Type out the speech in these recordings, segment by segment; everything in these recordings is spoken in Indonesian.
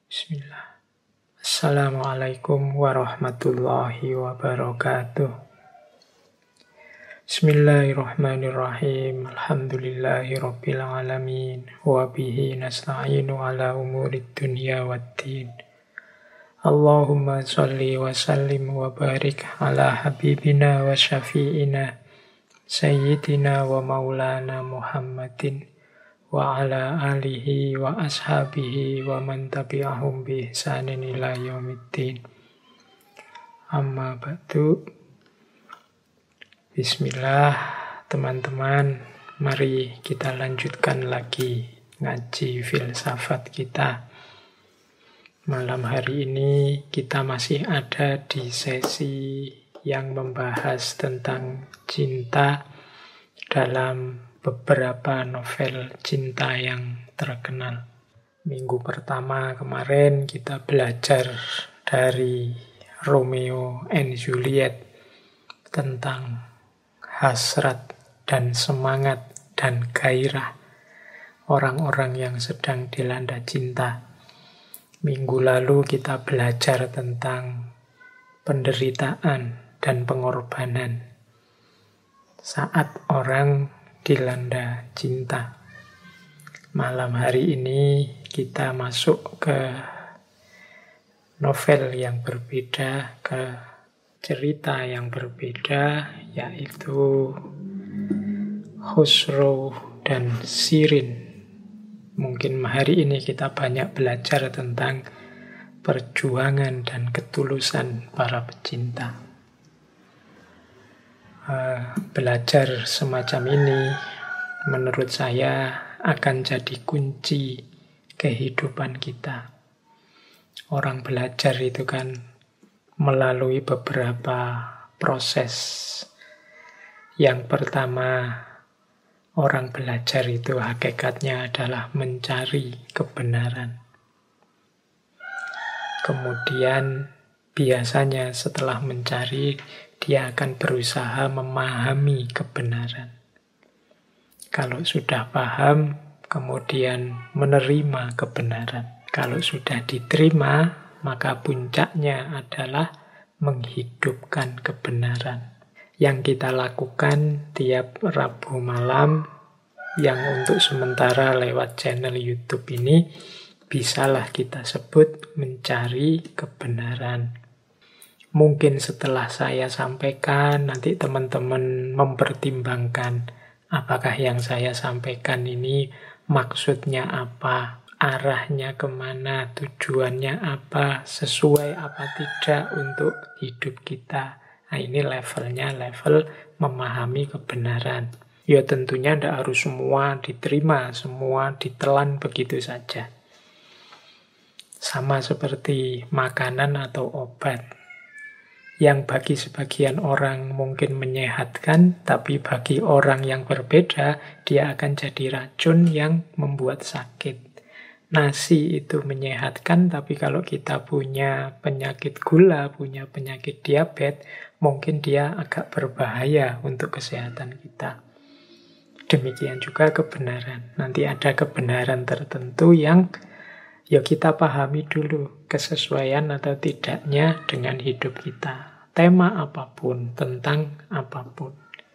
Bismillah. Assalamualaikum warahmatullahi wabarakatuh. Bismillahirrahmanirrahim. Alhamdulillahi rabbil alamin. Wa bihi nasta'inu ala umurid dunya waddin. Allahumma sholli wa sallim wa barik ala habibina wa syafi'ina Sayyidina wa maulana Muhammadin wa ala alihi wa ashabihi wa man tabi'ahum bi ihsanin ila yaumiddin. Amma ba'du. Bismillah, teman-teman, mari kita lanjutkan lagi ngaji filsafat kita. Malam hari ini kita masih ada di sesi yang membahas tentang cinta dalam beberapa novel cinta yang terkenal. Minggu pertama kemarin kita belajar dari Romeo and Juliet tentang hasrat dan semangat dan gairah orang-orang yang sedang dilanda cinta. Minggu lalu kita belajar tentang penderitaan dan pengorbanan saat orang dilanda cinta. Malam hari ini kita masuk ke novel yang berbeda, ke cerita yang berbeda, yaitu Khusro dan Shirin. Mungkin hari ini kita banyak belajar tentang perjuangan dan ketulusan para pecinta. Belajar semacam ini menurut saya akan jadi kunci kehidupan kita. Orang belajar itu kan melalui beberapa proses. Yang pertama, orang belajar itu hakikatnya adalah mencari kebenaran. Kemudian biasanya setelah mencari, dia akan berusaha memahami kebenaran. Kalau sudah paham, kemudian menerima kebenaran. Kalau sudah diterima, maka puncaknya adalah menghidupkan kebenaran. Yang kita lakukan tiap Rabu malam, yang untuk sementara lewat channel YouTube ini, bisalah kita sebut mencari kebenaran. Mungkin setelah saya sampaikan, nanti teman-teman mempertimbangkan apakah yang saya sampaikan ini maksudnya apa, arahnya kemana, tujuannya apa, sesuai apa tidak untuk hidup kita. Nah, ini levelnya level memahami kebenaran. Ya tentunya tidak harus semua diterima, semua ditelan begitu saja. Sama seperti makanan atau obat. Yang bagi sebagian orang mungkin menyehatkan, tapi bagi orang yang berbeda, dia akan jadi racun yang membuat sakit. Nasi itu menyehatkan, tapi kalau kita punya penyakit gula, punya penyakit diabetes, mungkin dia agak berbahaya untuk kesehatan kita. Demikian juga kebenaran. Nanti ada kebenaran tertentu yang ya kita pahami dulu kesesuaian atau tidaknya dengan hidup kita. Tema apapun, tentang apapun.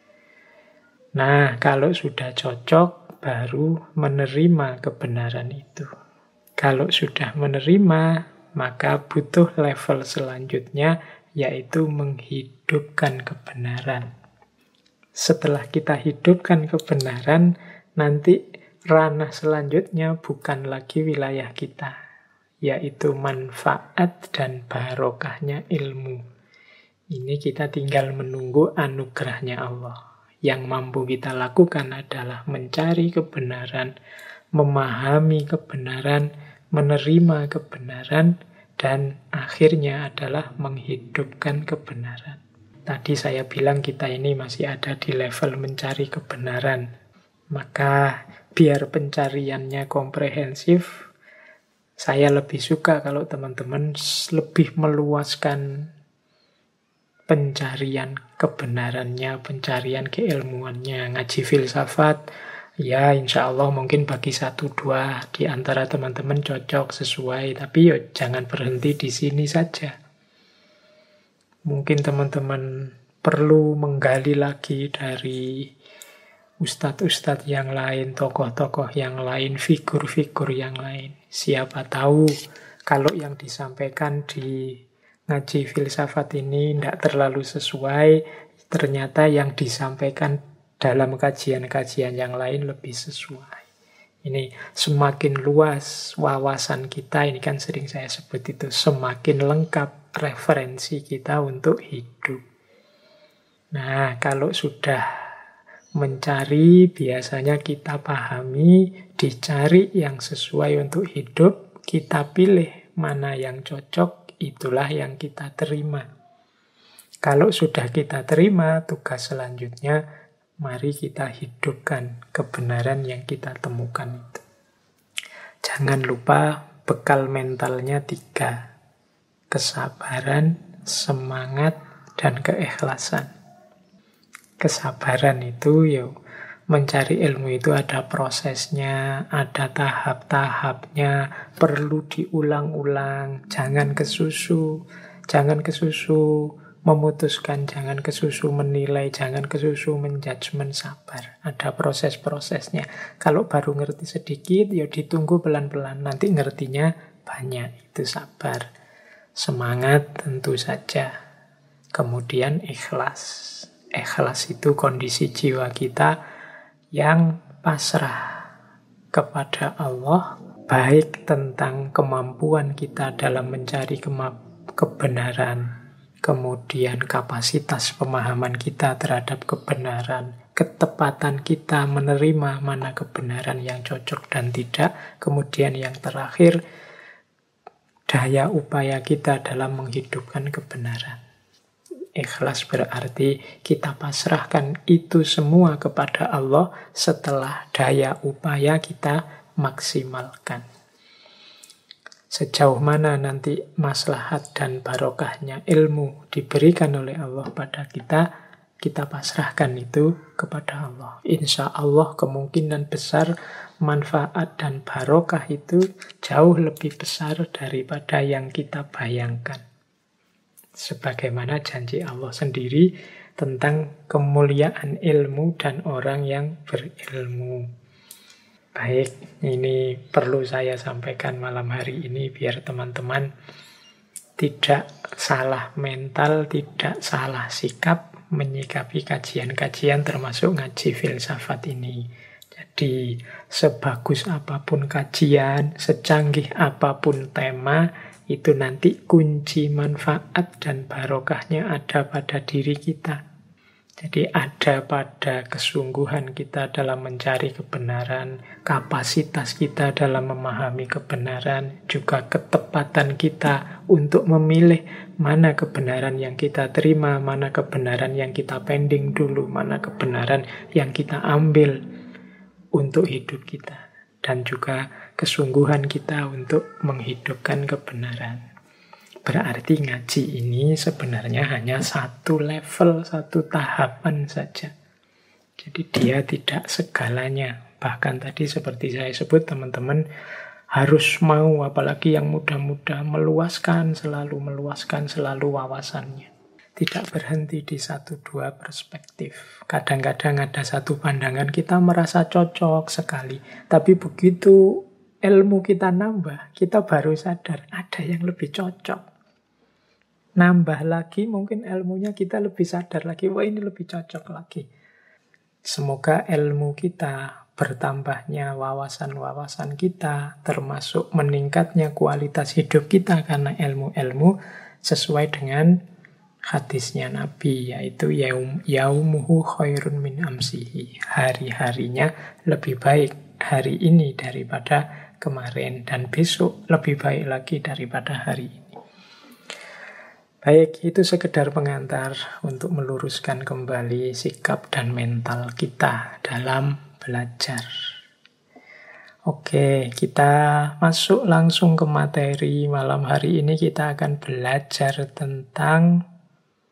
Nah, kalau sudah cocok, baru menerima kebenaran itu. Kalau sudah menerima, maka butuh level selanjutnya, yaitu menghidupkan kebenaran. Setelah kita hidupkan kebenaran, nanti ranah selanjutnya bukan lagi wilayah kita, yaitu manfaat dan barokahnya ilmu. Ini kita tinggal menunggu anugerahnya Allah. Yang mampu kita lakukan adalah mencari kebenaran, memahami kebenaran, menerima kebenaran, dan akhirnya adalah menghidupkan kebenaran. Tadi saya bilang kita ini masih ada di level mencari kebenaran. Maka biar pencariannya komprehensif, saya lebih suka kalau teman-teman lebih meluaskan pencarian kebenarannya, pencarian keilmuannya. Ngaji filsafat Ya, insya Allah mungkin bagi satu dua di antara teman-teman cocok, sesuai. Tapi ya jangan berhenti di sini saja. Mungkin teman-teman perlu menggali lagi dari ustadz-ustadz yang lain, tokoh-tokoh yang lain, figur-figur yang lain. Siapa tahu kalau yang disampaikan di ngaji filsafat ini tidak terlalu sesuai, ternyata yang disampaikan dalam kajian-kajian yang lain lebih sesuai. Ini semakin luas wawasan kita, ini kan sering saya sebut itu, semakin lengkap referensi kita untuk hidup. Nah, kalau sudah mencari, biasanya kita pahami, dicari yang sesuai untuk hidup, kita pilih mana yang cocok, itulah yang kita terima. Kalau sudah kita terima, tugas selanjutnya, mari kita hidupkan kebenaran yang kita temukan itu. Jangan lupa bekal mentalnya 3. Kesabaran, semangat, dan keikhlasan. Kesabaran itu ya mencari ilmu itu ada prosesnya, ada tahap-tahapnya, perlu diulang-ulang, jangan kesusu memutuskan, jangan kesusu menilai, jangan kesusu menjudgment, sabar. Ada proses-prosesnya. Kalau baru ngerti sedikit, ya ditunggu pelan-pelan. Nanti ngertinya banyak, itu sabar. Semangat tentu saja. Kemudian ikhlas. Ikhlas itu kondisi jiwa kita yang pasrah kepada Allah, baik tentang kemampuan kita dalam mencari kebenaran, kemudian kapasitas pemahaman kita terhadap kebenaran, ketepatan kita menerima mana kebenaran yang cocok dan tidak, kemudian yang terakhir, daya upaya kita dalam menghidupkan kebenaran. Ikhlas berarti kita pasrahkan itu semua kepada Allah setelah daya upaya kita maksimalkan. Sejauh mana nanti maslahat dan barokahnya ilmu diberikan oleh Allah pada kita, kita pasrahkan itu kepada Allah. Insya Allah kemungkinan besar manfaat dan barokah itu jauh lebih besar daripada yang kita bayangkan. Sebagaimana janji Allah sendiri tentang kemuliaan ilmu dan orang yang berilmu. Baik, ini perlu saya sampaikan malam hari ini biar teman-teman tidak salah mental, tidak salah sikap menyikapi kajian-kajian termasuk ngaji filsafat ini. Jadi sebagus apapun kajian, secanggih apapun tema, itu nanti kunci manfaat dan barokahnya ada pada diri kita. Jadi ada pada kesungguhan kita dalam mencari kebenaran, kapasitas kita dalam memahami kebenaran, juga ketepatan kita untuk memilih mana kebenaran yang kita terima, mana kebenaran yang kita pending dulu, mana kebenaran yang kita ambil untuk hidup kita. Dan juga kesungguhan kita untuk menghidupkan kebenaran. Berarti ngaji ini sebenarnya hanya satu level, satu tahapan saja. Jadi dia tidak segalanya. Bahkan tadi seperti saya sebut, teman-teman harus mau, apalagi yang muda-muda, meluaskan selalu wawasannya. Tidak berhenti di 1-2 perspektif. Kadang-kadang ada satu pandangan kita merasa cocok sekali. Tapi begitu ilmu kita nambah, kita baru sadar ada yang lebih cocok. Nambah lagi mungkin ilmunya kita lebih sadar lagi, wah ini lebih cocok lagi. Semoga ilmu kita, bertambahnya wawasan-wawasan kita, termasuk meningkatnya kualitas hidup kita karena ilmu-ilmu sesuai dengan hadisnya Nabi, yaitu yaumuhu khairun min amsihi. Hari-harinya lebih baik hari ini daripada kemarin, dan besok lebih baik lagi daripada hari ini. Baik, itu sekedar pengantar untuk meluruskan kembali sikap dan mental kita dalam belajar. Oke, kita masuk langsung ke materi. Malam hari ini kita akan belajar tentang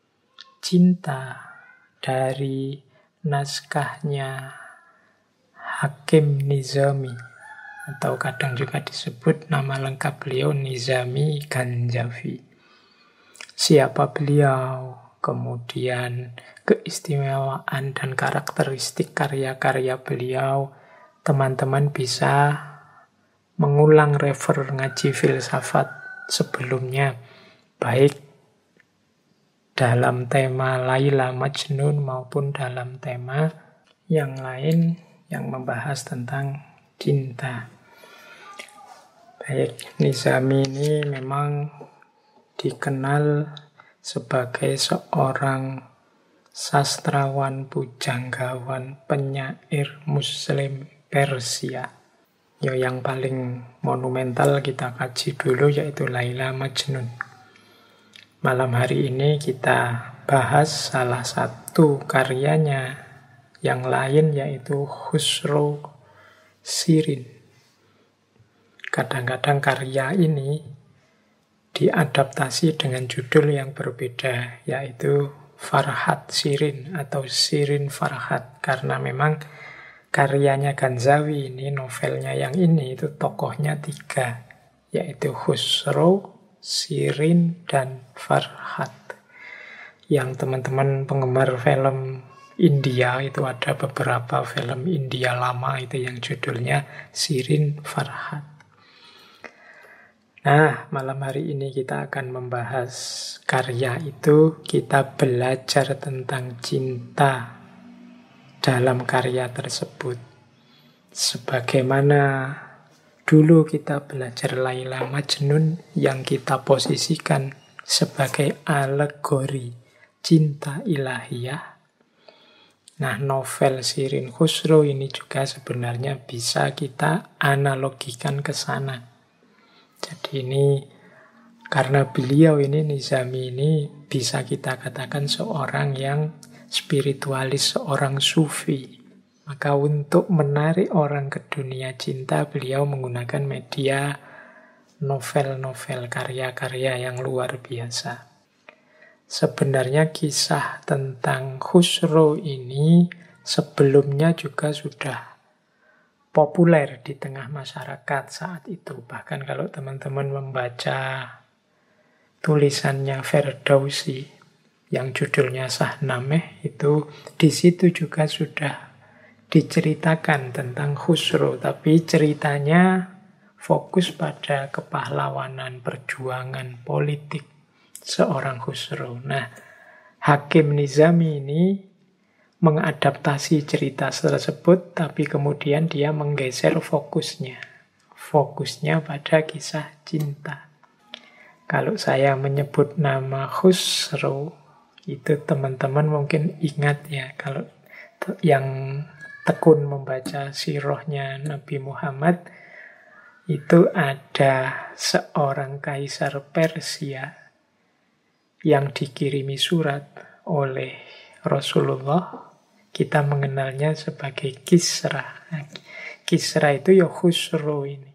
cinta dari naskahnya Hakim Nizami, atau kadang juga disebut nama lengkap beliau Nizami Ganjavi. Siapa beliau, kemudian keistimewaan dan karakteristik karya-karya beliau, teman-teman bisa mengulang refer ngaji filsafat sebelumnya, baik dalam tema Laila Majnun maupun dalam tema yang lain yang membahas tentang cinta. Baik, Nizami ini memang dikenal sebagai seorang sastrawan, pujanggawan, penyair Muslim Persia. Yang paling monumental kita kaji dulu yaitu Laila Majnun. Malam hari ini kita bahas salah satu karyanya yang lain yaitu Khusro Shirin. Kadang-kadang karya ini diadaptasi dengan judul yang berbeda, yaitu Farhat Shirin atau Shirin Farhat, karena memang karyanya Ganjavi ini, novelnya yang ini, itu tokohnya 3, yaitu Khusro, Shirin, dan Farhat. Yang teman-teman penggemar film India itu ada beberapa film India lama itu yang judulnya Shirin Farhat. Nah, malam hari ini kita akan membahas karya itu. Kita belajar tentang cinta dalam karya tersebut. Sebagaimana dulu kita belajar Laila Majnun yang kita posisikan sebagai alegori cinta ilahiyah. Nah, novel Shirin Khusro ini juga sebenarnya bisa kita analogikan ke sana. Jadi ini, karena beliau ini, Nizami ini, bisa kita katakan seorang yang spiritualis, seorang sufi. Maka untuk menarik orang ke dunia cinta, beliau menggunakan media novel-novel, karya-karya yang luar biasa. Sebenarnya kisah tentang Khusro ini sebelumnya juga sudah populer di tengah masyarakat saat itu. Bahkan kalau teman-teman membaca tulisannya Ferdausi yang judulnya Shahnameh, itu di situ juga sudah diceritakan tentang Khusro, tapi ceritanya fokus pada kepahlawanan, perjuangan politik seorang Khusro. Nah, Hakim Nizami ini mengadaptasi cerita tersebut, tapi kemudian dia menggeser fokusnya. Fokusnya pada kisah cinta. Kalau saya menyebut nama Khusro, itu teman-teman mungkin ingat ya, kalau yang tekun membaca sirahnya Nabi Muhammad, itu ada seorang kaisar Persia yang dikirimi surat oleh Rasulullah. Kita mengenalnya sebagai Kisra. Kisra itu ya Khusro ini.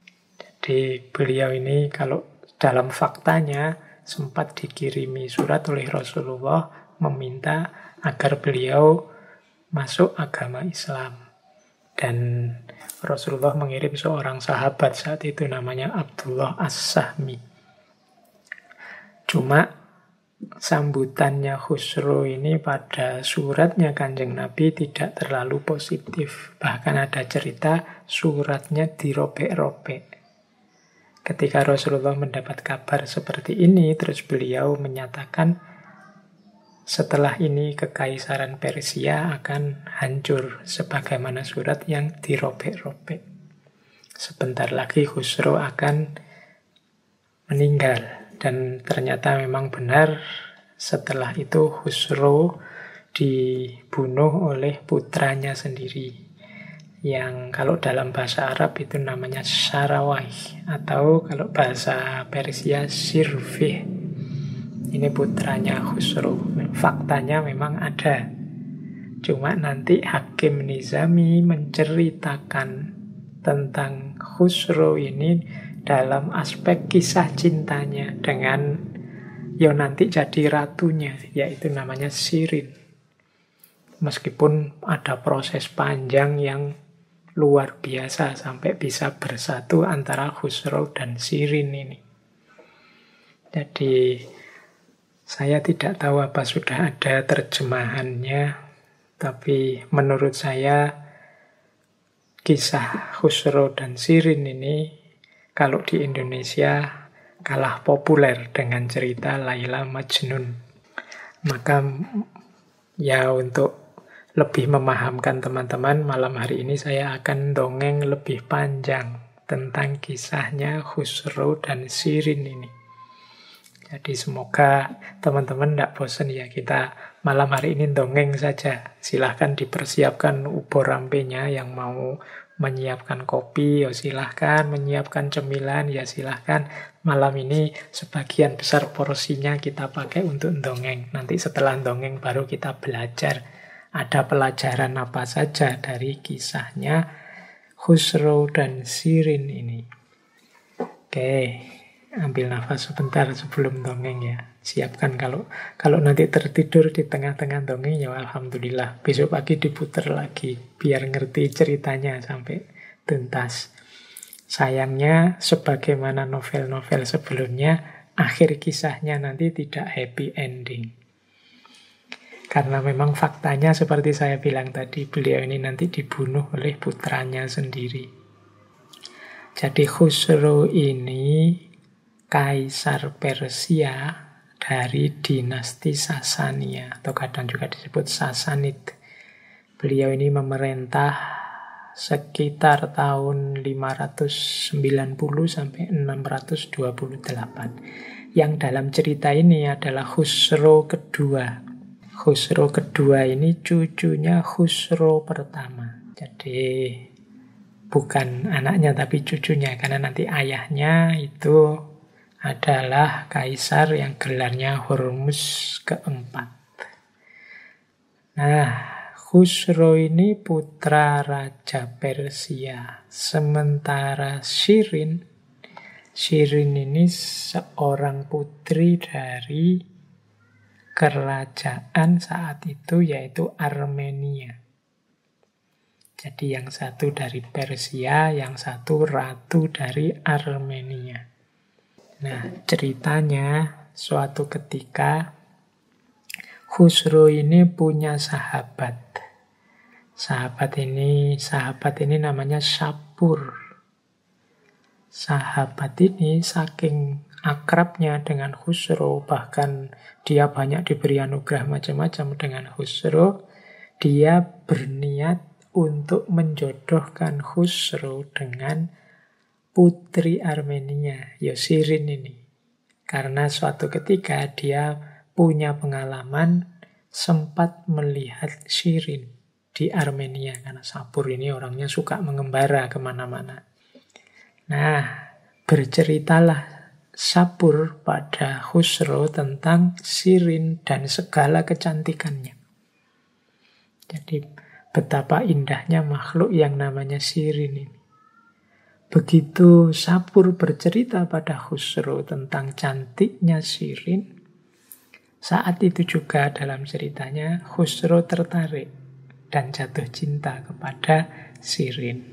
Jadi beliau ini kalau dalam faktanya sempat dikirimi surat oleh Rasulullah meminta agar beliau masuk agama Islam. Dan Rasulullah mengirim seorang sahabat saat itu namanya Abdullah As-Sahmi. Cuma sambutannya Khusro ini pada suratnya Kanjeng Nabi tidak terlalu positif. Bahkan ada cerita suratnya dirobek-robek. Ketika Rasulullah mendapat kabar seperti ini, terus beliau menyatakan setelah ini kekaisaran Persia akan hancur sebagaimana surat yang dirobek-robek. Sebentar lagi Khusro akan meninggal. Dan ternyata memang benar, setelah itu Khusro dibunuh oleh putranya sendiri, yang kalau dalam bahasa Arab itu namanya Sarawai, atau kalau bahasa Persia Sirfih. Ini putranya Khusro. Faktanya memang ada, cuma nanti Hakim Nizami menceritakan tentang Khusro ini dalam aspek kisah cintanya dengan nanti jadi ratunya, yaitu namanya Shirin. Meskipun ada proses panjang yang luar biasa sampai bisa bersatu antara Khusro dan Shirin ini. Jadi saya tidak tahu apa sudah ada terjemahannya, tapi menurut saya kisah Khusro dan Shirin ini kalau di Indonesia kalah populer dengan cerita Laila Majnun. Maka ya untuk lebih memahamkan teman-teman, malam hari ini saya akan dongeng lebih panjang tentang kisahnya Khusro dan Shirin ini. Jadi semoga teman-teman tidak bosan ya, kita malam hari ini dongeng saja. Silahkan dipersiapkan ubor rampenya, yang mau menyiapkan kopi ya silahkan, menyiapkan cemilan ya silahkan. Malam ini sebagian besar porsinya kita pakai untuk dongeng. Nanti setelah dongeng baru kita belajar. Ada pelajaran apa saja dari kisahnya Khusro dan Shirin ini. Oke, ambil nafas sebentar sebelum dongeng ya. Siapkan kalau nanti tertidur di tengah-tengah dongeng ya alhamdulillah. Besok pagi diputar lagi biar ngerti ceritanya sampai tuntas. Sayangnya sebagaimana novel-novel sebelumnya, akhir kisahnya nanti tidak happy ending. Karena memang faktanya seperti saya bilang tadi, beliau ini nanti dibunuh oleh putranya sendiri. Jadi Khusro ini kaisar Persia dari dinasti Sasania, atau kadang juga disebut Sasanid. Beliau ini memerintah sekitar tahun 590 sampai 628. Yang dalam cerita ini adalah Khusro kedua. Khusro kedua ini cucunya Khusro pertama. Jadi bukan anaknya tapi cucunya, karena nanti ayahnya itu adalah kaisar yang gelarnya Hormuz keempat. Nah, Khusro ini putra Raja Persia. Sementara Shirin ini seorang putri dari kerajaan saat itu, yaitu Armenia. Jadi yang satu dari Persia, yang satu ratu dari Armenia. Nah, ceritanya suatu ketika Khusro ini punya sahabat. Sahabat ini namanya Shapur. Sahabat ini saking akrabnya dengan Khusro, bahkan dia banyak diberi anugerah macam-macam dengan Khusro, dia berniat untuk menjodohkan Khusro dengan putri Armenia, Shirin ini. Karena suatu ketika dia punya pengalaman sempat melihat Shirin di Armenia, karena Shapur ini orangnya suka mengembara kemana-mana. Nah, berceritalah Shapur pada Khusro tentang Shirin dan segala kecantikannya. Jadi betapa indahnya makhluk yang namanya Shirin ini. Begitu Shapur bercerita pada Khusro tentang cantiknya Shirin, saat itu juga dalam ceritanya Khusro tertarik dan jatuh cinta kepada Shirin.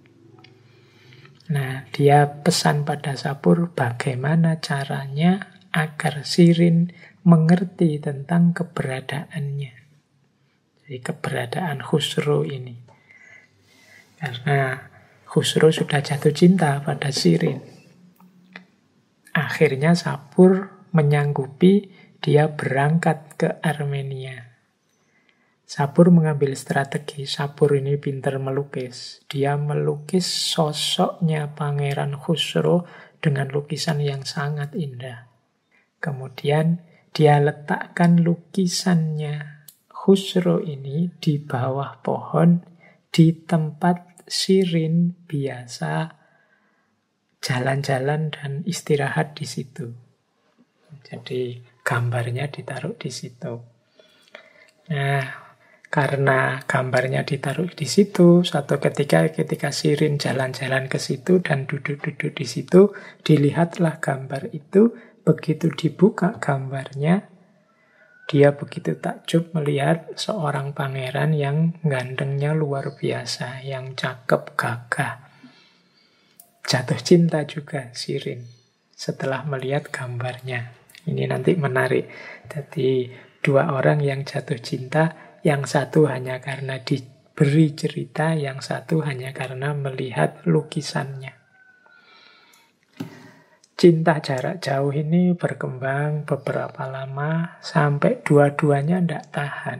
Nah, dia pesan pada Shapur bagaimana caranya agar Shirin mengerti tentang keberadaannya. Jadi keberadaan Khusro ini. Karena Khusro sudah jatuh cinta pada Shirin. Akhirnya Shapur menyanggupi dia berangkat ke Armenia. Shapur mengambil strategi. Shapur ini pintar melukis. Dia melukis sosoknya Pangeran Khusro dengan lukisan yang sangat indah. Kemudian dia letakkan lukisannya Khusro ini di bawah pohon, di tempat Shirin biasa jalan-jalan dan istirahat di situ. Jadi gambarnya ditaruh di situ. Nah, karena gambarnya ditaruh di situ, suatu ketika Shirin jalan-jalan ke situ dan duduk-duduk di situ, dilihatlah gambar itu. Begitu dibuka gambarnya, Dia begitu takjub melihat seorang pangeran yang gantengnya luar biasa, yang cakep, gagah. Jatuh cinta juga Shirin setelah melihat gambarnya. Ini nanti menarik. Jadi dua orang yang jatuh cinta, yang satu hanya karena diberi cerita, yang satu hanya karena melihat lukisannya. Cinta jarak jauh ini berkembang beberapa lama sampai dua-duanya tidak tahan.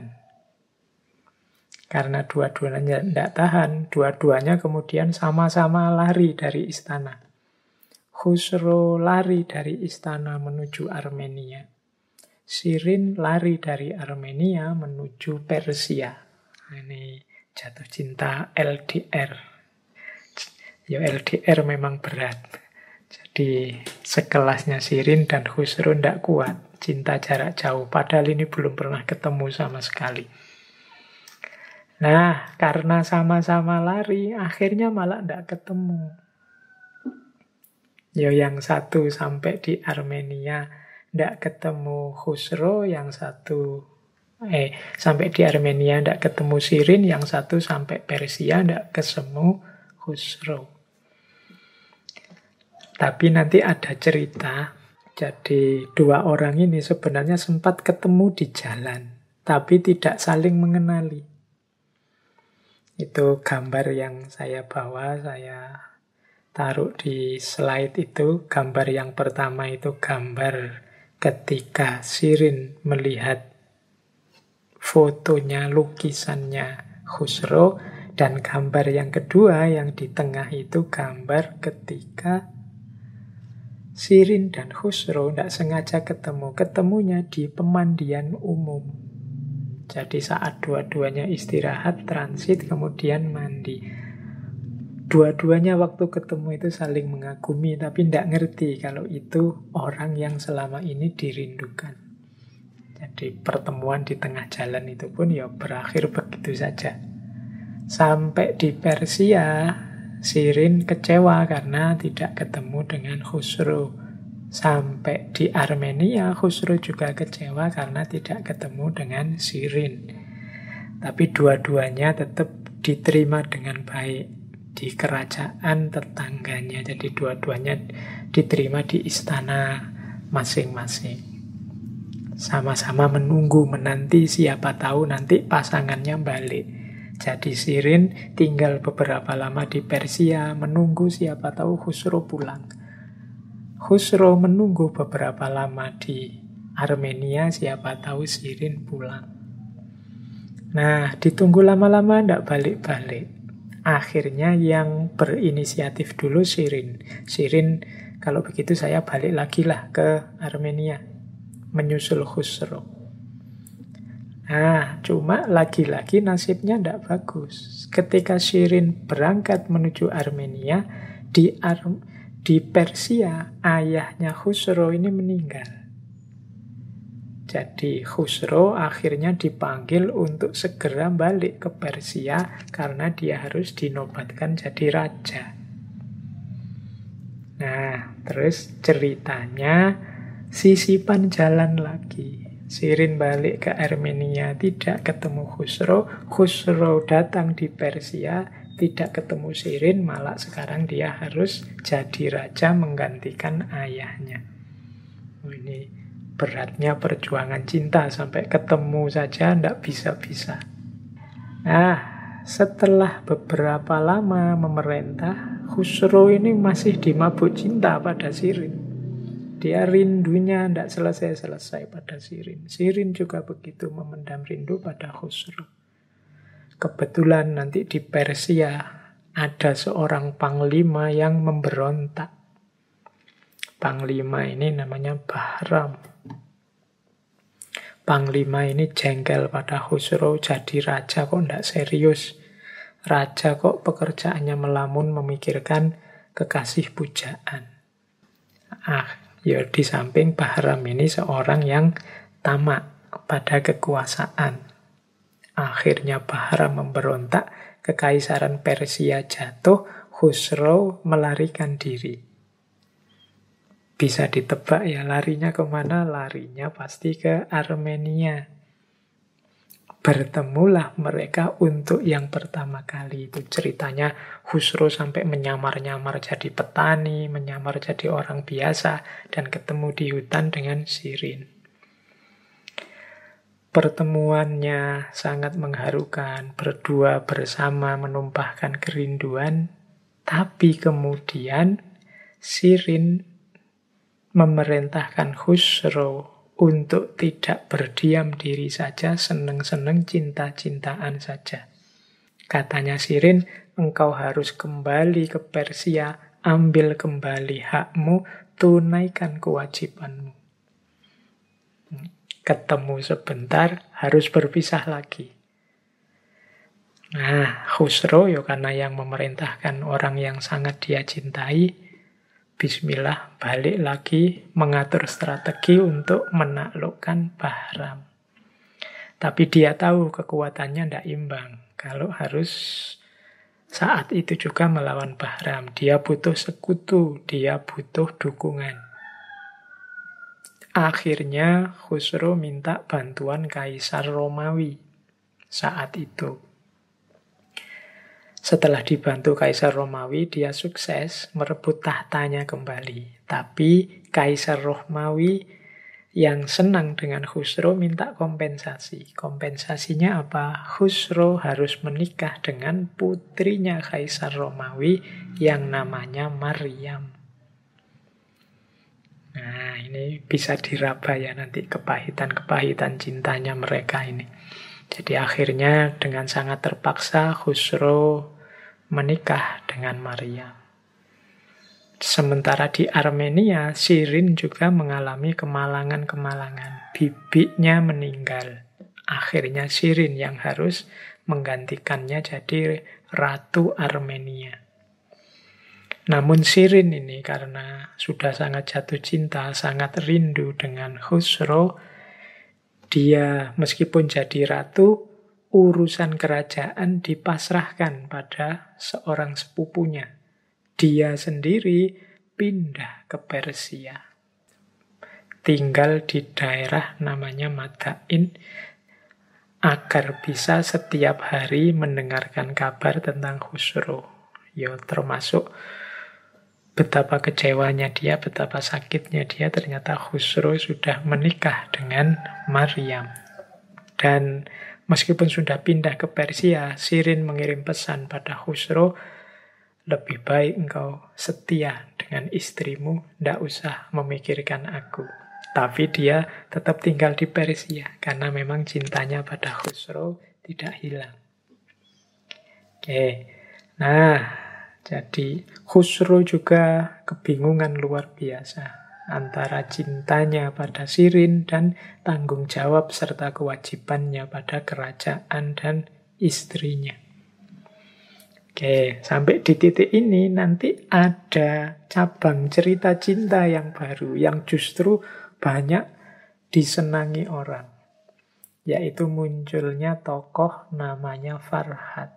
Karena dua-duanya tidak tahan, dua-duanya kemudian sama-sama lari dari istana. Khusro lari dari istana menuju Armenia. Shirin lari dari Armenia menuju Persia. Ini jatuh cinta LDR. Ya LDR memang berat. Jadi sekelasnya Shirin dan Khusro tidak kuat cinta jarak jauh. Padahal ini belum pernah ketemu sama sekali. Nah, karena sama-sama lari, akhirnya malah tidak ketemu. Ya yang satu sampai di Armenia tidak ketemu Khusro, yang satu sampai di Armenia tidak ketemu Shirin, yang satu sampai Persia tidak ketemu Khusro. Tapi nanti ada cerita, jadi dua orang ini sebenarnya sempat ketemu di jalan, tapi tidak saling mengenali. Itu gambar yang saya bawa, saya taruh di slide itu. Gambar yang pertama itu gambar ketika Shirin melihat fotonya, lukisannya Khusro. Dan gambar yang kedua yang di tengah itu gambar ketika Shirin dan Khusro tidak sengaja ketemu. Ketemunya di pemandian umum. Jadi saat dua-duanya istirahat, transit, kemudian mandi. Dua-duanya waktu ketemu itu saling mengagumi, tapi tidak ngerti kalau itu orang yang selama ini dirindukan. Jadi pertemuan di tengah jalan itu pun ya berakhir begitu saja. Sampai di Persia, Shirin kecewa karena tidak ketemu dengan Khusro. Sampai di Armenia, Khusro juga kecewa karena tidak ketemu dengan Shirin. Tapi dua-duanya tetap diterima dengan baik di kerajaan tetangganya. Jadi dua-duanya diterima di istana masing-masing. Sama-sama menunggu, menanti, siapa tahu nanti pasangannya balik. Jadi Shirin tinggal beberapa lama di Persia, menunggu siapa tahu Khusro pulang. Khusro menunggu beberapa lama di Armenia, siapa tahu Shirin pulang. Nah, ditunggu lama-lama tidak balik-balik. Akhirnya yang berinisiatif dulu Shirin. Shirin, kalau begitu saya balik lagi lah ke Armenia, menyusul Khusro. Nah, cuma lagi-lagi nasibnya tidak bagus. Ketika Shirin berangkat menuju Armenia, di Persia, ayahnya Khusro ini meninggal. Jadi Khusro akhirnya dipanggil untuk segera balik ke Persia karena dia harus dinobatkan jadi raja. Nah, terus ceritanya sisipan jalan lagi. Shirin balik ke Armenia, tidak ketemu Khusro. Khusro datang di Persia, tidak ketemu Shirin, malah sekarang dia harus jadi raja menggantikan ayahnya. Ini beratnya perjuangan cinta, sampai ketemu saja tidak bisa-bisa. Nah, setelah beberapa lama memerintah, Khusro ini masih dimabuk cinta pada Shirin. Dia rindunya tidak selesai-selesai pada Shirin. Shirin juga begitu memendam rindu pada Khusro. Kebetulan nanti di Persia ada seorang panglima yang memberontak. Panglima ini namanya Bahram. Panglima ini jengkel pada Khusro, jadi raja kok tidak serius. Raja kok pekerjaannya melamun memikirkan kekasih pujaan. Ya di samping Bahram ini seorang yang tamak pada kekuasaan. Akhirnya Bahram memberontak, kekaisaran Persia jatuh, Khusro melarikan diri. Bisa ditebak ya larinya kemana? Larinya pasti ke Armenia. Bertemulah mereka untuk yang pertama kali. Itu ceritanya Khusro sampai menyamar-nyamar jadi petani, menyamar jadi orang biasa, dan ketemu di hutan dengan Shirin. Pertemuannya sangat mengharukan, berdua bersama menumpahkan kerinduan, tapi kemudian Shirin memerintahkan Khusro untuk tidak berdiam diri saja, seneng-seneng cinta-cintaan saja. Katanya Shirin, engkau harus kembali ke Persia, ambil kembali hakmu, tunaikan kewajibanmu. Ketemu sebentar, harus berpisah lagi. Nah, Khusro ya karena yang memerintahkan orang yang sangat dia cintai, bismillah, balik lagi mengatur strategi untuk menaklukkan Bahram. Tapi dia tahu kekuatannya tidak imbang. Kalau harus saat itu juga melawan Bahram, dia butuh sekutu, dia butuh dukungan. Akhirnya Khusro minta bantuan Kaisar Romawi saat itu. Setelah dibantu Kaisar Romawi, dia sukses merebut tahtanya kembali. Tapi Kaisar Romawi yang senang dengan Khusro minta kompensasi. Kompensasinya apa? Khusro harus menikah dengan putrinya Kaisar Romawi yang namanya Maryam. Nah, ini bisa diraba ya nanti kepahitan-kepahitan cintanya mereka ini. Jadi akhirnya dengan sangat terpaksa Khusro menikah dengan Maryam. Sementara di Armenia, Shirin juga mengalami kemalangan-kemalangan. Bibinya meninggal. Akhirnya Shirin yang harus menggantikannya jadi Ratu Armenia. Namun Shirin ini karena sudah sangat jatuh cinta, sangat rindu dengan Khusro, dia meskipun jadi ratu, urusan kerajaan dipasrahkan pada seorang sepupunya. Dia sendiri pindah ke Persia. Tinggal di daerah namanya Madain, agar bisa setiap hari mendengarkan kabar tentang Khusro. Ya termasuk betapa kecewanya dia, betapa sakitnya dia, ternyata Khusro sudah menikah dengan Maryam. Dan meskipun sudah pindah ke Persia, Shirin mengirim pesan pada Khusro, lebih baik engkau setia dengan istrimu, tidak usah memikirkan aku. Tapi dia tetap tinggal di Persia, karena memang cintanya pada Khusro tidak hilang. Oke, nah jadi Khusro juga kebingungan luar biasa antara cintanya pada Shirin dan tanggung jawab serta kewajibannya pada kerajaan dan istrinya. Oke, sampai di titik ini nanti ada cabang cerita cinta yang baru yang justru banyak disenangi orang, yaitu munculnya tokoh namanya Farhad.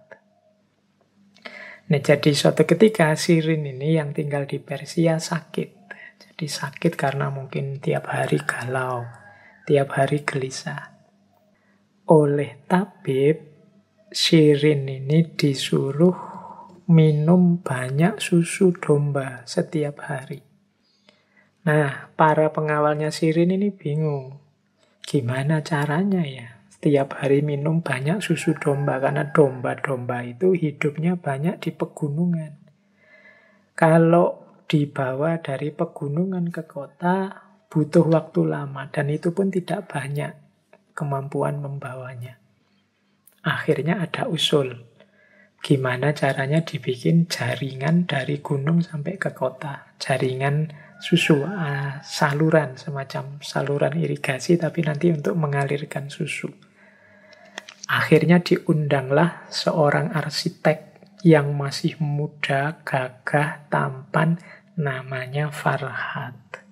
Nah, jadi suatu ketika Shirin ini yang tinggal di Persia sakit. Jadi sakit karena mungkin tiap hari galau, tiap hari gelisah. Oleh tabib, Shirin ini disuruh minum banyak susu domba setiap hari. Nah, para pengawalnya Shirin ini bingung. Gimana caranya ya? Setiap hari minum banyak susu domba, karena domba-domba itu hidupnya banyak di pegunungan. Kalau dibawa dari pegunungan ke kota, butuh waktu lama, dan itu pun tidak banyak kemampuan membawanya. Akhirnya ada usul, gimana caranya dibikin jaringan dari gunung sampai ke kota. Jaringan susu, saluran, semacam saluran irigasi, tapi nanti untuk mengalirkan susu. Akhirnya diundanglah seorang arsitek yang masih muda, gagah, tampan, namanya Farhad.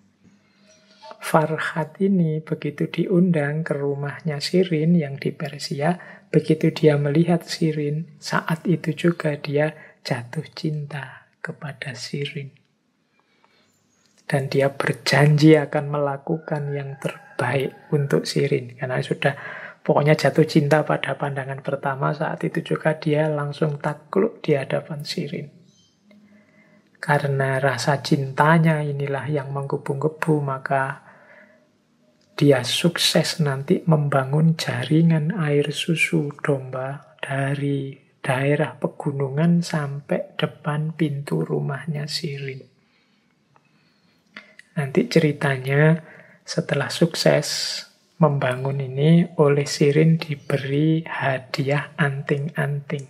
Farhad ini begitu diundang ke rumahnya Shirin yang di Persia, begitu dia melihat Shirin, saat itu juga dia jatuh cinta kepada Shirin. Dan dia berjanji akan melakukan yang terbaik untuk Shirin. Karena sudah pokoknya jatuh cinta pada pandangan pertama, saat itu juga dia langsung takluk di hadapan Shirin. Karena rasa cintanya inilah yang menggebu-gebu, maka dia sukses nanti membangun jaringan air susu domba dari daerah pegunungan sampai depan pintu rumahnya Shirin. Nanti ceritanya setelah sukses membangun ini, oleh Shirin diberi hadiah anting-anting.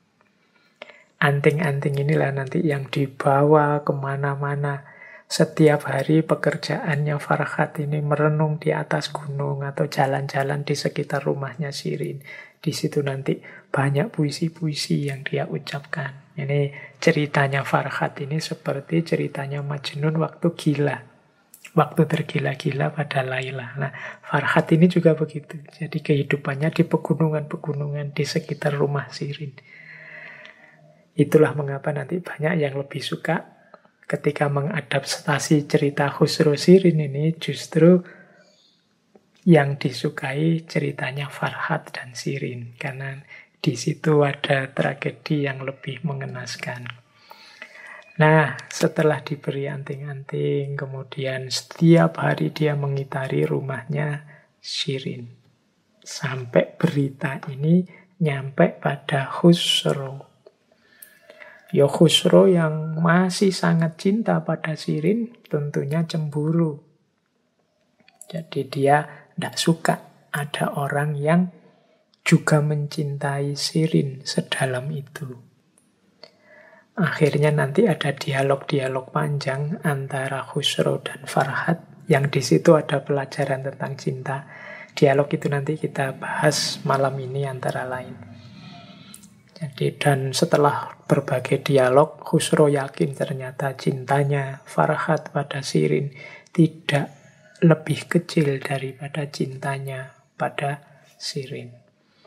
Anting-anting inilah nanti yang dibawa kemana-mana. Setiap hari pekerjaannya Farhat ini merenung di atas gunung atau jalan-jalan di sekitar rumahnya Shirin. Di situ nanti banyak puisi-puisi yang dia ucapkan. Ini ceritanya Farhat ini seperti ceritanya Majnun waktu gila. Waktu tergila-gila pada Laila. Nah, Farhat ini juga begitu. Jadi kehidupannya di pegunungan-pegunungan di sekitar rumah Shirin. Itulah mengapa nanti banyak yang lebih suka ketika mengadaptasi cerita Khusro Shirin ini, justru yang disukai ceritanya Farhat dan Shirin. Karena di situ ada tragedi yang lebih mengenaskan. Nah, setelah diberi anting-anting, kemudian setiap hari dia mengitari rumahnya Shirin. Sampai berita ini nyampe pada Khusro. Ya Khusro yang masih sangat cinta pada Shirin tentunya cemburu. Jadi dia tidak suka ada orang yang juga mencintai Shirin sedalam itu. Akhirnya nanti ada dialog-dialog panjang antara Khusro dan Farhat, yang di situ ada pelajaran tentang cinta. Dialog itu nanti kita bahas malam ini antara lain. Jadi dan setelah berbagai dialog, Khusro yakin ternyata cintanya Farhat pada Shirin tidak lebih kecil daripada cintanya pada Shirin.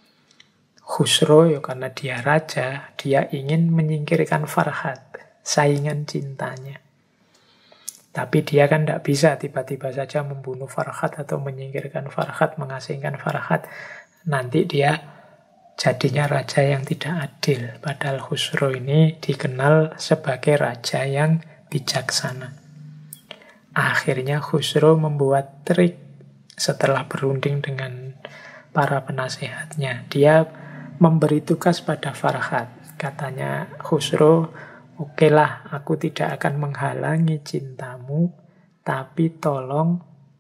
Khusro ya karena dia raja, dia ingin menyingkirkan Farhat, saingan cintanya. Tapi dia kan tidak bisa tiba-tiba saja membunuh Farhat atau menyingkirkan Farhat, mengasingkan Farhat. Nanti dia jadinya raja yang tidak adil. Padahal Khusro ini dikenal sebagai raja yang bijaksana. Akhirnya Khusro membuat trik setelah berunding dengan para penasehatnya. Dia memberi tugas pada Farhat. Katanya Khusro, okelah, aku tidak akan menghalangi cintamu, tapi tolong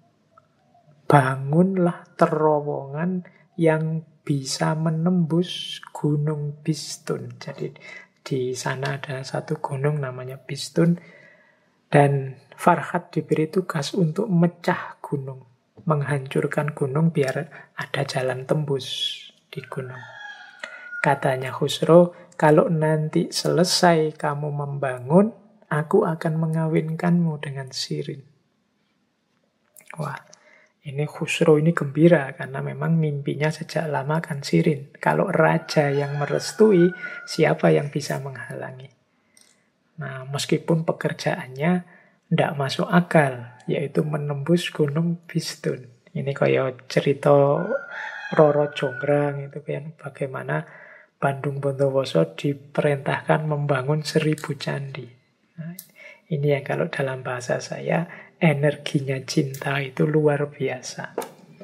bangunlah terowongan yang bisa menembus Gunung Bistun. Jadi di sana ada satu gunung namanya Bistun, dan Farhat diberi tugas untuk mecah gunung, menghancurkan gunung biar ada jalan tembus di gunung. Katanya Khusro, kalau nanti selesai kamu membangun, aku akan mengawinkanmu dengan Shirin. Wah, ini Khusro ini gembira karena memang mimpinya sejak lama kan Shirin. Kalau raja yang merestui, siapa yang bisa menghalangi? Nah, meskipun pekerjaannya tidak masuk akal, yaitu menembus Gunung Bistun. Ini kayak cerita Roro Jonggrang itu kan, bagaimana Bandung Bondowoso diperintahkan membangun 1000 candi. Nah, ini yang kalau dalam bahasa saya, energinya cinta itu luar biasa.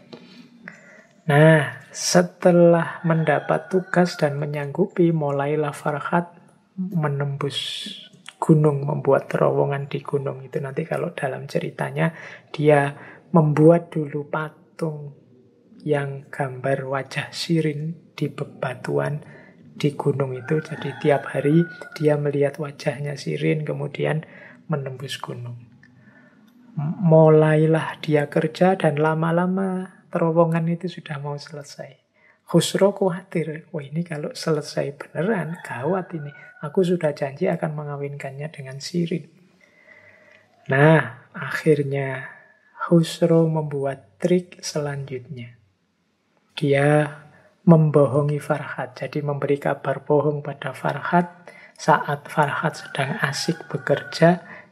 Nah, setelah mendapat tugas dan menyanggupi, mulailah Farhat menembus gunung, membuat terowongan di gunung itu. Nanti kalau dalam ceritanya, dia membuat dulu patung yang gambar wajah Shirin di bebatuan di gunung itu. Jadi tiap hari dia melihat wajahnya Shirin, kemudian menembus gunung. Mulailah dia kerja dan lama-lama terowongan itu sudah mau selesai. Khusro khawatir, wah ini kalau selesai beneran, gawat ini. Aku sudah janji akan mengawinkannya dengan Shirin. Nah, akhirnya Khusro membuat trik selanjutnya. Dia membohongi Farhat, jadi memberi kabar bohong pada Farhat saat Farhat sedang asik bekerja.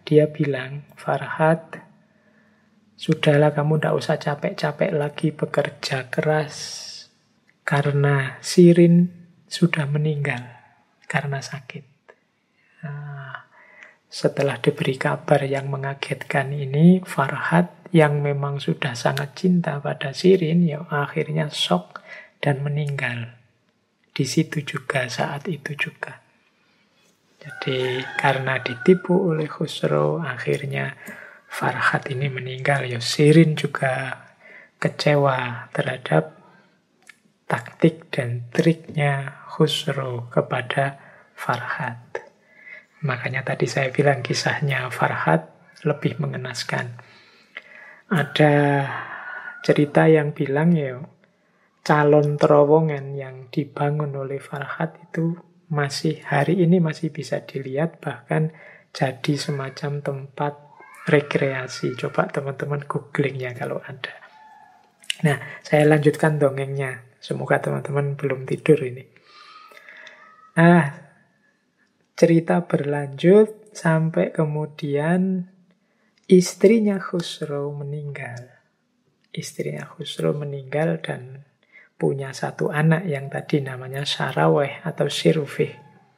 dia bilang, Farhat, sudahlah kamu tidak usah capek-capek lagi bekerja keras. Karena Shirin sudah meninggal karena sakit. Nah, setelah diberi kabar yang mengagetkan ini, Farhat yang memang sudah sangat cinta pada Shirin, ya akhirnya shock dan meninggal. Di situ juga, saat itu juga. Jadi karena ditipu oleh Khusro, akhirnya Farhat ini meninggal. Ya Shirin juga kecewa terhadap taktik dan triknya Khusro kepada Farhat. Makanya tadi saya bilang kisahnya Farhat lebih mengenaskan. Ada cerita yang bilang ya, calon terowongan yang dibangun oleh Farhat itu masih hari ini masih bisa dilihat, bahkan jadi semacam tempat rekreasi. Coba teman-teman googling ya kalau ada. Nah, saya lanjutkan dongengnya. Semoga teman-teman belum tidur ini. Nah, cerita berlanjut sampai kemudian istrinya Khusro meninggal. Istrinya Khusro meninggal dan punya satu anak yang tadi namanya Saraweh atau Sirufih.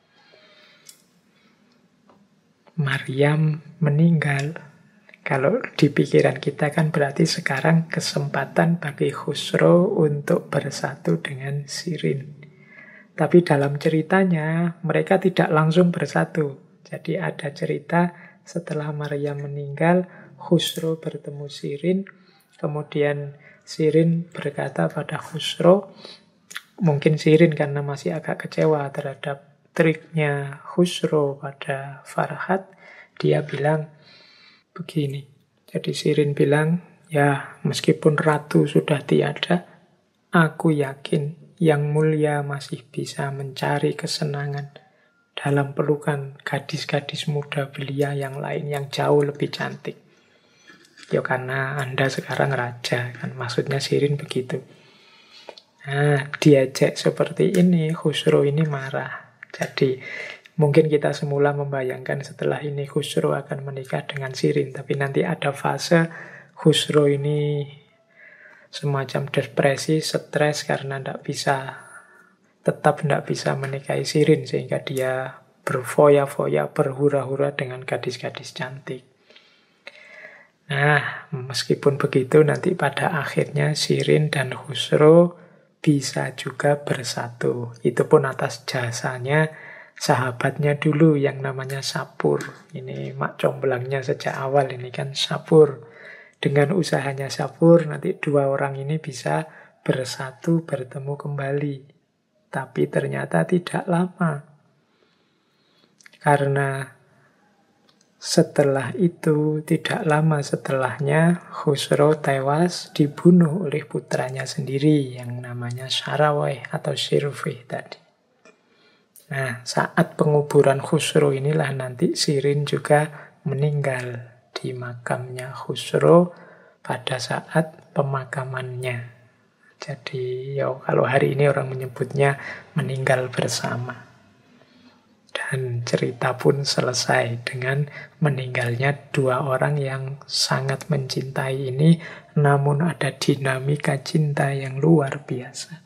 Maryam meninggal. Kalau di pikiran kita kan berarti sekarang kesempatan bagi Khusro untuk bersatu dengan Shirin. Tapi dalam ceritanya mereka tidak langsung bersatu. Jadi ada cerita setelah Maryam meninggal, Khusro bertemu Shirin. Kemudian Shirin berkata pada Khusro, mungkin Shirin karena masih agak kecewa terhadap triknya Khusro pada Farhat, dia bilang begini. Jadi Shirin bilang, ya meskipun ratu sudah tiada, aku yakin yang mulia masih bisa mencari kesenangan dalam pelukan gadis-gadis muda belia yang lain yang jauh lebih cantik. Ya karena Anda sekarang raja, kan maksudnya Shirin begitu. Nah, diajak seperti ini, Khusro ini marah. Jadi mungkin kita semula membayangkan setelah ini Khusro akan menikah dengan Shirin, tapi nanti ada fase Khusro ini semacam depresi, stres karena tetap tidak bisa menikahi Shirin, sehingga dia berfoya-foya, berhura-hura dengan gadis-gadis cantik. Nah, meskipun begitu nanti pada akhirnya Shirin dan Khusro bisa juga bersatu. Itu pun atas jasanya sahabatnya dulu yang namanya Sapur. Ini mak comblangnya sejak awal ini kan Sapur. Dengan usahanya Sapur nanti dua orang ini bisa bersatu, bertemu kembali. Tapi ternyata tidak lama. Karena setelah itu, tidak lama setelahnya, Khusro tewas dibunuh oleh putranya sendiri yang namanya Saraweh atau Sirufih tadi. Nah, saat penguburan Khusro inilah nanti Shirin juga meninggal di makamnya Khusro pada saat pemakamannya. Jadi, ya kalau hari ini orang menyebutnya meninggal bersama. Dan cerita pun selesai dengan meninggalnya dua orang yang sangat mencintai ini, namun ada dinamika cinta yang luar biasa.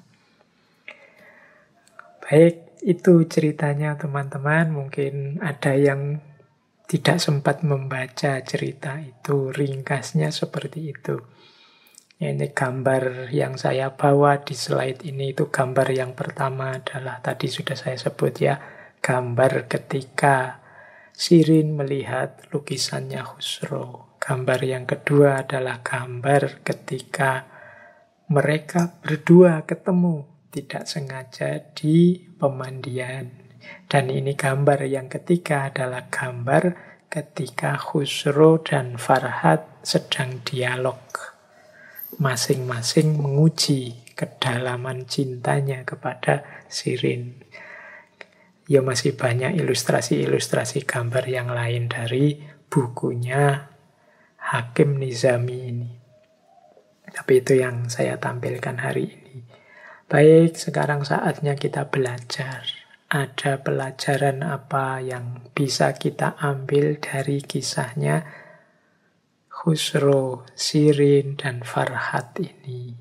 Baik, itu ceritanya teman-teman. Mungkin ada yang tidak sempat membaca cerita itu, ringkasnya seperti itu. Ini gambar yang saya bawa di slide ini, itu gambar yang pertama adalah tadi sudah saya sebut ya, gambar ketika Shirin melihat lukisannya Khusro. Gambar yang kedua adalah gambar ketika mereka berdua ketemu tidak sengaja di pemandian. Dan ini gambar yang ketiga adalah gambar ketika Khusro dan Farhat sedang dialog. Masing-masing menguji kedalaman cintanya kepada Shirin. Ya masih banyak ilustrasi-ilustrasi gambar yang lain dari bukunya Hakim Nizami ini. Tapi itu yang saya tampilkan hari ini. Baik, sekarang saatnya kita belajar. ada pelajaran apa yang bisa kita ambil dari kisahnya Khusro, Shirin, dan Farhat ini.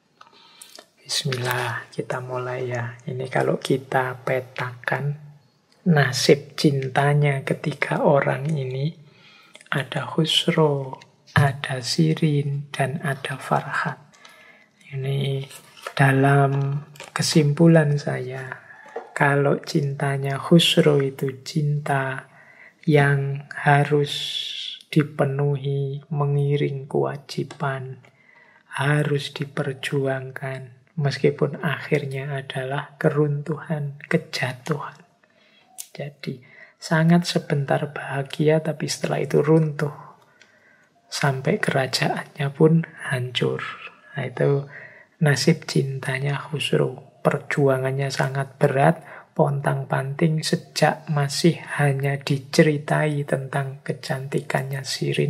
Bismillah, kita mulai ya. Ini kalau kita petakan nasib cintanya ketiga orang ini, ada Khusro, ada Shirin, dan ada Farhat. Ini dalam kesimpulan saya, kalau cintanya Khusro itu cinta yang harus dipenuhi, mengiring kewajiban, harus diperjuangkan, meskipun akhirnya adalah keruntuhan, kejatuhan. Jadi sangat sebentar bahagia, tapi setelah itu runtuh. Sampai kerajaannya pun hancur. Nah, itu nasib cintanya Khusro. Perjuangannya sangat berat, pontang-panting sejak masih hanya diceritai tentang kecantikannya Shirin.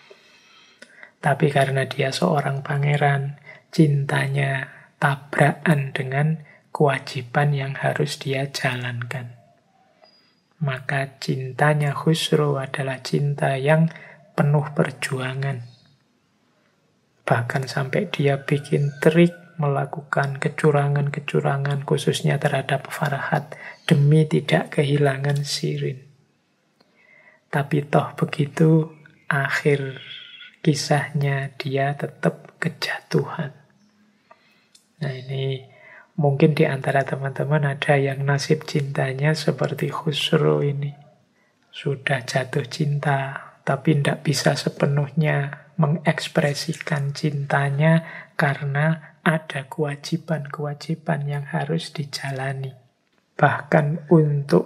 Tapi karena dia seorang pangeran, cintanya tabrakan dengan kewajiban yang harus dia jalankan. Maka cintanya Khusro adalah cinta yang penuh perjuangan. Bahkan sampai dia bikin trik, melakukan kecurangan-kecurangan, khususnya terhadap Farhat, demi tidak kehilangan Shirin. Tapi toh begitu, akhir kisahnya dia tetap kejatuhan. Nah, ini mungkin di antara teman-teman ada yang nasib cintanya seperti Khusro ini. Sudah jatuh cinta, tapi tidak bisa sepenuhnya mengekspresikan cintanya karena ada kewajiban-kewajiban yang harus dijalani. Bahkan untuk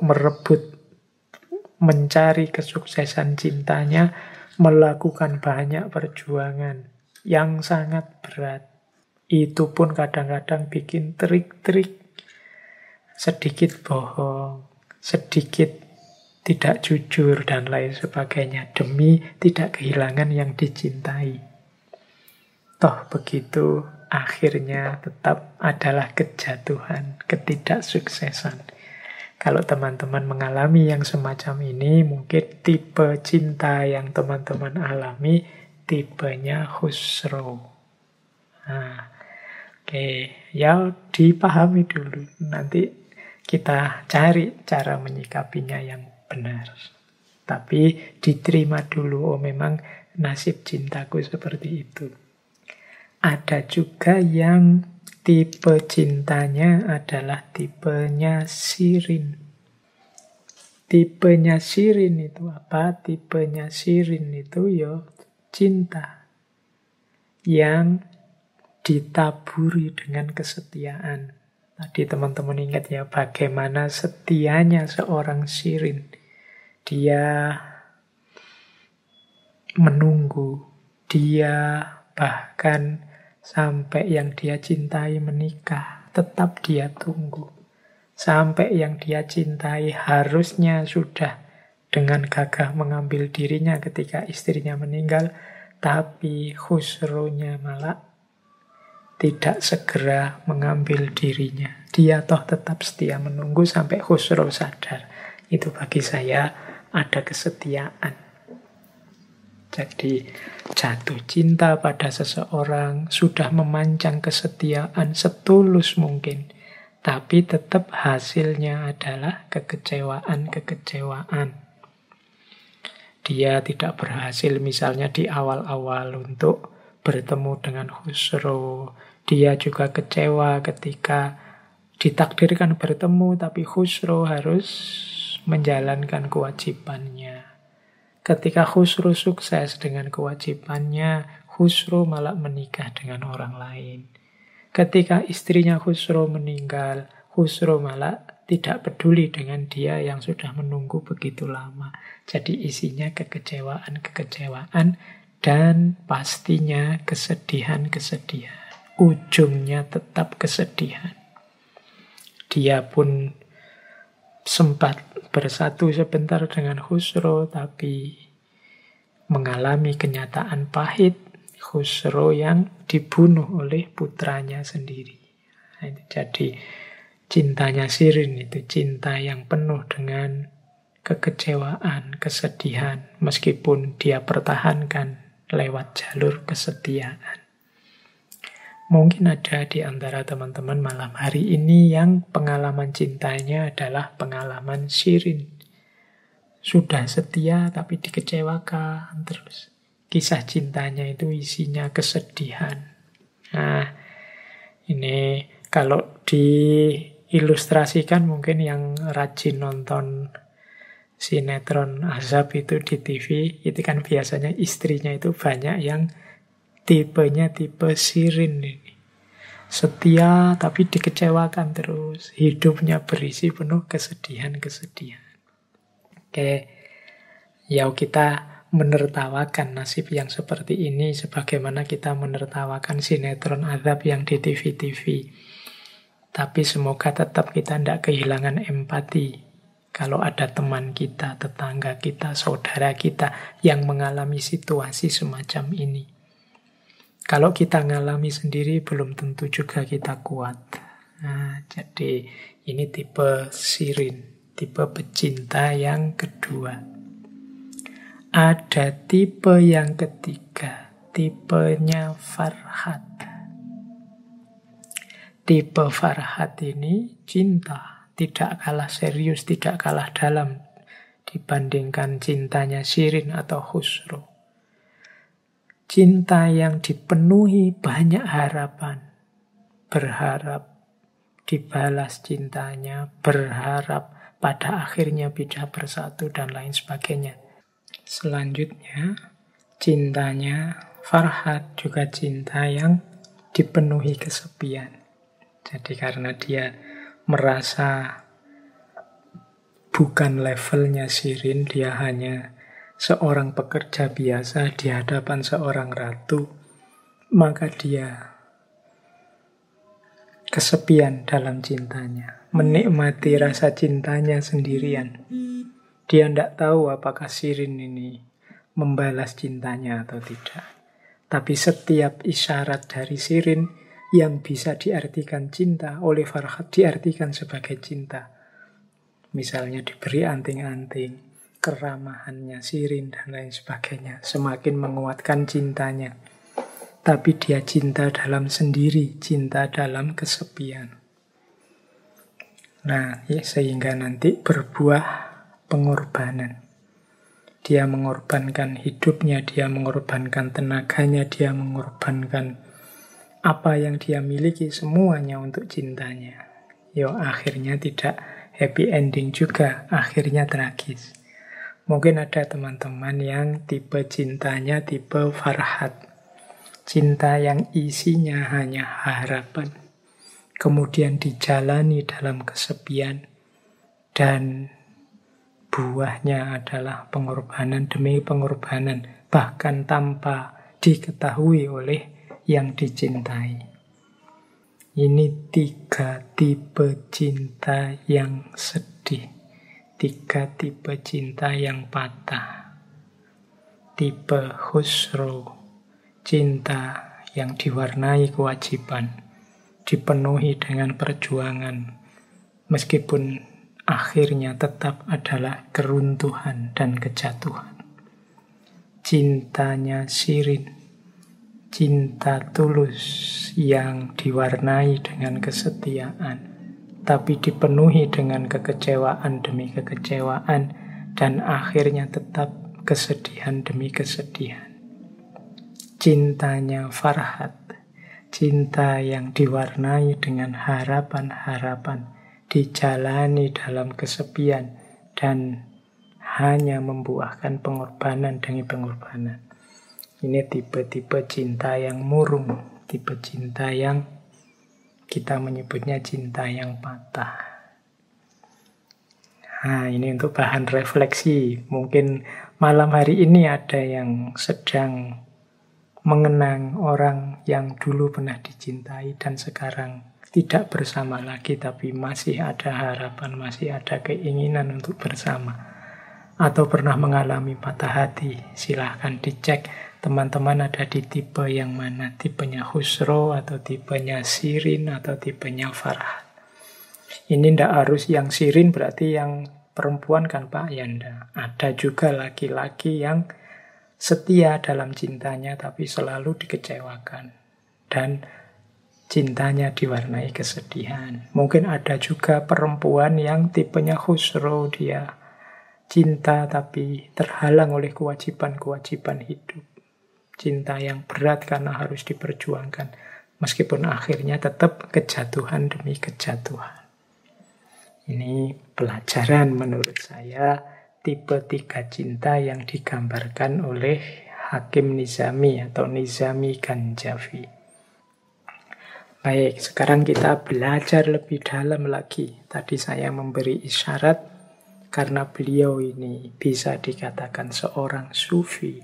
mencari kesuksesan cintanya, melakukan banyak perjuangan yang sangat berat. Itu pun kadang-kadang bikin trik-trik, sedikit bohong, sedikit tidak jujur, dan lain sebagainya, demi tidak kehilangan yang dicintai. Toh begitu, akhirnya tetap adalah kejatuhan, ketidaksuksesan. Kalau teman-teman mengalami yang semacam ini, mungkin tipe cinta yang teman-teman alami, tipenya Khusro. Nah, oke, ya dipahami dulu. Nanti kita cari cara menyikapinya yang benar. Tapi diterima dulu, oh memang nasib cintaku seperti itu. Ada juga yang tipe cintanya adalah tipenya Shirin. Tipenya Shirin itu apa? Tipenya Shirin itu ya cinta yang ditaburi dengan kesetiaan. Tadi teman-teman ingat ya bagaimana setianya seorang Shirin. Dia menunggu, dia bahkan sampai yang dia cintai menikah, tetap dia tunggu. Sampai yang dia cintai harusnya sudah dengan gagah mengambil dirinya ketika istrinya meninggal, tapi Khusronya malah tidak segera mengambil dirinya. Dia toh tetap setia menunggu sampai Khusro sadar. Itu bagi saya ada kesetiaan. Jadi jatuh cinta pada seseorang, sudah memancang kesetiaan setulus mungkin, tapi tetap hasilnya adalah kekecewaan-kekecewaan. Dia tidak berhasil misalnya di awal-awal untuk bertemu dengan Khusro. Dia juga kecewa ketika ditakdirkan bertemu, tapi Khusro harus menjalankan kewajibannya. Ketika Khusro sukses dengan kewajibannya, Khusro malah menikah dengan orang lain. Ketika istrinya Khusro meninggal, Khusro malah tidak peduli dengan dia yang sudah menunggu begitu lama. Jadi isinya kekecewaan-kekecewaan dan pastinya kesedihan-kesedihan. Ujungnya tetap kesedihan. Dia pun sempat bersatu sebentar dengan Khusro, tapi mengalami kenyataan pahit. Khusro yang dibunuh oleh putranya sendiri. Jadi Cintanya Shirin itu cinta yang penuh dengan kekecewaan, kesedihan, meskipun dia pertahankan lewat jalur kesetiaan. Mungkin ada di antara teman-teman malam hari ini yang pengalaman cintanya adalah pengalaman Shirin. Sudah setia tapi dikecewakan terus. Kisah cintanya itu isinya kesedihan. Nah, ini kalau diilustrasikan mungkin yang rajin nonton sinetron Azab itu di TV, itu kan biasanya istrinya itu banyak yang tipenya tipe Shirin ini. Setia tapi dikecewakan terus. Hidupnya berisi penuh kesedihan-kesedihan. Oke, ya kita menertawakan nasib yang seperti ini sebagaimana kita menertawakan sinetron Azab yang di TV-TV. Tapi semoga tetap kita tidak kehilangan empati kalau ada teman kita, tetangga kita, saudara kita yang mengalami situasi semacam ini. Kalau kita ngalami sendiri belum tentu juga kita kuat. Nah, jadi ini tipe Shirin, tipe pecinta yang kedua. Ada tipe yang ketiga, tipenya Farhat. Tipe Farhat ini cinta, tidak kalah serius, tidak kalah dalam dibandingkan cintanya Shirin atau Khusro. Cinta yang dipenuhi banyak harapan. Berharap dibalas cintanya, berharap pada akhirnya bisa bersatu dan lain sebagainya. Selanjutnya, cintanya Farhat juga cinta yang dipenuhi kesepian. Jadi karena dia merasa bukan levelnya Shirin, dia hanya seorang pekerja biasa di hadapan seorang ratu, maka dia kesepian dalam cintanya, menikmati rasa cintanya sendirian. Dia tidak tahu apakah Shirin ini membalas cintanya atau tidak. Tapi setiap isyarat dari Shirin yang bisa diartikan cinta oleh Farhat diartikan sebagai cinta. Misalnya diberi anting-anting, keramahannya Shirin dan lain sebagainya, semakin menguatkan cintanya. Tapi dia cinta dalam sendiri, cinta dalam kesepian. Nah, ya, sehingga nanti berbuah pengorbanan. Dia mengorbankan hidupnya, dia mengorbankan tenaganya, dia mengorbankan apa yang dia miliki semuanya untuk cintanya. Yo, akhirnya tidak happy ending juga, akhirnya tragis. Mungkin ada teman-teman yang tipe cintanya tipe Farhat. Cinta yang isinya hanya harapan, kemudian dijalani dalam kesepian, dan buahnya adalah pengorbanan demi pengorbanan, bahkan tanpa diketahui oleh yang dicintai. Ini 3 tipe cinta yang sedih, 3 tipe cinta yang patah. Tipe Khusro, cinta yang diwarnai kewajiban, dipenuhi dengan perjuangan, meskipun akhirnya tetap adalah keruntuhan dan kejatuhan. Cintanya Shirin, cinta tulus yang diwarnai dengan kesetiaan, tapi dipenuhi dengan kekecewaan demi kekecewaan, dan akhirnya tetap kesedihan demi kesedihan. Cintanya Farhat, cinta yang diwarnai dengan harapan-harapan, dijalani dalam kesepian, dan hanya membuahkan pengorbanan demi pengorbanan. Ini tipe-tipe cinta yang murung, tipe cinta yang kita menyebutnya cinta yang patah. Nah, ini untuk bahan refleksi. Mungkin malam hari ini ada yang sedang mengenang orang yang dulu pernah dicintai dan sekarang tidak bersama lagi, tapi masih ada harapan, masih ada keinginan untuk bersama. Atau pernah mengalami patah hati, silahkan dicek teman-teman ada di tipe yang mana, tipenya Khusro atau tipenya Shirin atau tipenya Farhat. Ini ndak harus yang sirin berarti yang perempuan kan Pak, ya ndak. Ada juga laki-laki yang setia dalam cintanya tapi selalu dikecewakan. Dan cintanya diwarnai kesedihan. Mungkin ada juga perempuan yang tipenya khusro, dia cinta tapi terhalang oleh kewajiban-kewajiban hidup. Cinta yang berat karena harus diperjuangkan. Meskipun akhirnya tetap kejatuhan demi kejatuhan. Ini pelajaran menurut saya tipe 3 cinta yang digambarkan oleh Hakim Nizami atau Nizami Ganjavi. Baik, sekarang kita belajar lebih dalam lagi. Tadi saya memberi isyarat karena beliau ini bisa dikatakan seorang sufi.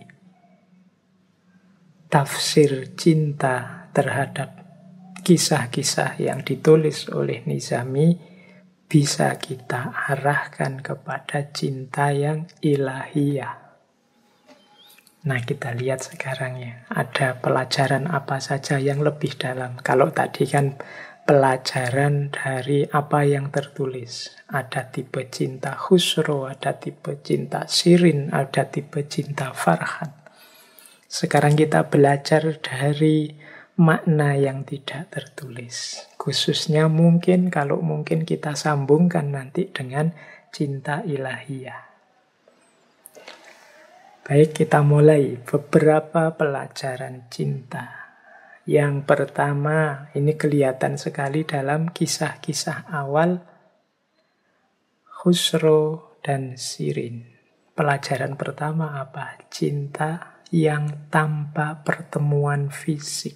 Tafsir cinta terhadap kisah-kisah yang ditulis oleh Nizami bisa kita arahkan kepada cinta yang ilahiyah. Nah, kita lihat sekarang ya, ada pelajaran apa saja yang lebih dalam. Kalau tadi kan pelajaran dari apa yang tertulis. Ada tipe cinta khusro, ada tipe cinta sirin, ada tipe cinta farhat. Sekarang kita belajar dari makna yang tidak tertulis. Khususnya mungkin kalau mungkin kita sambungkan nanti dengan cinta ilahiyah. Baik, kita mulai beberapa pelajaran cinta. Yang pertama, ini kelihatan sekali dalam kisah-kisah awal Khusro dan Sirin. Pelajaran pertama apa? Cinta yang tanpa pertemuan fisik.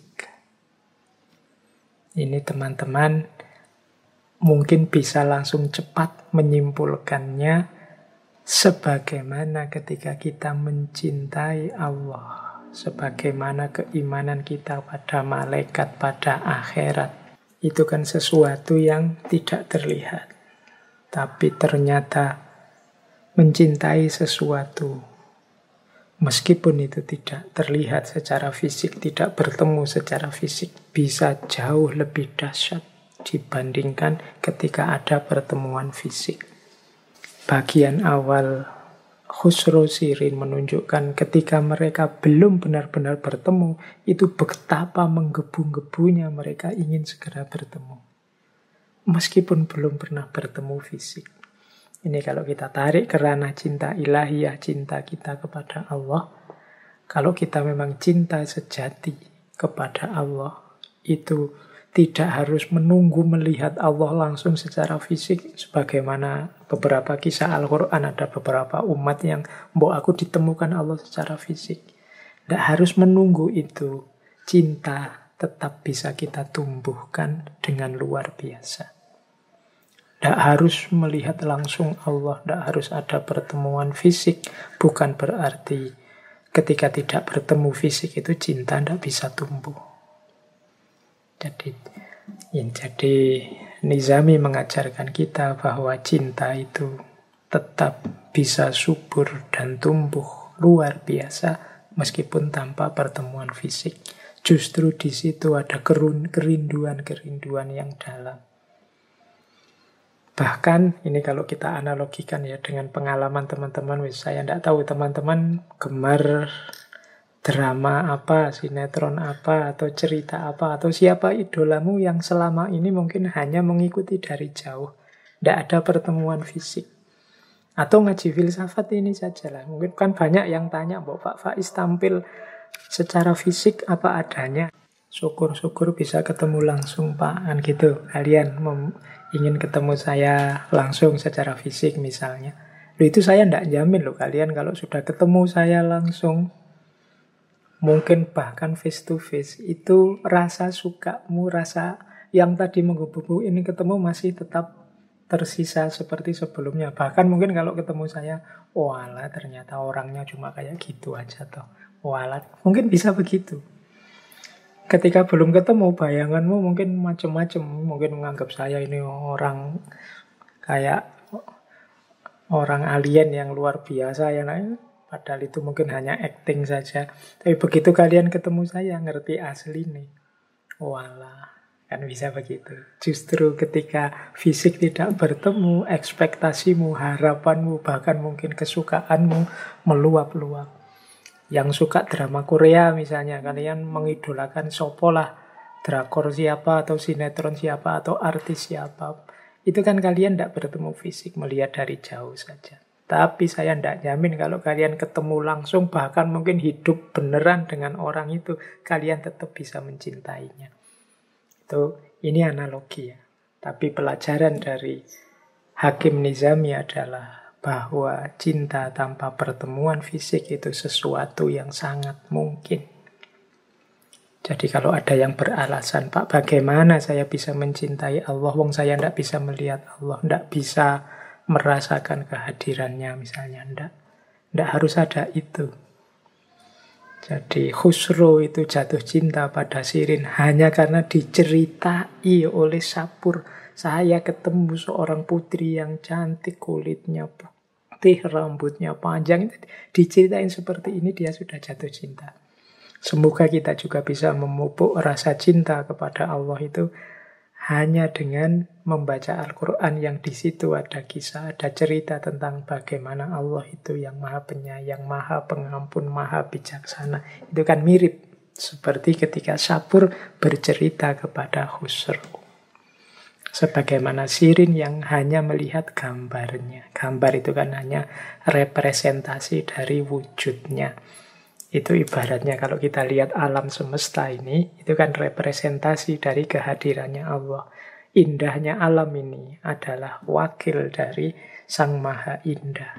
Ini teman-teman mungkin bisa langsung cepat menyimpulkannya sebagaimana ketika kita mencintai Allah, sebagaimana keimanan kita pada malaikat, pada akhirat. Itu kan sesuatu yang tidak terlihat. Tapi ternyata mencintai sesuatu, meskipun itu tidak terlihat secara fisik, tidak bertemu secara fisik, bisa jauh lebih dahsyat dibandingkan ketika ada pertemuan fisik. Bagian awal Khusro Sirin menunjukkan ketika mereka belum benar-benar bertemu, itu betapa menggebu-gebunya mereka ingin segera bertemu. Meskipun belum pernah bertemu fisik. Ini kalau kita tarik ke ranah cinta ilahiyah, cinta kita kepada Allah. Kalau kita memang cinta sejati kepada Allah, itu tidak harus menunggu melihat Allah langsung secara fisik. Sebagaimana beberapa kisah Al-Quran, ada beberapa umat yang mbok aku ditemukan Allah secara fisik. Tidak harus menunggu itu. Cinta tetap bisa kita tumbuhkan dengan luar biasa. Tidak harus melihat langsung Allah, tidak harus ada pertemuan fisik. Bukan berarti ketika tidak bertemu fisik itu cinta tidak bisa tumbuh. Jadi Nizami mengajarkan kita bahwa cinta itu tetap bisa subur dan tumbuh luar biasa meskipun tanpa pertemuan fisik. Justru di situ ada kerinduan-kerinduan yang dalam. Bahkan ini kalau kita analogikan ya dengan pengalaman teman-teman, saya tidak tahu teman-teman gemar drama apa, sinetron apa, atau cerita apa, atau siapa idolamu yang selama ini mungkin hanya mengikuti dari jauh. Tidak ada pertemuan fisik. Atau ngaji filsafat ini sajalah. Mungkin kan banyak yang tanya, Mbok Pak Faiz tampil secara fisik apa adanya. Syukur-syukur bisa ketemu langsung Pak, kan gitu. Kalian ingin ketemu saya langsung secara fisik misalnya. Loh, itu saya tidak jamin loh kalian kalau sudah ketemu saya langsung, mungkin bahkan face to face, itu rasa sukamu, rasa yang tadi menggebu-gebu ini ketemu masih tetap tersisa seperti sebelumnya. Bahkan mungkin kalau ketemu saya, walah ternyata orangnya cuma kayak gitu aja toh. Walah, mungkin bisa begitu. Ketika belum ketemu, bayanganmu mungkin macam-macam. Mungkin menganggap saya ini orang kayak orang alien yang luar biasa ya. Padahal itu mungkin hanya acting saja. Tapi begitu kalian ketemu saya, ngerti asli nih. Walah, Kan bisa begitu. Justru ketika fisik tidak bertemu, ekspektasimu, harapanmu, bahkan mungkin kesukaanmu meluap-luap. Yang suka drama Korea misalnya, kalian mengidolakan sopo lah, drakor siapa atau sinetron siapa atau artis siapa. Itu kan kalian tidak bertemu fisik, melihat dari jauh saja. Tapi saya tidak jamin kalau kalian ketemu langsung, bahkan mungkin hidup beneran dengan orang itu, kalian tetap bisa mencintainya. Ini analogi ya. Tapi pelajaran dari Hakim Nizami adalah bahwa cinta tanpa pertemuan fisik itu sesuatu yang sangat mungkin. Jadi kalau ada yang beralasan, Pak, bagaimana saya bisa mencintai Allah, wong saya tidak bisa melihat Allah, tidak bisa merasakan kehadirannya misalnya, tidak harus ada itu. Jadi Khusro itu jatuh cinta pada Shirin hanya karena diceritai oleh Sapur. Saya ketemu seorang putri yang cantik, kulitnya putih, rambutnya panjang. Diceritain seperti ini, dia sudah jatuh cinta. Semoga kita juga bisa memupuk rasa cinta kepada Allah itu hanya dengan membaca Al-Quran yang di situ ada kisah, ada cerita tentang bagaimana Allah itu yang maha penyayang, maha pengampun, maha bijaksana. Itu kan mirip seperti ketika Sapur bercerita kepada Khusro. Sebagaimana Shirin yang hanya melihat gambarnya. Gambar itu kan hanya representasi dari wujudnya. Itu ibaratnya kalau kita lihat alam semesta ini, itu kan representasi dari kehadirannya Allah. Indahnya alam ini adalah wakil dari Sang Maha Indah.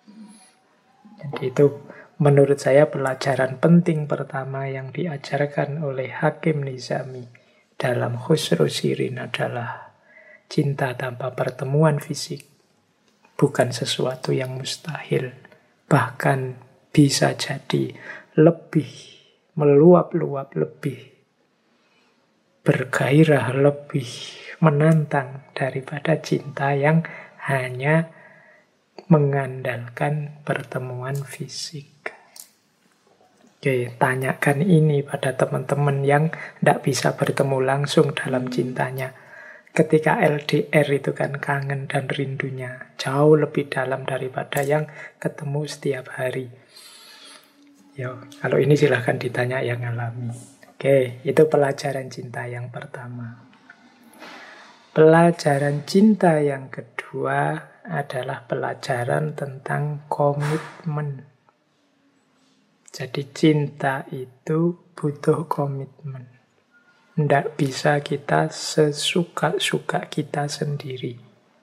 Jadi itu menurut saya pelajaran penting pertama yang diajarkan oleh Hakim Nizami dalam Khusro Shirin adalah cinta tanpa pertemuan fisik bukan sesuatu yang mustahil. Bahkan bisa jadi lebih meluap-luap, lebih bergairah, lebih menantang daripada cinta yang hanya mengandalkan pertemuan fisik. Oke, tanyakan ini pada teman-teman yang tidak bisa bertemu langsung dalam cintanya. Ketika LDR itu kan kangen dan rindunya jauh lebih dalam daripada yang ketemu setiap hari. Yo, kalau ini silahkan ditanya yang alami. Oke, itu pelajaran cinta yang pertama. Pelajaran cinta yang kedua adalah pelajaran tentang komitmen. Jadi cinta itu butuh komitmen. Tidak bisa kita sesuka-suka kita sendiri.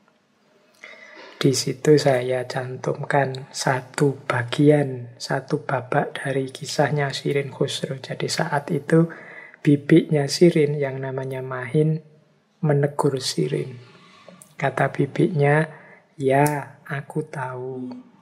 Di situ saya cantumkan satu bagian, satu babak dari kisahnya Shirin Khusro. Jadi saat itu bibiknya Shirin yang namanya Mahin menegur Shirin. Kata bibiknya, ya aku tahu.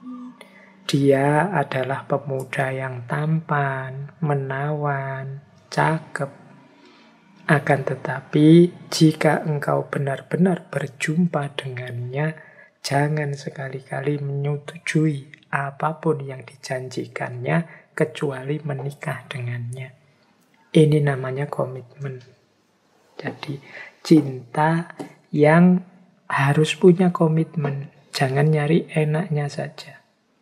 Dia adalah pemuda yang tampan, menawan, cakep. Akan tetapi jika engkau benar-benar berjumpa dengannya, jangan sekali-kali menyetujui apapun yang dijanjikannya kecuali menikah dengannya. Ini namanya komitmen. Jadi cinta yang harus punya komitmen. Jangan nyari enaknya saja.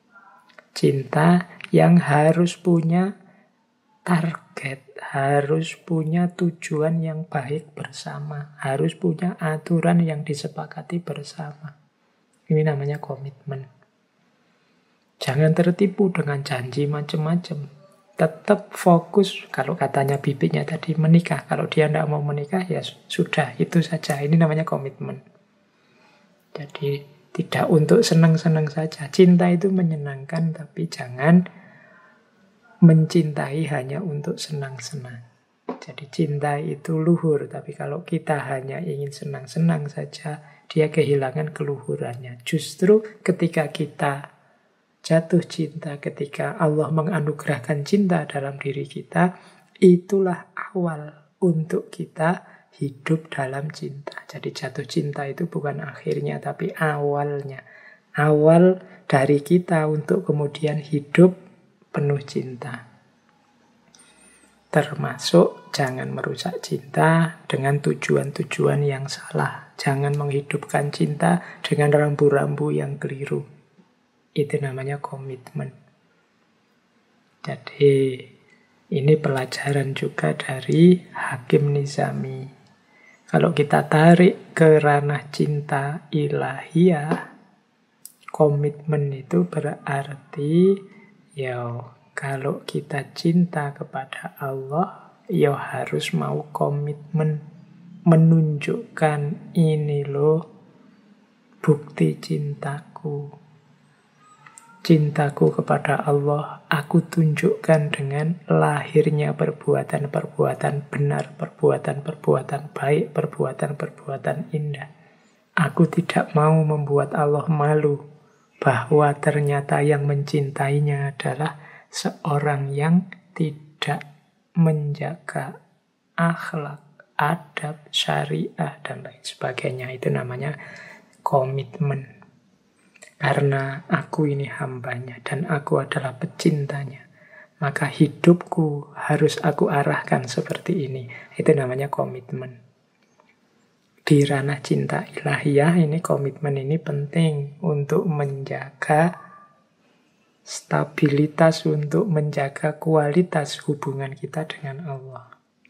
Cinta yang harus punya target, harus punya tujuan yang baik bersama, harus punya aturan yang disepakati bersama. Ini namanya komitmen. Jangan tertipu dengan janji macam-macam. Tetap fokus, kalau katanya bibitnya tadi, menikah. Kalau dia tidak mau menikah, ya sudah, itu saja. Ini namanya komitmen. Jadi tidak untuk senang-senang saja. Cinta itu menyenangkan, tapi jangan mencintai hanya untuk senang-senang. Jadi cinta itu luhur, tapi kalau kita hanya ingin senang-senang saja, dia kehilangan keluhurannya. Justru ketika kita jatuh cinta, ketika Allah menganugerahkan cinta dalam diri kita, itulah awal untuk kita hidup dalam cinta. Jadi jatuh cinta itu bukan akhirnya, tapi awalnya. Awal dari kita untuk kemudian hidup penuh cinta. Termasuk jangan merusak cinta dengan tujuan-tujuan yang salah. Jangan menghidupkan cinta dengan rambu-rambu yang keliru. Itu namanya komitmen. Jadi ini pelajaran juga dari Hakim Nizami. Kalau kita tarik ke ranah cinta ilahiyah, komitmen itu berarti kalau kita cinta kepada Allah, harus mau komitmen menunjukkan ini loh bukti cintaku. Cintaku kepada Allah aku tunjukkan dengan lahirnya perbuatan-perbuatan benar, perbuatan-perbuatan baik, perbuatan-perbuatan indah. Aku tidak mau membuat Allah malu bahwa ternyata yang mencintainya adalah seorang yang tidak menjaga akhlak, adab, syariah, dan lain sebagainya. Itu namanya komitmen. Karena aku ini hambanya dan aku adalah pecintanya, maka hidupku harus aku arahkan seperti ini. Itu namanya komitmen. Di ranah cinta ilahiyah ini komitmen ini penting untuk menjaga stabilitas, untuk menjaga kualitas hubungan kita dengan Allah.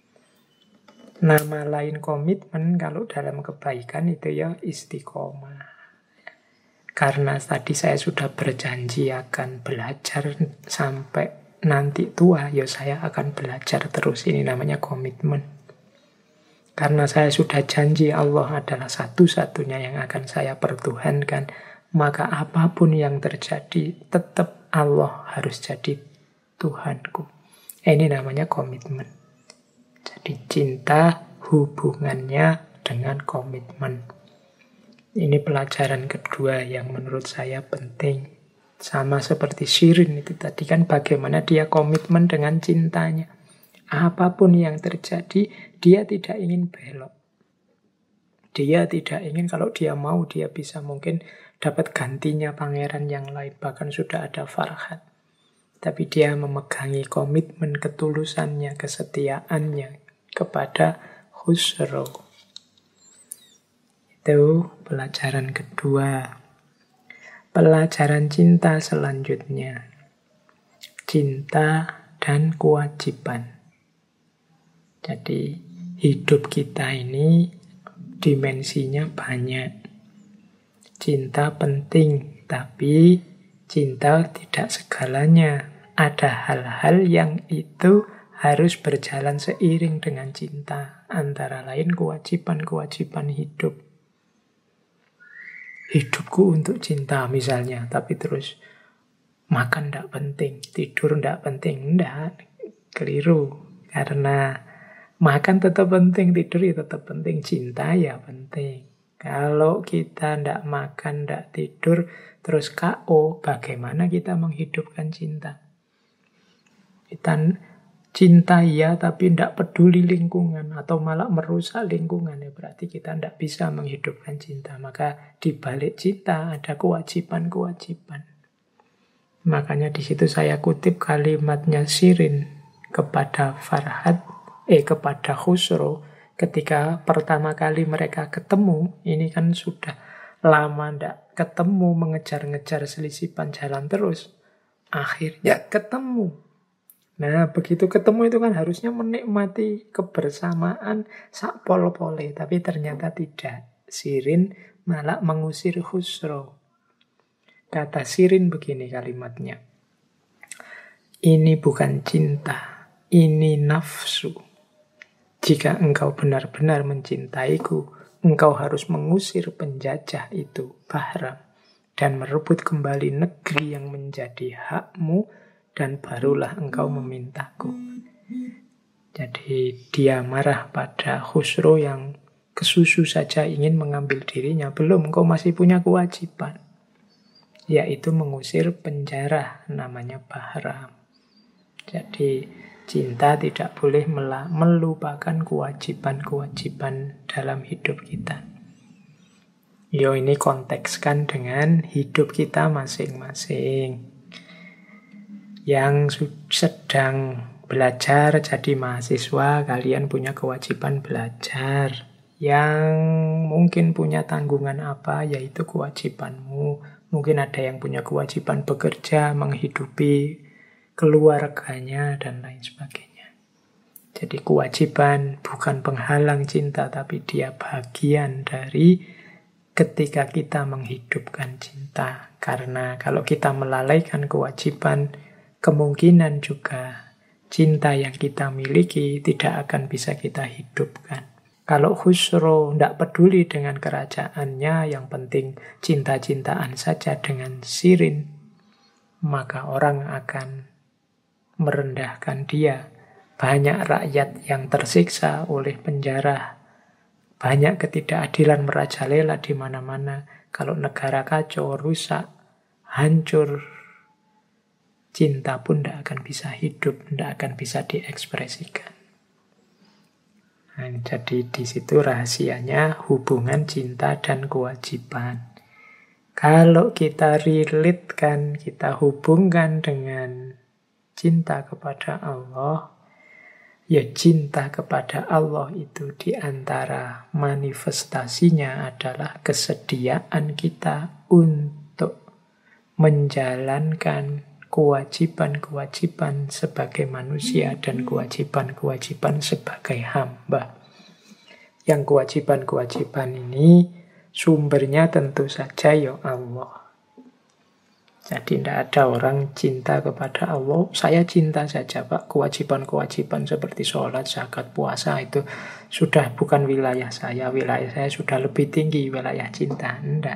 Nama lain komitmen kalau dalam kebaikan itu istiqomah. Karena tadi saya sudah berjanji akan belajar sampai nanti tua, saya akan belajar terus. Ini namanya komitmen. Karena saya sudah janji Allah adalah satu-satunya yang akan saya pertuhankan, maka apapun yang terjadi, tetap Allah harus jadi Tuhanku. Ini namanya komitmen. Jadi cinta hubungannya dengan komitmen. Ini pelajaran kedua yang menurut saya penting. Sama seperti Shirin itu tadi kan, bagaimana dia komitmen dengan cintanya. Apapun yang terjadi, dia tidak ingin belok. Dia tidak ingin, kalau dia mau, dia bisa mungkin dapat gantinya pangeran yang lain. Bahkan sudah ada Farhat. Tapi dia memegangi komitmen ketulusannya, kesetiaannya kepada Khusro. Itu pelajaran kedua. Pelajaran cinta selanjutnya. Cinta dan kewajiban. Jadi hidup kita ini dimensinya banyak. Cinta penting, tapi cinta tidak segalanya. Ada hal-hal yang itu harus berjalan seiring dengan cinta. Antara lain kewajiban-kewajiban hidup. Hidupku untuk cinta misalnya, tapi terus makan tidak penting, tidur tidak penting. Tidak, keliru. Karena makan tetap penting, tidur tetap penting, cinta penting. Kalau kita tidak makan, tidak tidur, terus KO, bagaimana kita menghidupkan cinta? Kita cinta tapi tidak peduli lingkungan, atau malah merusak lingkungan, berarti kita tidak bisa menghidupkan cinta. Maka di balik cinta ada kewajiban-kewajiban. Makanya di situ saya kutip kalimatnya Shirin kepada Farhat, kepada Khusro, ketika pertama kali mereka ketemu. Ini kan sudah lama tidak ketemu, mengejar-ngejar selisipan jalan terus. Akhirnya ketemu. Nah, begitu ketemu itu kan harusnya menikmati kebersamaan sak pol-pole, tapi ternyata tidak. Shirin malah mengusir Khusro. Kata Shirin begini kalimatnya. Ini bukan cinta, ini nafsu. Jika engkau benar-benar mencintaiku, engkau harus mengusir penjajah itu, Bahram, dan merebut kembali negeri yang menjadi hakmu, dan barulah engkau memintaku. Jadi dia marah pada Khusro yang kesusu saja ingin mengambil dirinya. Belum, engkau masih punya kewajiban, yaitu mengusir penjara namanya Bahram. Jadi cinta tidak boleh melupakan kewajiban-kewajiban dalam hidup kita. Ini kontekskan dengan hidup kita masing-masing. Yang sedang belajar jadi mahasiswa, kalian punya kewajiban belajar. Yang mungkin punya tanggungan apa, yaitu kewajibanmu. Mungkin ada yang punya kewajiban bekerja, menghidupi keluarganya, dan lain sebagainya. Jadi kewajiban bukan penghalang cinta, tapi dia bagian dari ketika kita menghidupkan cinta. Karena kalau kita melalaikan kewajiban, kemungkinan juga cinta yang kita miliki tidak akan bisa kita hidupkan. Kalau Khusro tidak peduli dengan kerajaannya, yang penting cinta-cintaan saja dengan Shirin, maka orang akan merendahkan dia. Banyak rakyat yang tersiksa oleh penjara, banyak ketidakadilan merajalela di mana-mana. Kalau negara kacau, rusak, hancur, cinta pun tidak akan bisa hidup, tidak akan bisa diekspresikan. Nah, jadi di situ rahasianya hubungan cinta dan kewajiban. Kalau kita relate-kan, kita hubungkan dengan cinta kepada Allah, ya cinta kepada Allah itu diantara manifestasinya adalah kesediaan kita untuk menjalankan kewajiban-kewajiban sebagai manusia dan kewajiban-kewajiban sebagai hamba. Yang kewajiban-kewajiban ini sumbernya tentu saja ya Allah. Jadi tidak ada orang cinta kepada Allah, saya cinta saja Pak, kewajiban-kewajiban seperti sholat, zakat, puasa itu sudah bukan wilayah saya sudah lebih tinggi wilayah cinta. Tidak.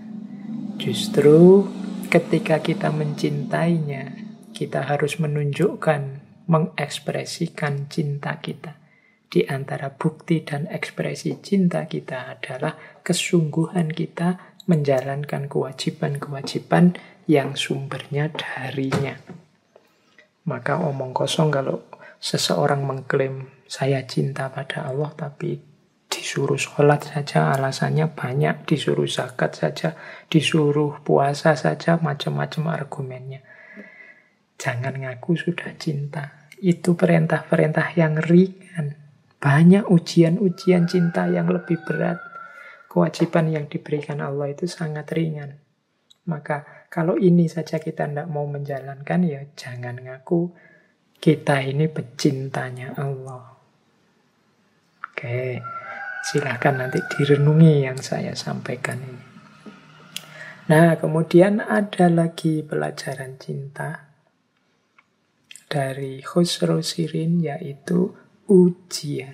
Justru ketika kita mencintainya, kita harus menunjukkan, mengekspresikan cinta kita. Di antara bukti dan ekspresi cinta kita adalah kesungguhan kita menjalankan kewajiban-kewajiban yang sumbernya darinya. Maka omong kosong kalau seseorang mengklaim saya cinta pada Allah tapi disuruh sholat saja alasannya banyak, disuruh zakat saja, disuruh puasa saja, macam-macam argumennya. Jangan ngaku sudah cinta. Itu perintah-perintah yang ringan. Banyak ujian-ujian cinta yang lebih berat. Kewajiban yang diberikan Allah itu sangat ringan. Maka kalau ini saja kita tidak mau menjalankan, ya jangan ngaku kita ini pecintanya Allah. Oke. Silahkan nanti direnungi yang saya sampaikan ini. Nah, kemudian ada lagi pelajaran cinta dari Khusro Shirin, yaitu ujian.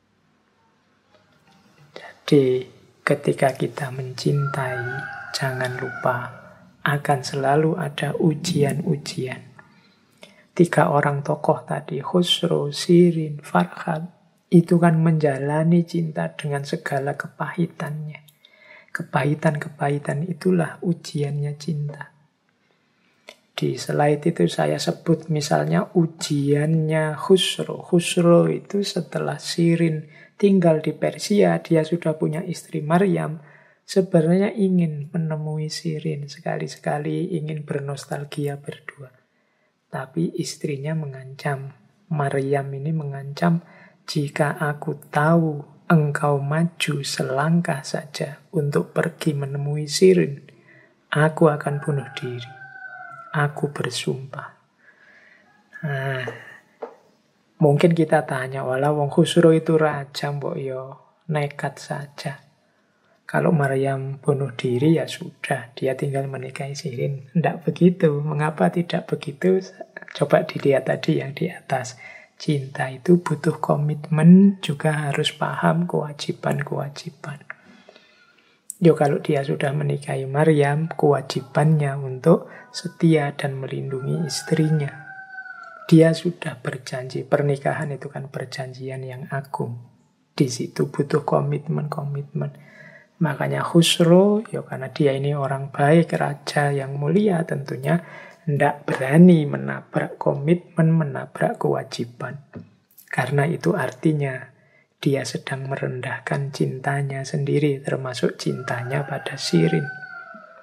Jadi, ketika kita mencintai, jangan lupa akan selalu ada ujian-ujian. 3 orang tokoh tadi, Khusro, Shirin, Farhat, itu kan menjalani cinta dengan segala kepahitannya. Kepahitan-kepahitan itulah ujiannya cinta. Di slide itu saya sebut misalnya ujiannya Khusro. Khusro itu setelah Shirin tinggal di Persia, dia sudah punya istri Maryam. Sebenarnya ingin menemui Shirin, sekali-sekali ingin bernostalgia berdua. Tapi istrinya mengancam, Maryam ini mengancam, jika aku tahu engkau maju selangkah saja untuk pergi menemui Shirin, aku akan bunuh diri. Aku bersumpah. Nah, mungkin kita tanya, walau wong Khusro itu raja, mbok yo nekat saja. Kalau Maryam bunuh diri ya sudah, dia tinggal menikahi Shirin. Tidak begitu. Mengapa tidak begitu? Coba dilihat tadi yang di atas. Cinta itu butuh komitmen, juga harus paham kewajiban-kewajiban. Yo, kalau dia sudah menikahi Maryam, kewajibannya untuk setia dan melindungi istrinya. Dia sudah berjanji, pernikahan itu kan perjanjian yang agung. Di situ butuh komitmen-komitmen. Makanya Khusro, yo karena dia ini orang baik, raja yang mulia tentunya, tidak berani menabrak komitmen, menabrak kewajiban. Karena itu artinya dia sedang merendahkan cintanya sendiri, termasuk cintanya pada Shirin.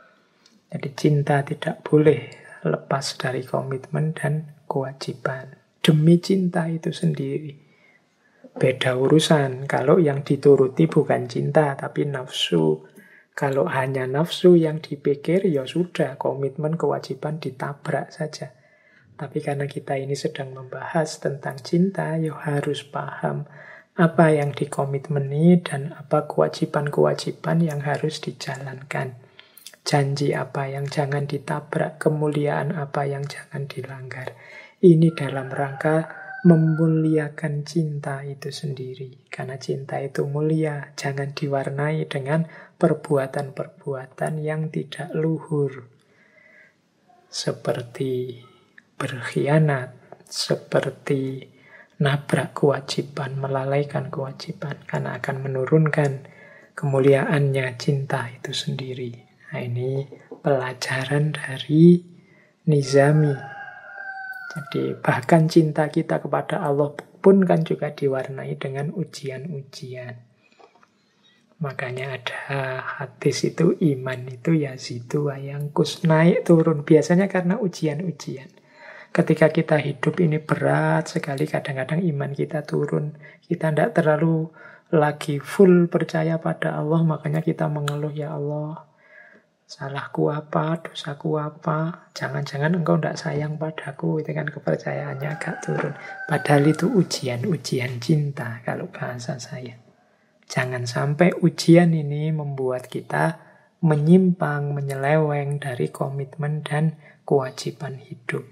Jadi cinta tidak boleh lepas dari komitmen dan kewajiban. demi cinta itu sendiri. Beda urusan kalau yang dituruti bukan cinta tapi nafsu. Kalau hanya nafsu yang dipikir, ya sudah, komitmen kewajiban ditabrak saja. Tapi karena kita ini sedang membahas tentang cinta, ya harus paham apa yang dikomitmeni dan apa kewajiban-kewajiban yang harus dijalankan. Janji apa yang jangan ditabrak, kemuliaan apa yang jangan dilanggar. Ini dalam rangka memuliakan cinta itu sendiri. Karena cinta itu mulia, jangan diwarnai dengan perbuatan-perbuatan yang tidak luhur. Seperti berkhianat, seperti nabrak kewajiban, melalaikan kewajiban. Karena akan menurunkan kemuliaannya cinta itu sendiri. Nah, ini pelajaran dari Nizami. Jadi bahkan cinta kita kepada Allah pun kan juga diwarnai dengan ujian-ujian. Makanya ada hadis itu, iman itu yazidu wa yanqus, naik turun. Biasanya karena ujian-ujian. Ketika kita hidup ini berat sekali, kadang-kadang iman kita turun. Kita tidak terlalu lagi full percaya pada Allah, makanya kita mengeluh, ya Allah, salahku apa, dosaku apa, jangan-jangan engkau tidak sayang padaku. Itu kan kepercayaannya agak turun. Padahal itu ujian-ujian cinta kalau bahasa saya. Jangan sampai ujian ini membuat kita menyimpang, menyeleweng dari komitmen dan kewajiban hidup.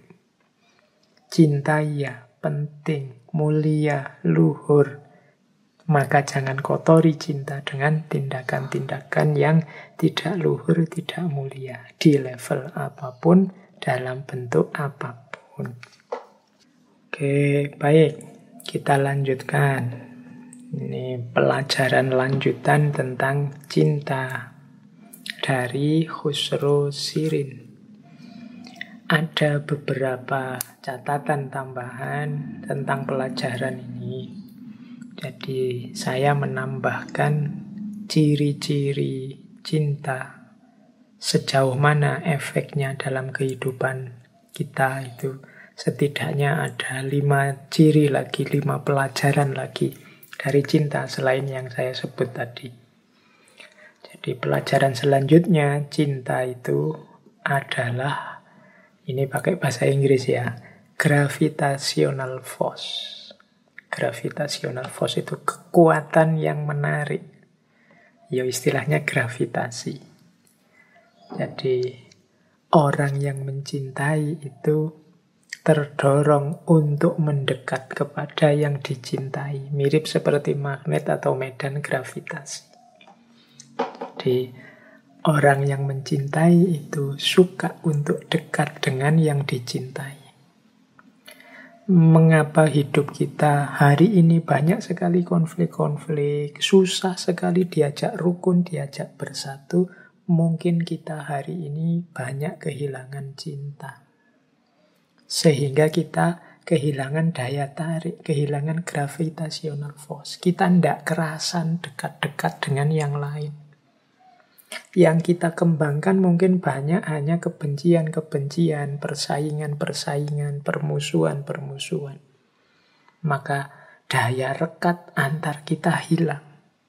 Cinta ya penting, mulia, luhur. Maka jangan kotori cinta dengan tindakan-tindakan yang tidak luhur, tidak mulia. Di level apapun, dalam bentuk apapun. Oke, baik. Kita lanjutkan. Ini pelajaran lanjutan tentang cinta dari Khusro Shirin. Ada beberapa catatan tambahan tentang pelajaran ini. Jadi saya menambahkan ciri-ciri cinta, sejauh mana efeknya dalam kehidupan kita itu. Setidaknya ada 5 ciri lagi, 5 pelajaran lagi dari cinta selain yang saya sebut tadi. Jadi pelajaran selanjutnya, cinta itu adalah, ini pakai bahasa Inggris ya, gravitational force. Gravitational force itu kekuatan yang menarik. Ya istilahnya gravitasi. Jadi orang yang mencintai itu terdorong untuk mendekat kepada yang dicintai. Mirip seperti magnet atau medan gravitasi. Jadi orang yang mencintai itu suka untuk dekat dengan yang dicintai. Mengapa hidup kita hari ini banyak sekali konflik-konflik, susah sekali diajak rukun, diajak bersatu. Mungkin kita hari ini banyak kehilangan cinta. Sehingga kita kehilangan daya tarik, kehilangan gravitational force. Kita tidak kerasan dekat-dekat dengan yang lain. Yang kita kembangkan mungkin banyak hanya kebencian-kebencian, persaingan-persaingan, permusuhan-permusuhan. Maka daya rekat antar kita hilang.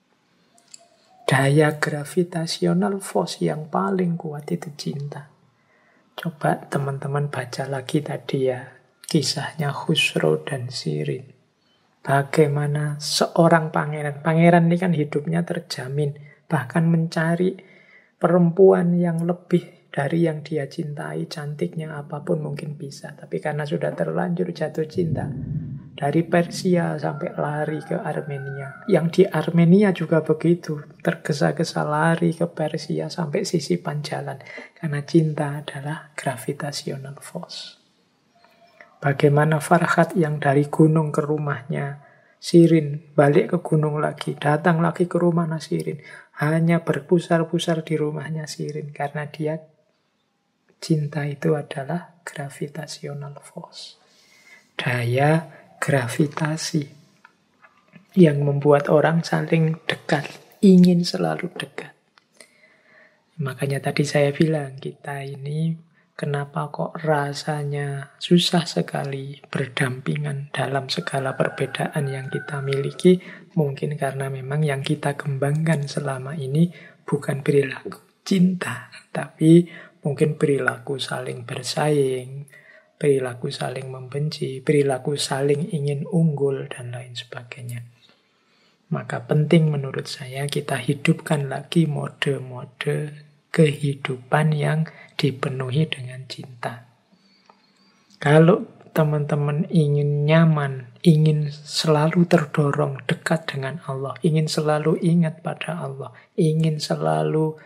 Daya gravitational force yang paling kuat itu cinta. Coba teman-teman baca lagi tadi ya, kisahnya Khusro dan Shirin. Bagaimana seorang pangeran ini kan hidupnya terjamin, bahkan mencari perempuan yang lebih dari yang dia cintai, cantiknya apapun mungkin bisa. Tapi karena sudah terlanjur jatuh cinta, dari Persia sampai lari ke Armenia. Yang di Armenia juga begitu, tergesa-gesa lari ke Persia sampai sisipan jalan. Karena cinta adalah gravitational force. Bagaimana Farhat yang dari gunung ke rumahnya Shirin, balik ke gunung lagi, datang lagi ke rumah Shirin, hanya berpusar-pusar di rumahnya Shirin, karena dia cinta itu adalah gravitational force. Daya gravitasi yang membuat orang saling dekat, ingin selalu dekat. Makanya tadi saya bilang, kita ini Kenapa kok rasanya susah sekali berdampingan dalam segala perbedaan yang kita miliki? Mungkin karena memang yang kita kembangkan selama ini bukan perilaku cinta, tapi mungkin perilaku saling bersaing, perilaku saling membenci, perilaku saling ingin unggul, dan lain sebagainya. Maka penting menurut saya kita hidupkan lagi mode-mode kehidupan yang dipenuhi dengan cinta. Kalau teman-teman ingin nyaman, ingin selalu terdorong dekat dengan Allah, ingin selalu ingat pada Allah, ingin selalu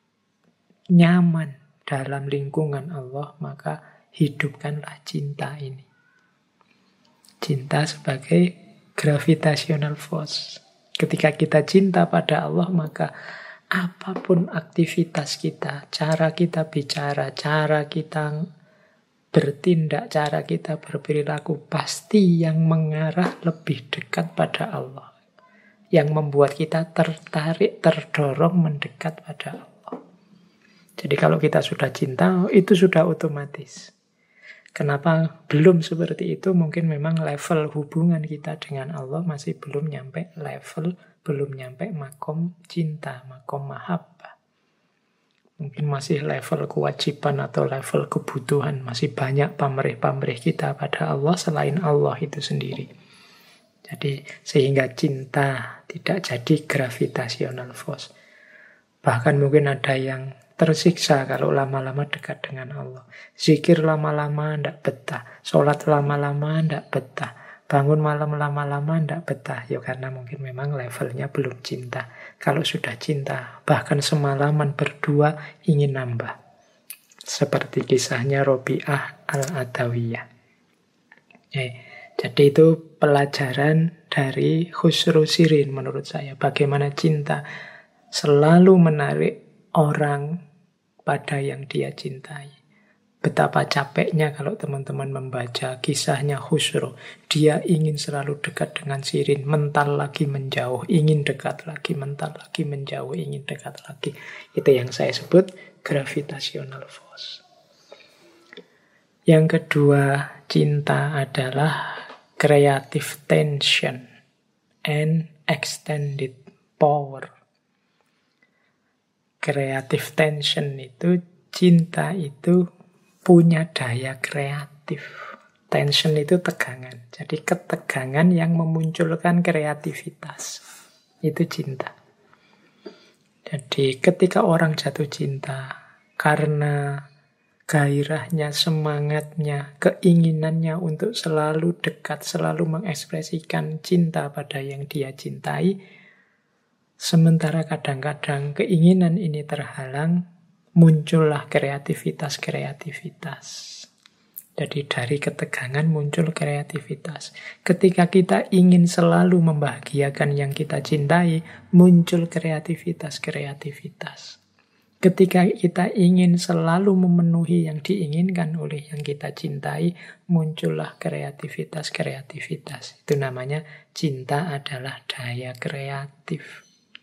nyaman dalam lingkungan Allah, maka hidupkanlah cinta ini. Cinta sebagai gravitational force. Ketika kita cinta pada Allah, maka apapun aktivitas kita, cara kita bicara, cara kita bertindak, cara kita berperilaku, pasti yang mengarah lebih dekat pada Allah. Yang membuat kita tertarik, terdorong mendekat pada Allah. Jadi kalau kita sudah cinta, itu sudah otomatis. Kenapa belum seperti itu? Mungkin memang level hubungan kita dengan Allah masih belum nyampe level, belum nyampe makom cinta, makom mahabbah. Mungkin masih level kewajiban atau level kebutuhan. Masih banyak pamrih-pamrih kita pada Allah selain Allah itu sendiri. Jadi sehingga cinta tidak jadi gravitational force. Bahkan mungkin ada yang tersiksa kalau lama-lama dekat dengan Allah. Zikir lama-lama tidak betah. Sholat lama-lama tidak betah. Bangun malam lama-lama tidak betah. Ya karena mungkin memang levelnya belum cinta. Kalau sudah cinta, bahkan semalaman berdua ingin nambah. Seperti kisahnya Robi'ah Al-Adawiyah. Jadi itu pelajaran dari Khusru Sirin menurut saya. Bagaimana cinta selalu menarik orang pada yang dia cintai. Betapa capeknya kalau teman-teman membaca kisahnya Khusru. Dia ingin selalu dekat dengan Sirin, mental lagi menjauh, ingin dekat lagi, mental lagi menjauh, ingin dekat lagi. Itu yang saya sebut gravitational force. Yang kedua, cinta adalah creative tension and extended power. Creative tension itu, cinta itu punya daya kreatif. Tension itu tegangan. Jadi ketegangan yang memunculkan kreativitas. Itu cinta. Jadi ketika orang jatuh cinta, karena gairahnya, semangatnya, keinginannya untuk selalu dekat, selalu mengekspresikan cinta pada yang dia cintai, sementara kadang-kadang keinginan ini terhalang, muncullah kreativitas-kreativitas. Jadi dari ketegangan muncul kreativitas. Ketika kita ingin selalu membahagiakan yang kita cintai, muncul kreativitas-kreativitas. Ketika kita ingin selalu memenuhi yang diinginkan oleh yang kita cintai, muncullah kreativitas-kreativitas. Itu namanya cinta adalah daya kreatif.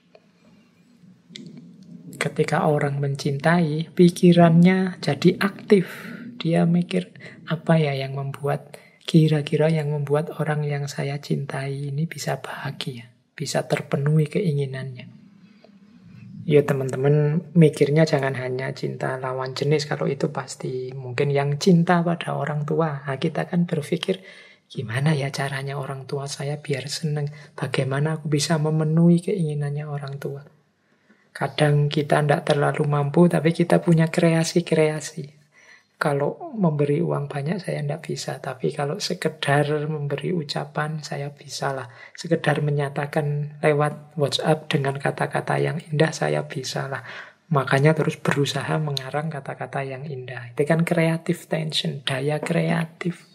Ketika orang mencintai, pikirannya jadi aktif. Dia mikir, apa ya yang membuat, kira-kira yang membuat orang yang saya cintai ini bisa bahagia, bisa terpenuhi keinginannya. Ya teman-teman mikirnya jangan hanya cinta lawan jenis, kalau itu pasti. Mungkin yang cinta pada orang tua. Nah, kita kan berpikir, gimana ya caranya orang tua saya biar seneng? Bagaimana aku bisa memenuhi keinginannya orang tua? Kadang kita tidak terlalu mampu, tapi kita punya kreasi-kreasi. Kalau memberi uang banyak saya tidak bisa, tapi kalau sekedar memberi ucapan saya bisa lah. Sekedar menyatakan lewat WhatsApp dengan kata-kata yang indah saya bisa lah. Makanya terus berusaha mengarang kata-kata yang indah. Itu kan creative tension, daya kreatif.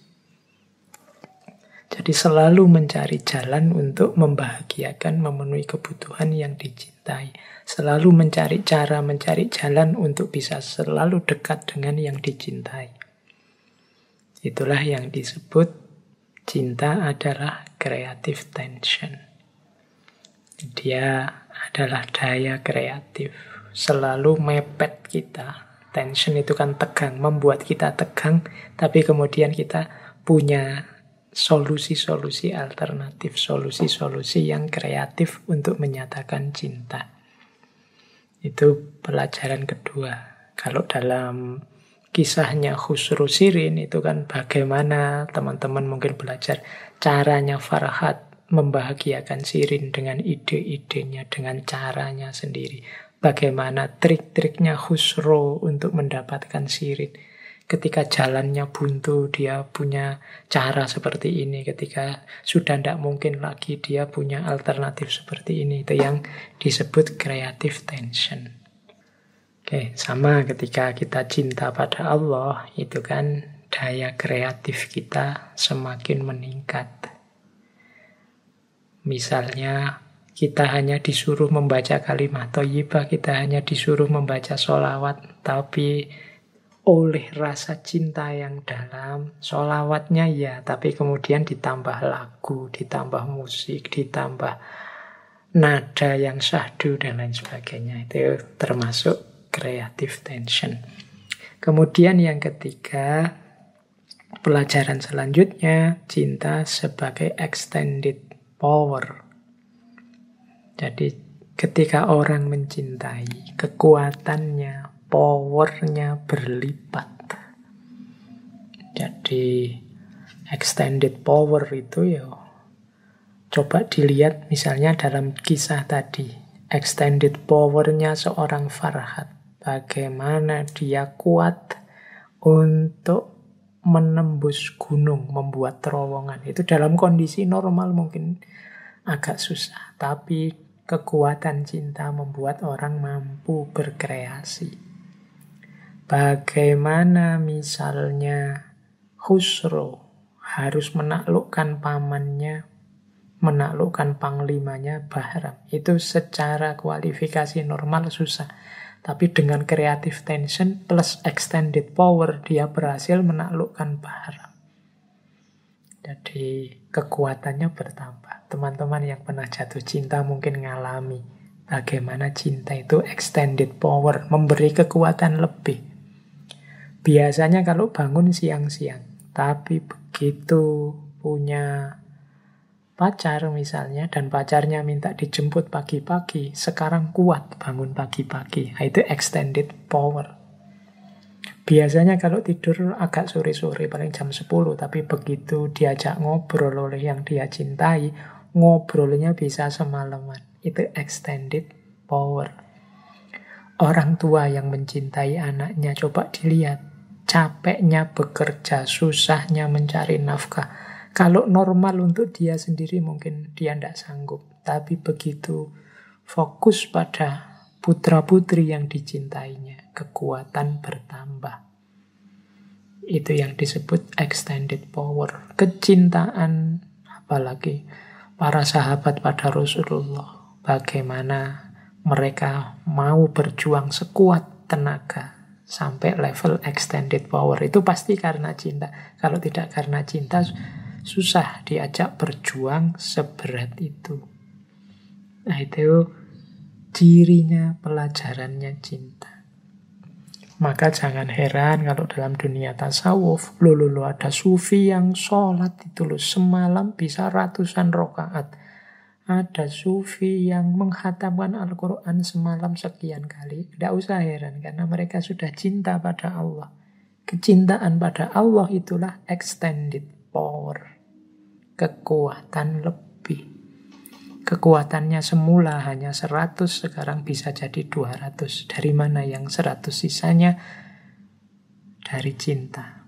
Jadi selalu mencari jalan untuk membahagiakan, memenuhi kebutuhan yang dicintai. Selalu mencari cara, mencari jalan untuk bisa selalu dekat dengan yang dicintai. Itulah yang disebut cinta adalah creative tension. Dia adalah daya kreatif. Selalu mepet kita Tension itu kan tegang, membuat kita tegang, tapi kemudian kita punya solusi-solusi alternatif, solusi-solusi yang kreatif untuk menyatakan cinta. Itu pelajaran kedua. Kalau dalam kisahnya Khusru Shirin itu kan bagaimana teman-teman mungkin belajar caranya Farhat membahagiakan Shirin dengan ide-idenya, dengan caranya sendiri. Bagaimana trik-triknya Khusro untuk mendapatkan Shirin. Ketika jalannya buntu, dia punya cara seperti ini. Ketika sudah tidak mungkin lagi, dia punya alternatif seperti ini. Itu yang disebut creative tension. Oke, sama ketika kita cinta pada Allah, itu kan daya kreatif kita semakin meningkat. Misalnya, kita hanya disuruh membaca kalimat thayyibah, kita hanya disuruh membaca sholawat, tapi oleh rasa cinta yang dalam, sholawatnya ya, tapi kemudian ditambah lagu, ditambah musik, ditambah nada yang syahdu, dan lain sebagainya. Itu termasuk creative tension. Kemudian yang ketiga, pelajaran selanjutnya, cinta sebagai extended power. Jadi ketika orang mencintai, kekuatannya, powernya berlipat. Jadi extended power itu ya, coba dilihat misalnya dalam kisah tadi, extended powernya seorang Farhat. Bagaimana dia kuat untuk menembus gunung, membuat terowongan. Itu dalam kondisi normal mungkin agak susah, tapi kekuatan cinta membuat orang mampu berkreasi. Bagaimana misalnya Khusro harus menaklukkan pamannya, menaklukkan panglimanya Bahram. Itu secara kualifikasi normal susah. Tapi dengan creative tension plus extended power, dia berhasil menaklukkan Bahram. Jadi kekuatannya bertambah. Teman-teman yang pernah jatuh cinta mungkin ngalami bagaimana cinta itu extended power, memberi kekuatan lebih. Biasanya kalau bangun siang-siang, tapi begitu punya pacar misalnya, dan pacarnya minta dijemput pagi-pagi, sekarang kuat bangun pagi-pagi. Nah, itu extended power. Biasanya kalau tidur agak sore-sore, paling jam 10, tapi begitu diajak ngobrol oleh yang dia cintai, ngobrolnya bisa semalaman. Itu extended power. Orang tua yang mencintai anaknya, coba dilihat. Capeknya bekerja, susahnya mencari nafkah. Kalau normal untuk dia sendiri mungkin dia tidak sanggup. Tapi begitu fokus pada putra-putri yang dicintainya, kekuatan bertambah. Itu yang disebut extended power. Kecintaan, apalagi para sahabat pada Rasulullah. Bagaimana mereka mau berjuang sekuat tenaga sampai level extended power. Itu pasti karena cinta. Kalau tidak karena cinta, susah diajak berjuang seberat itu. Nah, itu cirinya, pelajarannya cinta. Maka jangan heran kalau dalam dunia tasawuf, lo ada sufi yang sholat itu loh, semalam bisa ratusan rakaat. Ada sufi yang menghatamkan Al-Quran semalam sekian kali. Tidak usah heran, karena mereka sudah cinta pada Allah. Kecintaan pada Allah itulah extended power. Kekuatan lebih. Kekuatannya semula hanya 100, sekarang bisa jadi 200. Dari mana yang 100 sisanya? Dari cinta.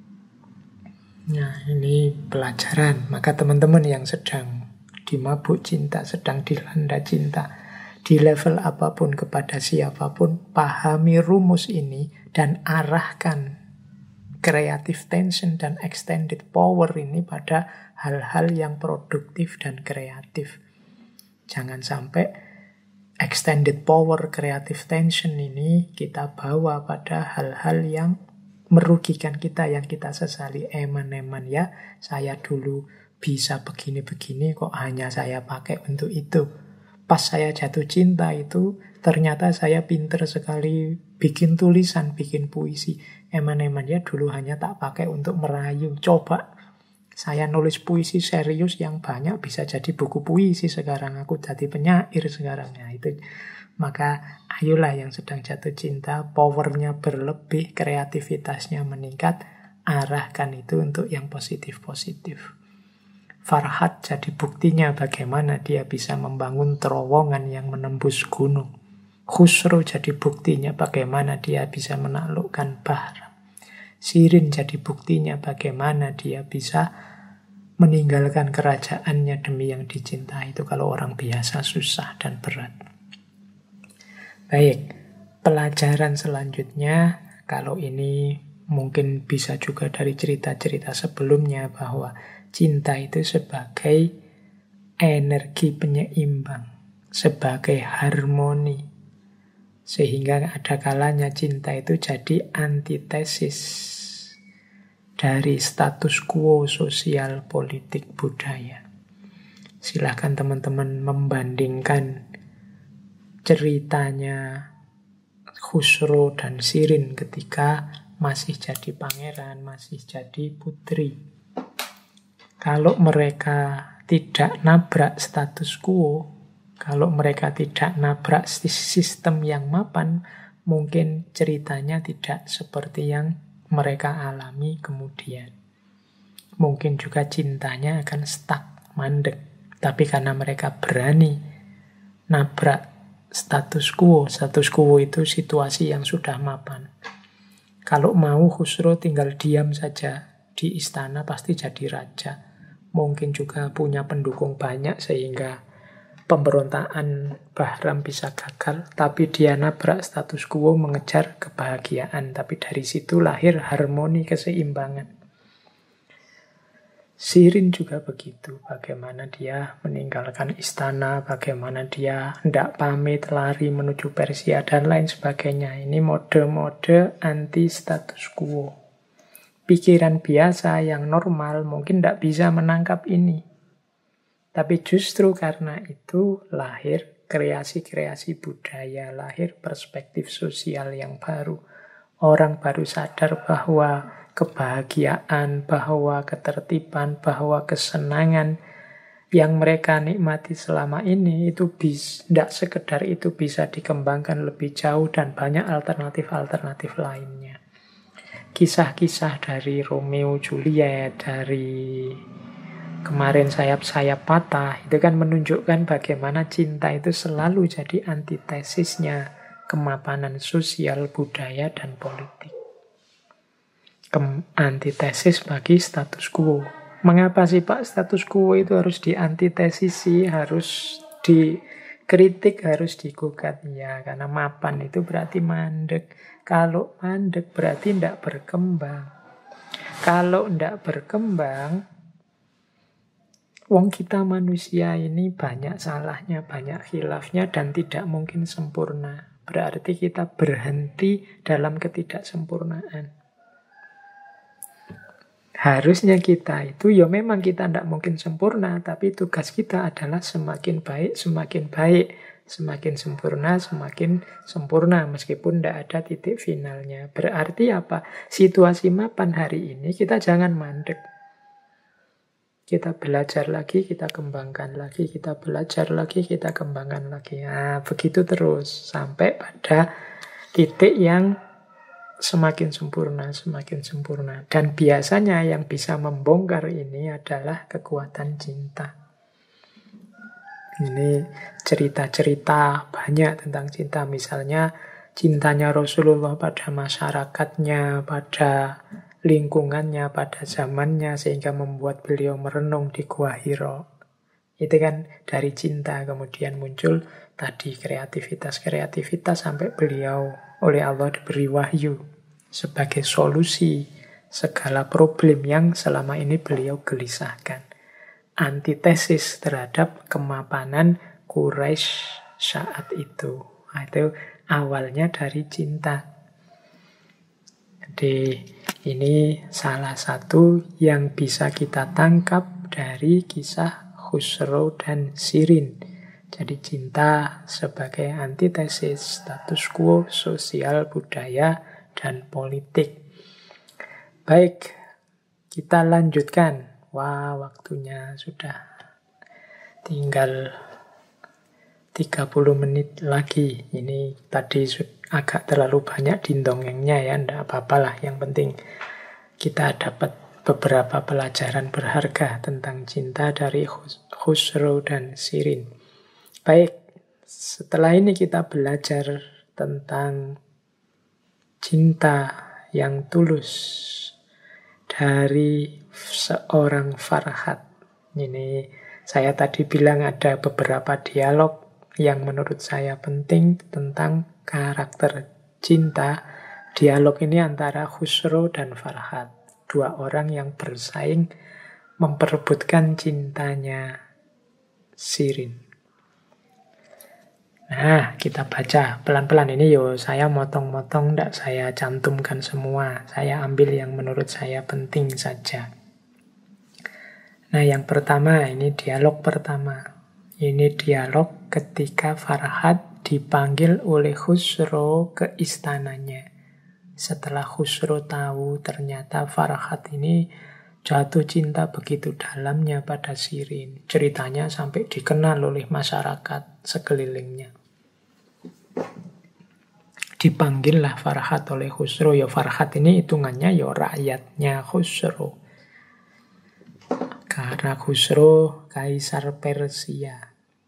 Nah, ini pelajaran. Maka teman-teman yang sedang dimabuk cinta, sedang dilanda cinta, di level apapun kepada siapapun, pahami rumus ini dan arahkan creative tension dan extended power ini pada hal-hal yang produktif dan kreatif. Jangan sampai extended power, creative tension ini kita bawa pada hal-hal yang merugikan kita, yang kita sesali. Eman-eman ya, saya dulu bisa begini-begini, kok hanya saya pakai untuk itu. Pas saya jatuh cinta itu, ternyata saya pinter sekali bikin tulisan, bikin puisi. Eman-eman ya dulu hanya tak pakai untuk merayu. Coba saya nulis puisi serius yang banyak, bisa jadi buku puisi sekarang. Aku jadi penyair sekarang. Ya, itu. Maka ayolah yang sedang jatuh cinta, powernya berlebih, kreativitasnya meningkat, arahkan itu untuk yang positif-positif. Farhat jadi buktinya bagaimana dia bisa membangun terowongan yang menembus gunung. Khusro jadi buktinya bagaimana dia bisa menaklukkan Bahram. Sirin jadi buktinya bagaimana dia bisa meninggalkan kerajaannya demi yang dicintai. Itu kalau orang biasa susah dan berat. Baik, pelajaran selanjutnya, kalau ini mungkin bisa juga dari cerita-cerita sebelumnya, bahwa cinta itu sebagai energi penyeimbang, sebagai harmoni. Sehingga ada kalanya cinta itu jadi antitesis dari status quo sosial, politik, budaya. Silahkan teman-teman membandingkan ceritanya Khusro dan Sirin ketika masih jadi pangeran, masih jadi putri. Kalau mereka tidak nabrak status quo, kalau mereka tidak nabrak sistem yang mapan, mungkin ceritanya tidak seperti yang mereka alami kemudian. Mungkin juga cintanya akan stuck, mandek. Tapi karena mereka berani nabrak status quo itu situasi yang sudah mapan. Kalau mau Khusro tinggal diam saja di istana pasti jadi raja. Mungkin juga punya pendukung banyak sehingga pemberontakan Bahram bisa gagal. Tapi dia nabrak status quo mengejar kebahagiaan. Tapi dari situ lahir harmoni keseimbangan. Sirin juga begitu, bagaimana dia meninggalkan istana, bagaimana dia hendak pamit, lari menuju Persia, dan lain sebagainya. Ini mode-mode anti status quo. Pikiran biasa yang normal mungkin tidak bisa menangkap ini. Tapi justru karena itu lahir kreasi-kreasi budaya, lahir perspektif sosial yang baru. Orang baru sadar bahwa kebahagiaan, bahwa ketertiban, bahwa kesenangan yang mereka nikmati selama ini itu tidak sekedar itu bisa dikembangkan lebih jauh dan banyak alternatif-alternatif lainnya. Kisah-kisah dari Romeo Juliet, dari kemarin Sayap-sayap patah, itu kan menunjukkan bagaimana cinta itu selalu jadi antitesisnya kemapanan sosial, budaya, dan politik. Antitesis bagi status quo. Mengapa sih Pak status quo itu harus diantitesisi, harus dikritik, harus digugat? Ya, karena mapan itu berarti mandek. Kalau mandek berarti tidak berkembang. Kalau tidak berkembang, wong kita manusia ini banyak salahnya, banyak khilafnya, dan tidak mungkin sempurna. Berarti kita berhenti dalam ketidaksempurnaan. Harusnya kita itu, ya memang kita tidak mungkin sempurna, tapi tugas kita adalah semakin baik, semakin baik. Semakin sempurna, meskipun tidak ada titik finalnya. Berarti apa? Situasi mapan hari ini, kita jangan mandek. Kita belajar lagi, kita kembangkan lagi, kita belajar lagi, kita kembangkan lagi. Nah, begitu terus, sampai pada titik yang semakin sempurna, semakin sempurna. Dan biasanya yang bisa membongkar ini adalah kekuatan cinta. Ini cerita-cerita banyak tentang cinta. Misalnya cintanya Rasulullah pada masyarakatnya, pada lingkungannya, pada zamannya, sehingga membuat beliau merenung di Gua Hira. Itu kan dari cinta kemudian muncul tadi kreativitas sampai beliau oleh Allah diberi wahyu sebagai solusi segala problem yang selama ini beliau gelisahkan. Antitesis terhadap kemapanan Quraisy saat itu. Nah, itu awalnya dari cinta. Jadi ini salah satu yang bisa kita tangkap dari kisah Khusro dan Sirin. Jadi cinta sebagai antitesis status quo sosial, budaya, dan politik. Baik, kita lanjutkan. Wah, waktunya sudah tinggal 30 menit lagi. Ini tadi agak terlalu banyak dindongengnya ya, enggak apa-apalah. Yang penting kita dapat beberapa pelajaran berharga tentang cinta dari Khusro dan Shirin. Baik, setelah ini kita belajar tentang cinta yang tulus dari seorang Farhat. Ini saya tadi bilang ada beberapa dialog yang menurut saya penting tentang karakter cinta. Dialog ini antara Khusro dan Farhat. Dua orang yang bersaing memperebutkan cintanya Shirin. Nah, kita baca pelan-pelan ini yo. Saya motong-motong, tidak saya cantumkan semua. Saya ambil yang menurut saya penting saja. Nah, yang pertama, ini dialog pertama. Ini dialog ketika Farhat dipanggil oleh Khusro ke istananya. Setelah Khusro tahu ternyata Farhat ini jatuh cinta begitu dalamnya pada Shirin. Ceritanya sampai dikenal oleh masyarakat sekelilingnya. Dipanggillah Farhat oleh Khusro. Ya Farhat ini hitungannya ya rakyatnya Khusro. Karena Khusro kaisar Persia.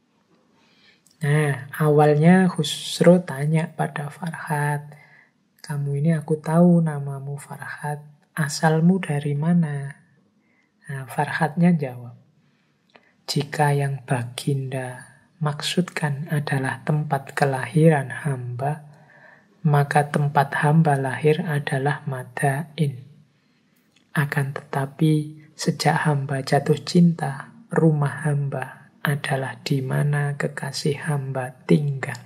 Nah, awalnya Khusro tanya pada Farhat, kamu ini aku tahu namamu Farhat, asalmu dari mana? Nah, Farhatnya jawab, jika yang Baginda maksudkan adalah tempat kelahiran hamba, maka tempat hamba lahir adalah Madain. Akan tetapi, sejak hamba jatuh cinta, rumah hamba adalah di mana kekasih hamba tinggal.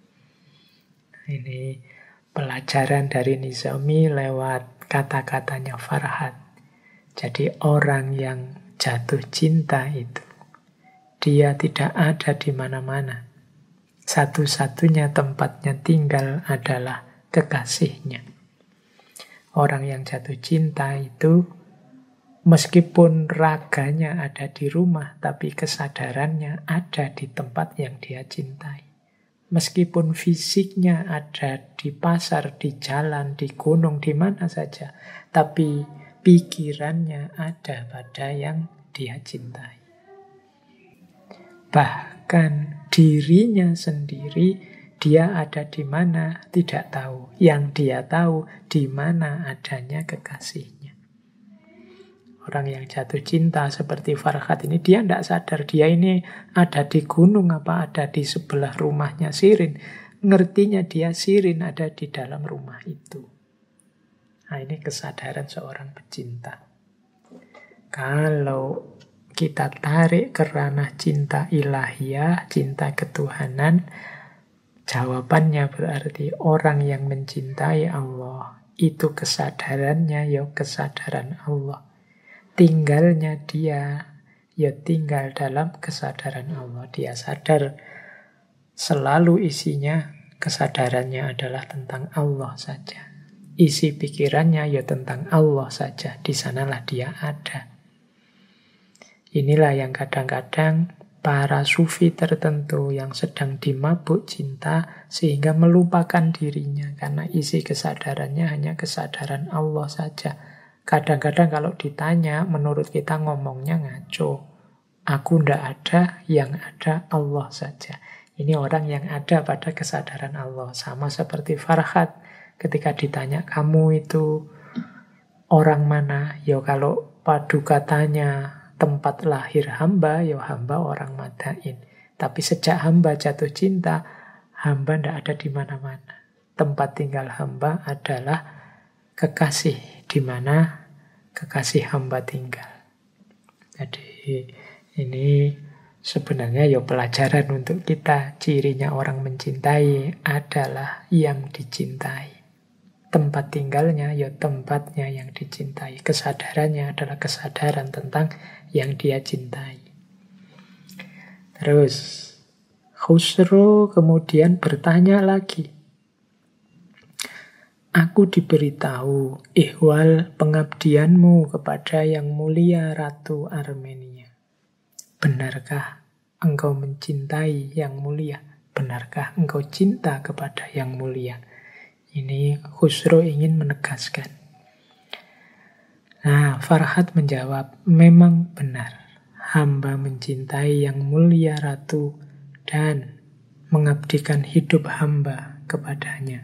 Ini pelajaran dari Nizami lewat kata-katanya Farhat. Jadi orang yang jatuh cinta itu, dia tidak ada di mana-mana. Satu-satunya tempatnya tinggal adalah kekasihnya. Orang yang jatuh cinta itu, meskipun raganya ada di rumah, tapi kesadarannya ada di tempat yang dia cintai. Meskipun fisiknya ada di pasar, di jalan, di gunung, di mana saja, tapi pikirannya ada pada yang dia cintai. Bahkan dirinya sendiri, dia ada di mana tidak tahu. Yang dia tahu di mana adanya kekasihnya. Orang yang jatuh cinta seperti Farhat ini, dia tidak sadar dia ini ada di gunung apa ada di sebelah rumahnya Shirin. Ngertinya dia Shirin ada di dalam rumah itu. Nah, ini kesadaran seorang pecinta. Kalau kita tarik ke ranah cinta ilahiyah, cinta ketuhanan, jawabannya berarti orang yang mencintai Allah, itu kesadarannya ya kesadaran Allah. Tinggalnya dia ya tinggal dalam kesadaran Allah. Dia sadar selalu isinya kesadarannya adalah tentang Allah saja. Isi pikirannya ya tentang Allah saja. Di sanalah dia ada. Inilah yang kadang-kadang para sufi tertentu yang sedang dimabuk cinta sehingga melupakan dirinya karena isi kesadarannya hanya kesadaran Allah saja. Kadang-kadang kalau ditanya, menurut kita ngomongnya ngaco. Aku ndak ada, yang ada Allah saja. Ini orang yang ada pada kesadaran Allah. Sama seperti Farhat. Ketika ditanya, kamu itu orang mana? Ya kalau padu katanya tempat lahir hamba, ya hamba orang Madain. Tapi sejak hamba jatuh cinta, hamba ndak ada di mana-mana. Tempat tinggal hamba adalah kekasih, di mana kekasih hamba tinggal. Jadi ini sebenarnya ya pelajaran untuk kita. Cirinya orang mencintai adalah yang dicintai. Tempat tinggalnya ya tempatnya yang dicintai. Kesadarannya adalah kesadaran tentang yang dia cintai. Terus Khusro kemudian bertanya lagi. Aku diberitahu ihwal pengabdianmu kepada yang mulia Ratu Armenia. Benarkah engkau mencintai yang mulia? Benarkah engkau cinta kepada yang mulia? Ini Khusro ingin menegaskan. Nah, Farhat menjawab, memang benar. Hamba mencintai yang mulia Ratu dan mengabdikan hidup hamba kepadanya.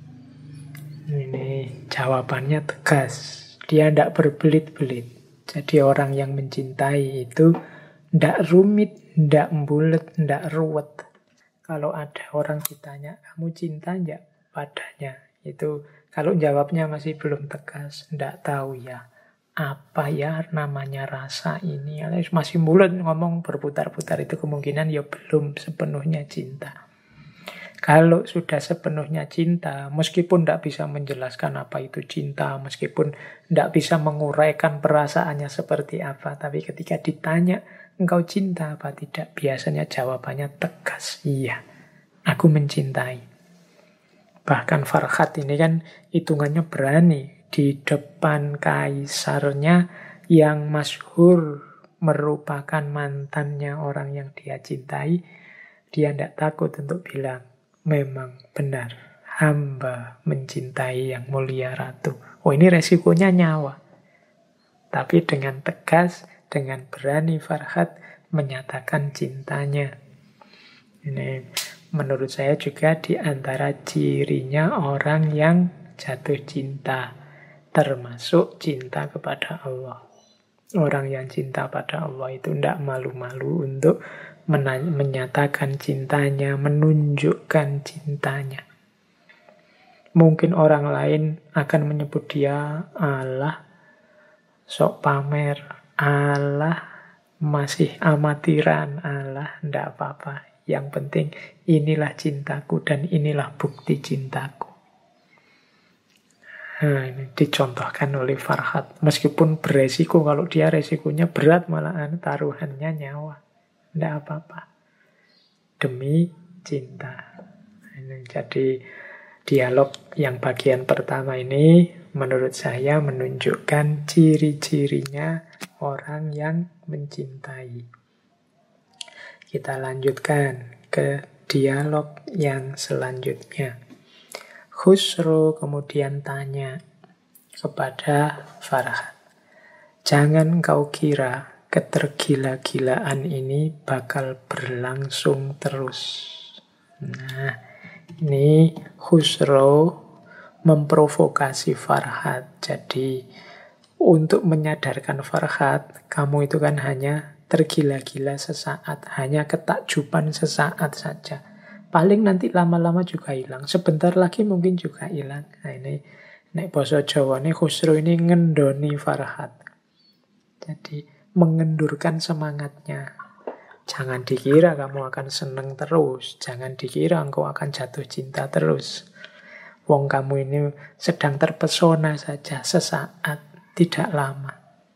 Ini jawabannya tegas. Dia tidak berbelit-belit. Jadi orang yang mencintai itu tidak rumit, tidak bulet, tidak ruwet. Kalau ada orang ditanya, kamu cinta enggak padanya? Itu kalau jawabnya masih belum tegas, tidak tahu ya. Apa ya namanya rasa ini? Masih bulet ngomong berputar-putar, itu kemungkinan ya belum sepenuhnya cinta. Kalau sudah sepenuhnya cinta, meskipun tidak bisa menjelaskan apa itu cinta, meskipun tidak bisa menguraikan perasaannya seperti apa, tapi ketika ditanya, engkau cinta apa tidak? Biasanya jawabannya tegas, iya, aku mencintai. Bahkan Farhat ini kan hitungannya berani. Di depan kaisarnya yang masyhur merupakan mantannya orang yang dia cintai, dia tidak takut untuk bilang, memang benar, hamba mencintai yang mulia Ratu. Oh, ini resikonya nyawa. Tapi dengan tegas, dengan berani Farhat menyatakan cintanya. Ini menurut saya juga di antara cirinya orang yang jatuh cinta, termasuk cinta kepada Allah. Orang yang cinta pada Allah itu tidak malu-malu untuk menyatakan cintanya, menunjukkan cintanya. Mungkin orang lain akan menyebut dia Allah, sok pamer, Allah, masih amatiran, Allah, tidak apa-apa. Yang penting inilah cintaku dan inilah bukti cintaku. Nah, ini dicontohkan oleh Farhat. Meskipun beresiko, kalau dia resikonya berat malahan, taruhannya nyawa. Tidak apa-apa. Demi cinta. Ini jadi dialog yang bagian pertama ini menurut saya menunjukkan ciri-cirinya orang yang mencintai. Kita lanjutkan ke dialog yang selanjutnya. Khusro kemudian tanya kepada Farhat, jangan kau kira ketergila-gilaan ini bakal berlangsung terus. Nah, ini Khusro memprovokasi Farhat. Jadi, untuk menyadarkan Farhat, kamu itu kan hanya tergila-gila sesaat, hanya ketakjuban sesaat saja. Paling nanti lama-lama juga hilang. Sebentar lagi mungkin juga hilang. Nah, ini nek basa Jawa ini Khusro ini ngendoni Farhat. Jadi mengendurkan semangatnya. Jangan dikira kamu akan seneng terus. Jangan dikira engkau akan jatuh cinta terus. Wong kamu ini sedang terpesona saja sesaat, tidak lama.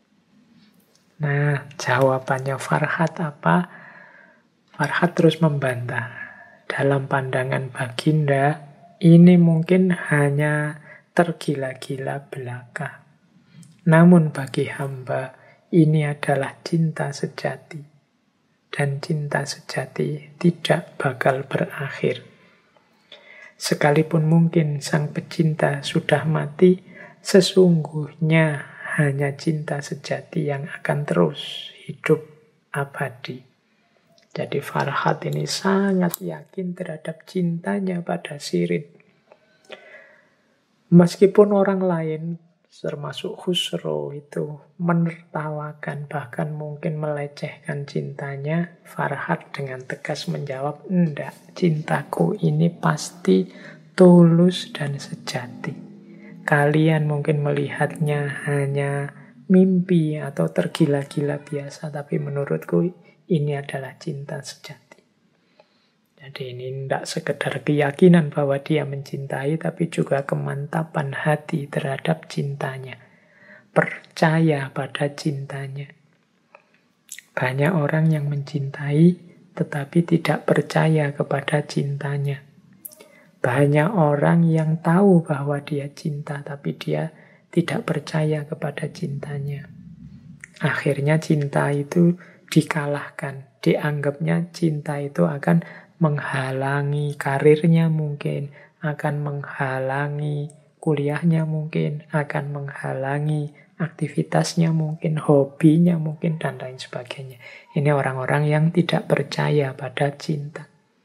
Nah, jawabannya Farhat apa? Farhat terus membantah. Dalam pandangan Baginda, ini mungkin hanya tergila-gila belaka. Namun bagi hamba, ini adalah cinta sejati. Dan cinta sejati tidak bakal berakhir. Sekalipun mungkin sang pecinta sudah mati, sesungguhnya hanya cinta sejati yang akan terus hidup abadi. Jadi Farhat ini sangat yakin terhadap cintanya pada Shirin. Meskipun orang lain, termasuk Khusro itu, menertawakan, bahkan mungkin melecehkan cintanya, Farhat dengan tegas menjawab, enggak, cintaku ini pasti tulus dan sejati. Kalian mungkin melihatnya hanya mimpi atau tergila-gila biasa, tapi menurutku ini adalah cinta sejati. Jadi ini tidak sekedar keyakinan bahwa dia mencintai, tapi juga kemantapan hati terhadap cintanya. Percaya pada cintanya. Banyak orang yang mencintai, tetapi tidak percaya kepada cintanya. Banyak orang yang tahu bahwa dia cinta, tapi dia tidak percaya kepada cintanya. Akhirnya cinta itu dikalahkan. Dianggapnya cinta itu akan menghalangi karirnya mungkin, akan menghalangi kuliahnya mungkin, akan menghalangi aktivitasnya mungkin, hobinya mungkin, dan lain sebagainya. Ini orang-orang yang tidak percaya pada cinta.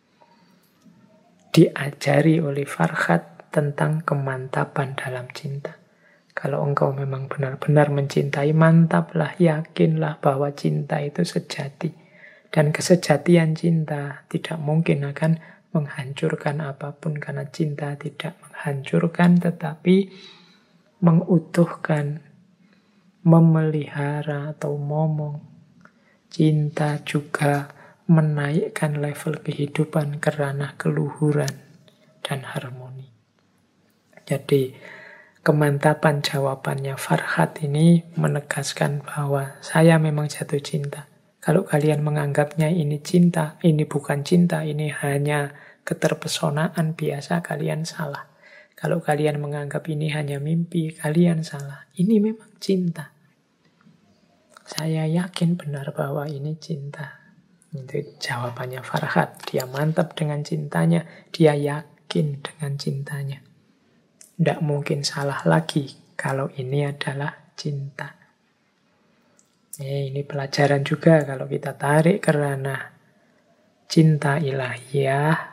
Diajari oleh Farhat tentang kemantapan dalam cinta. Kalau engkau memang benar-benar mencintai, mantaplah, yakinlah bahwa cinta itu sejati. Dan kesejatian cinta tidak mungkin akan menghancurkan apapun, karena cinta tidak menghancurkan tetapi mengutuhkan, memelihara atau momong. Cinta juga menaikkan level kehidupan ke ranah keluhuran dan harmoni. Jadi kemantapan jawabannya Farhat ini menegaskan bahwa saya memang jatuh cinta. Kalau kalian menganggapnya ini cinta, ini bukan cinta, ini hanya keterpesonaan biasa, kalian salah. Kalau kalian menganggap ini hanya mimpi, kalian salah. Ini memang cinta. Saya yakin benar bahwa ini cinta. Itu jawabannya Farhat. Dia mantap dengan cintanya, dia yakin dengan cintanya. Tidak mungkin salah lagi kalau ini adalah cinta. Ini pelajaran juga kalau kita tarik ke ranah cinta ilahiyah.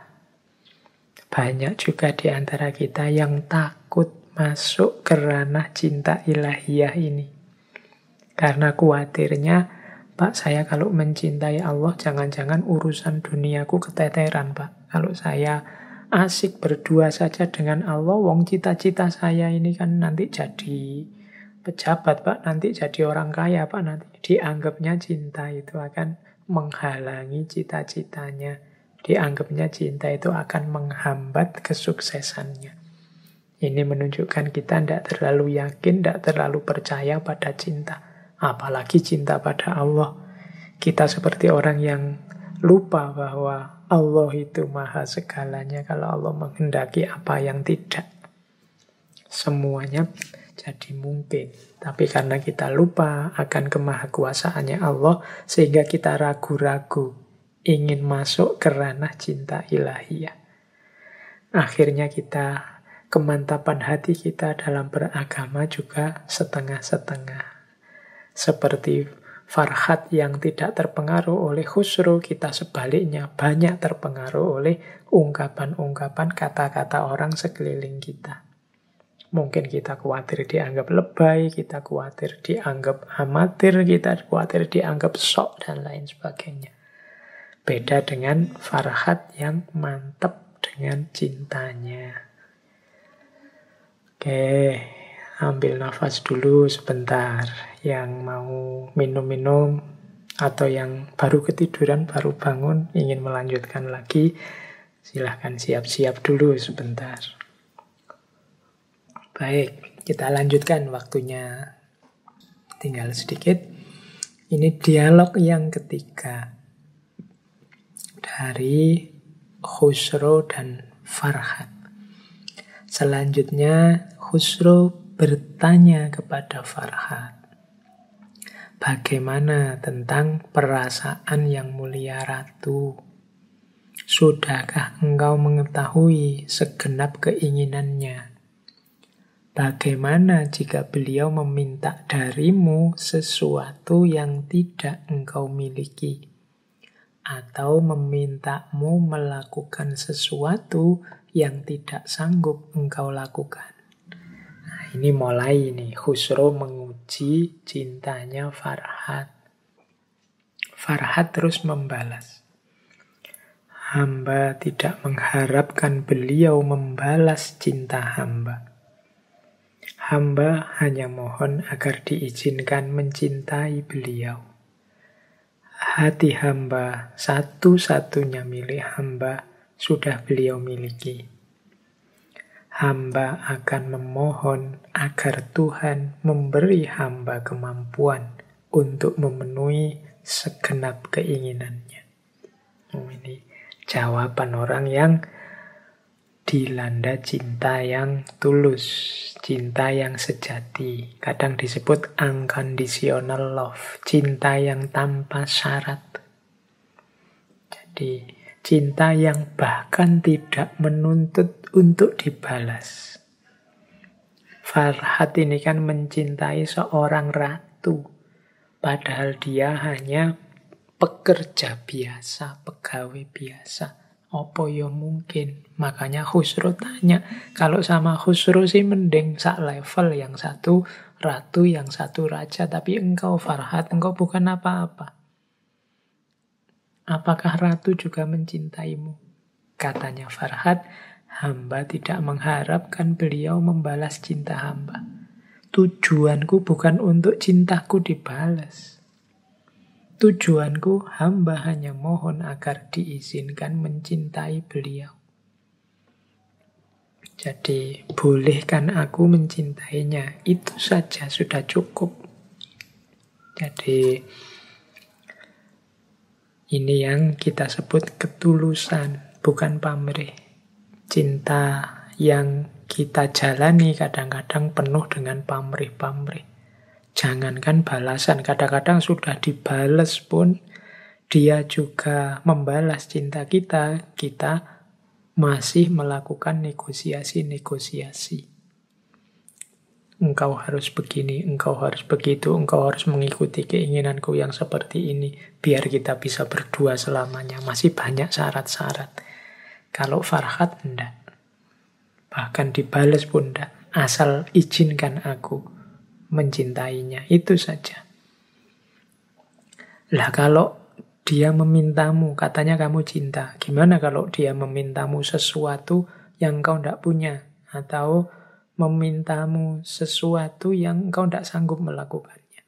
Banyak juga di antara kita yang takut masuk ke ranah cinta ilahiyah ini. Karena khawatirnya, Pak, saya kalau mencintai Allah, jangan-jangan urusan duniaku keteteran, Pak. Kalau saya asik berdua saja dengan Allah, wong cita-cita saya ini kan nanti jadi pejabat, Pak, nanti jadi orang kaya, Pak, nanti. Dianggapnya cinta itu akan menghalangi cita-citanya. Dianggapnya cinta itu akan menghambat kesuksesannya. Ini menunjukkan kita tidak terlalu yakin, tidak terlalu percaya pada cinta. Apalagi cinta pada Allah. Kita seperti orang yang lupa bahwa Allah itu maha segalanya. Kalau Allah menghendaki apa yang tidak, semuanya jadi mungkin. Tapi karena kita lupa akan kemahakuasaannya Allah, sehingga kita ragu-ragu ingin masuk ke ranah cinta ilahiyah. Akhirnya kemantapan hati kita dalam beragama juga setengah-setengah. Seperti Farhat yang tidak terpengaruh oleh khusru, kita sebaliknya banyak terpengaruh oleh ungkapan-ungkapan kata-kata orang sekeliling kita. Mungkin kita khawatir dianggap lebay, kita khawatir dianggap amatir, kita khawatir dianggap sok, dan lain sebagainya. Beda dengan Farhat yang mantap dengan cintanya. Oke, ambil nafas dulu sebentar. Yang mau minum-minum atau yang baru ketiduran, baru bangun, ingin melanjutkan lagi, silahkan siap-siap dulu sebentar. Baik, kita lanjutkan, waktunya tinggal sedikit. Ini dialog yang ketiga dari Khusro dan Farhat. Selanjutnya Khusro bertanya kepada Farhat, bagaimana tentang perasaan yang mulia ratu? Sudahkah engkau mengetahui segenap keinginannya? Bagaimana jika beliau meminta darimu sesuatu yang tidak engkau miliki? Atau memintamu melakukan sesuatu yang tidak sanggup engkau lakukan? Ini mulai nih, Khusro menguji cintanya Farhat. Farhat terus membalas. Hamba tidak mengharapkan beliau membalas cinta hamba. Hamba hanya mohon agar diizinkan mencintai beliau. Hati hamba, satu-satunya milik hamba, sudah beliau miliki. Hamba akan memohon agar Tuhan memberi hamba kemampuan untuk memenuhi segenap keinginannya. Ini jawaban orang yang dilanda cinta yang tulus, cinta yang sejati. Kadang disebut unconditional love, cinta yang tanpa syarat. Jadi cinta yang bahkan tidak menuntut untuk dibalas. Farhat ini kan mencintai seorang ratu, padahal dia hanya pekerja biasa, pegawai biasa. Apa ya mungkin? Makanya Khusro tanya, kalau sama Khusro sih mending sak level, yang satu ratu, yang satu raja, tapi engkau Farhat, engkau bukan apa-apa. Apakah ratu juga mencintaimu? Katanya Farhat, hamba tidak mengharapkan beliau membalas cinta hamba. Tujuanku bukan untuk cintaku dibalas. Tujuanku, hamba hanya mohon agar diizinkan mencintai beliau. Jadi, bolehkan aku mencintainya. Itu saja sudah cukup. Jadi, ini yang kita sebut ketulusan, bukan pamrih. Cinta yang kita jalani kadang-kadang penuh dengan pamrih-pamrih. Jangankan balasan, kadang-kadang sudah dibales pun dia juga membalas cinta kita, kita masih melakukan negosiasi-negosiasi. Engkau harus begini, engkau harus begitu, engkau harus mengikuti keinginanku yang seperti ini, biar kita bisa berdua selamanya. Masih banyak syarat-syarat. Kalau Farhat, enggak. Bahkan dibales pun enggak. Asal izinkan aku mencintainya, itu saja. Lah kalau dia memintamu, katanya kamu cinta, gimana kalau dia memintamu sesuatu yang kau tidak punya, atau memintamu sesuatu yang kau tidak sanggup melakukannya?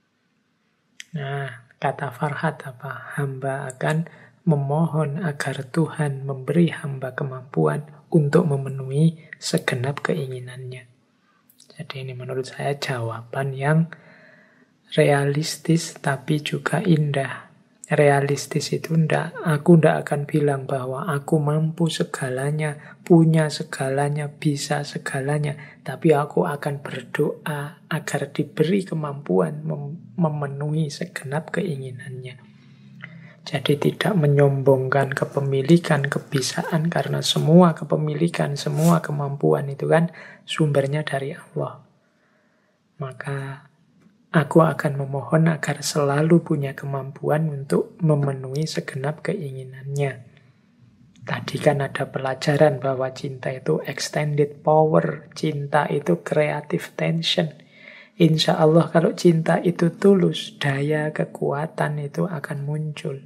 Nah, kata Farhat apa? Hamba akan memohon agar Tuhan memberi hamba kemampuan untuk memenuhi segenap keinginannya. Jadi ini menurut saya jawaban yang realistis tapi juga indah. Realistis itu aku ndak akan bilang bahwa aku mampu segalanya, punya segalanya, bisa segalanya. Tapi aku akan berdoa agar diberi kemampuan memenuhi segenap keinginannya. Jadi tidak menyombongkan kepemilikan, kebisaan, karena semua kepemilikan, semua kemampuan itu kan sumbernya dari Allah. Maka aku akan memohon agar selalu punya kemampuan untuk memenuhi segenap keinginannya. Tadi kan ada pelajaran bahwa cinta itu extended power, cinta itu creative tension. Insya Allah kalau cinta itu tulus, daya kekuatan itu akan muncul.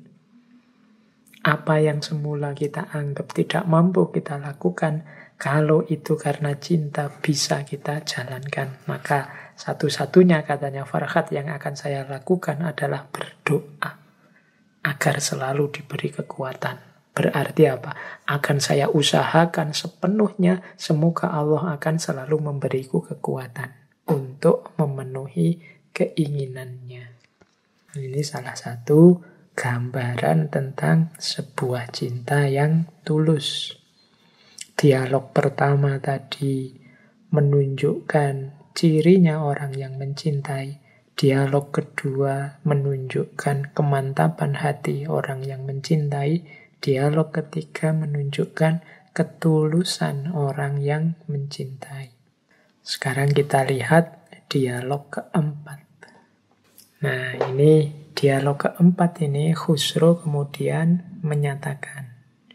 Apa yang semula kita anggap tidak mampu kita lakukan, kalau itu karena cinta bisa kita jalankan. Maka satu-satunya, katanya Farhat, yang akan saya lakukan adalah berdoa agar selalu diberi kekuatan. Berarti apa? Akan saya usahakan sepenuhnya, semoga Allah akan selalu memberiku kekuatan untuk memenuhi keinginannya. Ini salah satu gambaran tentang sebuah cinta yang tulus. Dialog pertama tadi menunjukkan cirinya orang yang mencintai. Dialog kedua menunjukkan kemantapan hati orang yang mencintai. Dialog ketiga menunjukkan ketulusan orang yang mencintai. Sekarang kita lihat dialog keempat. Nah, ini dialog keempat ini Khusro kemudian menyatakan,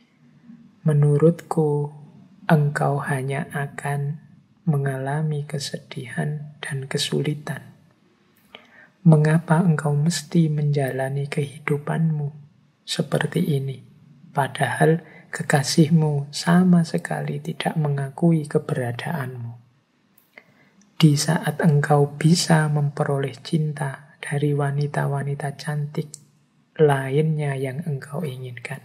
menurutku engkau hanya akan mengalami kesedihan dan kesulitan. Mengapa engkau mesti menjalani kehidupanmu seperti ini? Padahal kekasihmu sama sekali tidak mengakui keberadaanmu. Di saat engkau bisa memperoleh cinta dari wanita-wanita cantik lainnya yang engkau inginkan.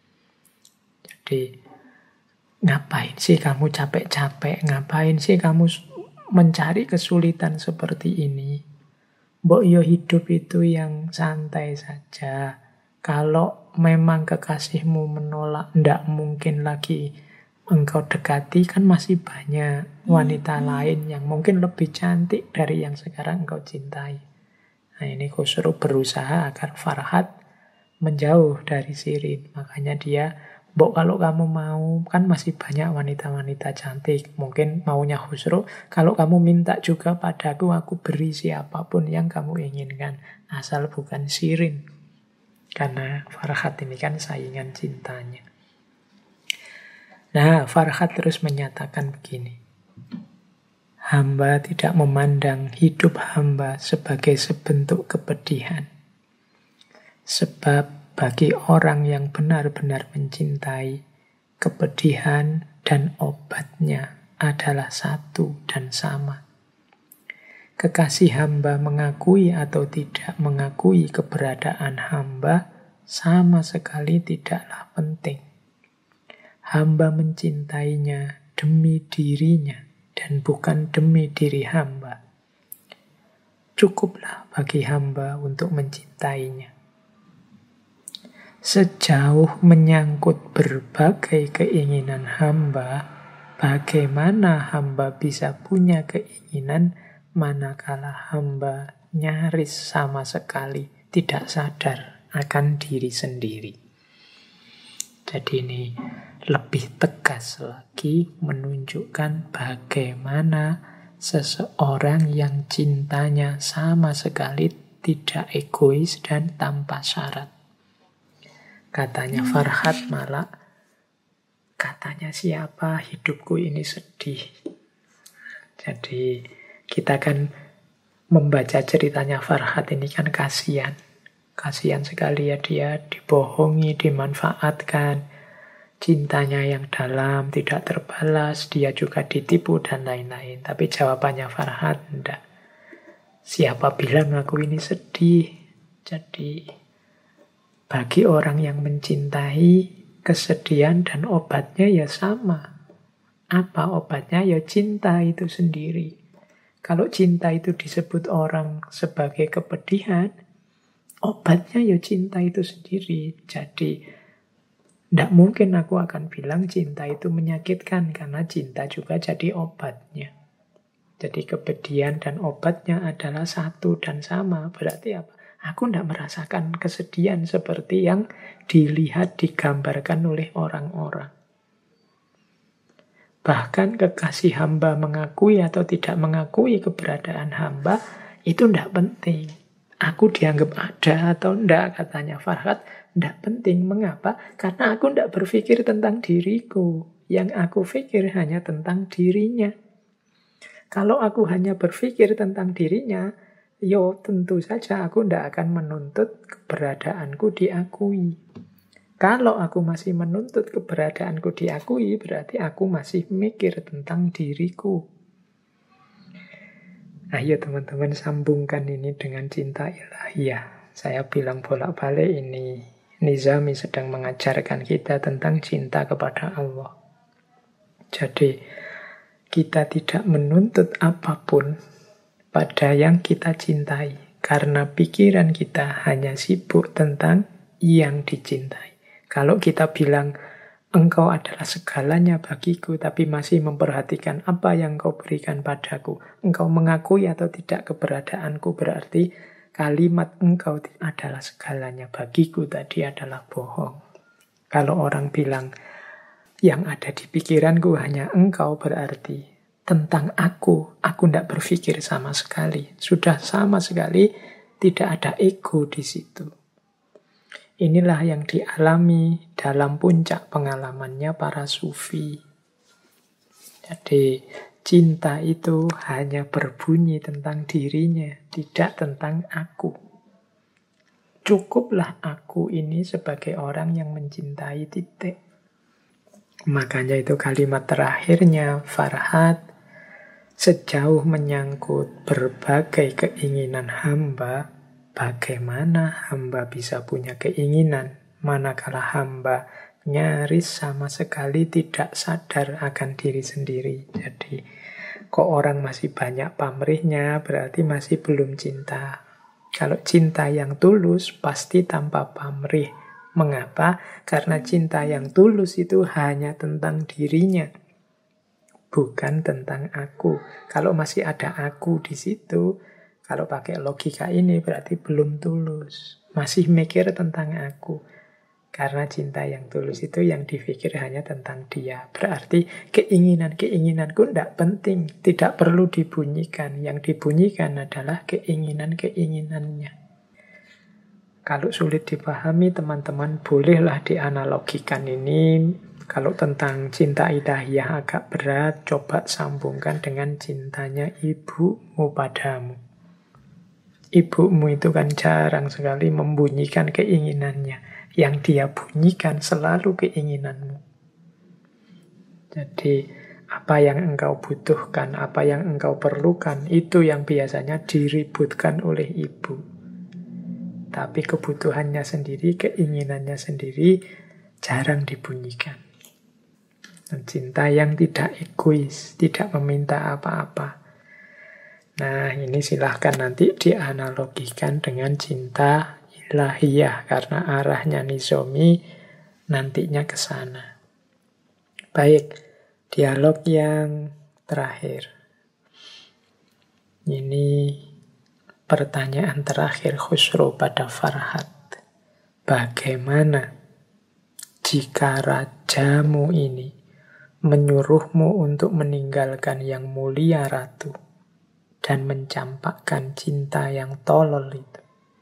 Jadi, ngapain sih kamu capek-capek? Ngapain sih kamu mencari kesulitan seperti ini? Mbok yo hidup itu yang santai saja. Kalau memang kekasihmu menolak, ndak mungkin lagi engkau dekati, kan masih banyak wanita lain yang mungkin lebih cantik dari yang sekarang engkau cintai. Nah, ini Khusro berusaha agar Farhat menjauh dari Shirin. Makanya dia, "Mbok, kalau kamu mau, kan masih banyak wanita-wanita cantik. Mungkin maunya Khusro, kalau kamu minta juga padaku, aku beri siapapun yang kamu inginkan. Asal bukan Shirin." Karena Farhat ini kan saingan cintanya. Nah, Farhat terus menyatakan begini. Hamba tidak memandang hidup hamba sebagai sebentuk kepedihan. Sebab bagi orang yang benar-benar mencintai, kepedihan dan obatnya adalah satu dan sama. Kekasih hamba mengakui atau tidak mengakui keberadaan hamba sama sekali tidaklah penting. Hamba mencintainya demi dirinya dan bukan demi diri hamba. Cukuplah bagi hamba untuk mencintainya. Sejauh menyangkut berbagai keinginan hamba, bagaimana hamba bisa punya keinginan manakala hamba nyaris sama sekali tidak sadar akan diri sendiri. Jadi ini lebih tegas lagi menunjukkan bagaimana seseorang yang cintanya sama sekali tidak egois dan tanpa syarat. Katanya Farhat malah, katanya siapa, hidupku ini sedih. Jadi kita kan membaca ceritanya Farhat ini kan kasihan. Kasihan sekali ya, dia dibohongi, dimanfaatkan. Cintanya yang dalam tidak terbalas, dia juga ditipu dan lain-lain. Tapi jawabannya Farhat, enggak. Siapa bilang aku ini sedih? Jadi bagi orang yang mencintai, kesedihan dan obatnya ya sama. Apa obatnya? Ya cinta itu sendiri. Kalau cinta itu disebut orang sebagai kepedihan, obatnya ya cinta itu sendiri. Jadi tidak mungkin aku akan bilang cinta itu menyakitkan, karena cinta juga jadi obatnya. Jadi kepedihan dan obatnya adalah satu dan sama. Berarti apa? Aku tidak merasakan kesedihan seperti yang dilihat, digambarkan oleh orang-orang. Bahkan kekasih hamba mengakui atau tidak mengakui keberadaan hamba, itu tidak penting. Aku dianggap ada atau tidak, katanya Farhat, tidak penting. Mengapa? Karena aku tidak berpikir tentang diriku. Yang aku pikir hanya tentang dirinya. Kalau aku hanya berpikir tentang dirinya, yo tentu saja aku tidak akan menuntut keberadaanku diakui. Kalau aku masih menuntut keberadaanku diakui, berarti aku masih mikir tentang diriku. Ayo teman-teman sambungkan ini dengan cinta ilahiyah. Saya bilang bolak-balik ini Nizami sedang mengajarkan kita tentang cinta kepada Allah. Jadi kita tidak menuntut apapun pada yang kita cintai, karena pikiran kita hanya sibuk tentang yang dicintai. Kalau kita bilang, engkau adalah segalanya bagiku, tapi masih memperhatikan apa yang kau berikan padaku, engkau mengakui atau tidak keberadaanku, berarti kalimat engkau adalah segalanya bagiku tadi adalah bohong. Kalau orang bilang, yang ada di pikiranku hanya engkau, berarti tentang aku tidak berpikir sama sekali. Sudah sama sekali tidak ada ego di situ. Inilah yang dialami dalam puncak pengalamannya para sufi. Jadi cinta itu hanya berbunyi tentang dirinya, tidak tentang aku. Cukuplah aku ini sebagai orang yang mencintai, titik. Makanya itu kalimat terakhirnya Farhat, sejauh menyangkut berbagai keinginan hamba, bagaimana hamba bisa punya keinginan manakala hamba nyaris sama sekali tidak sadar akan diri sendiri. Jadi kok orang masih banyak pamrihnya, berarti masih belum cinta. Kalau cinta yang tulus pasti tanpa pamrih. Mengapa? Karena cinta yang tulus itu hanya tentang dirinya, bukan tentang aku. Kalau masih ada aku di situ, kalau pakai logika ini berarti belum tulus. Masih mikir tentang aku. Karena cinta yang tulus itu yang dipikir hanya tentang dia. Berarti keinginan-keinginanku tidak penting, tidak perlu dibunyikan. Yang dibunyikan adalah keinginan-keinginannya. Kalau sulit dipahami, teman-teman bolehlah dianalogikan ini. Kalau tentang cinta ilahiyah agak berat, coba sambungkan dengan cintanya ibumu padamu. Ibumu itu kan jarang sekali membunyikan keinginannya. Yang dia bunyikan selalu keinginanmu. Jadi apa yang engkau butuhkan, apa yang engkau perlukan, itu yang biasanya diributkan oleh ibu. Tapi kebutuhannya sendiri, keinginannya sendiri jarang dibunyikan. Dan cinta yang tidak egois, tidak meminta apa-apa. Nah, ini silahkan nanti dianalogikan dengan cinta ilahiyah, karena arahnya Nizomi nantinya ke sana. Baik, dialog yang terakhir. Ini pertanyaan terakhir Khusro pada Farhat. Bagaimana jika rajamu ini menyuruhmu untuk meninggalkan yang mulia ratu dan mencampakkan cinta yang tolol itu?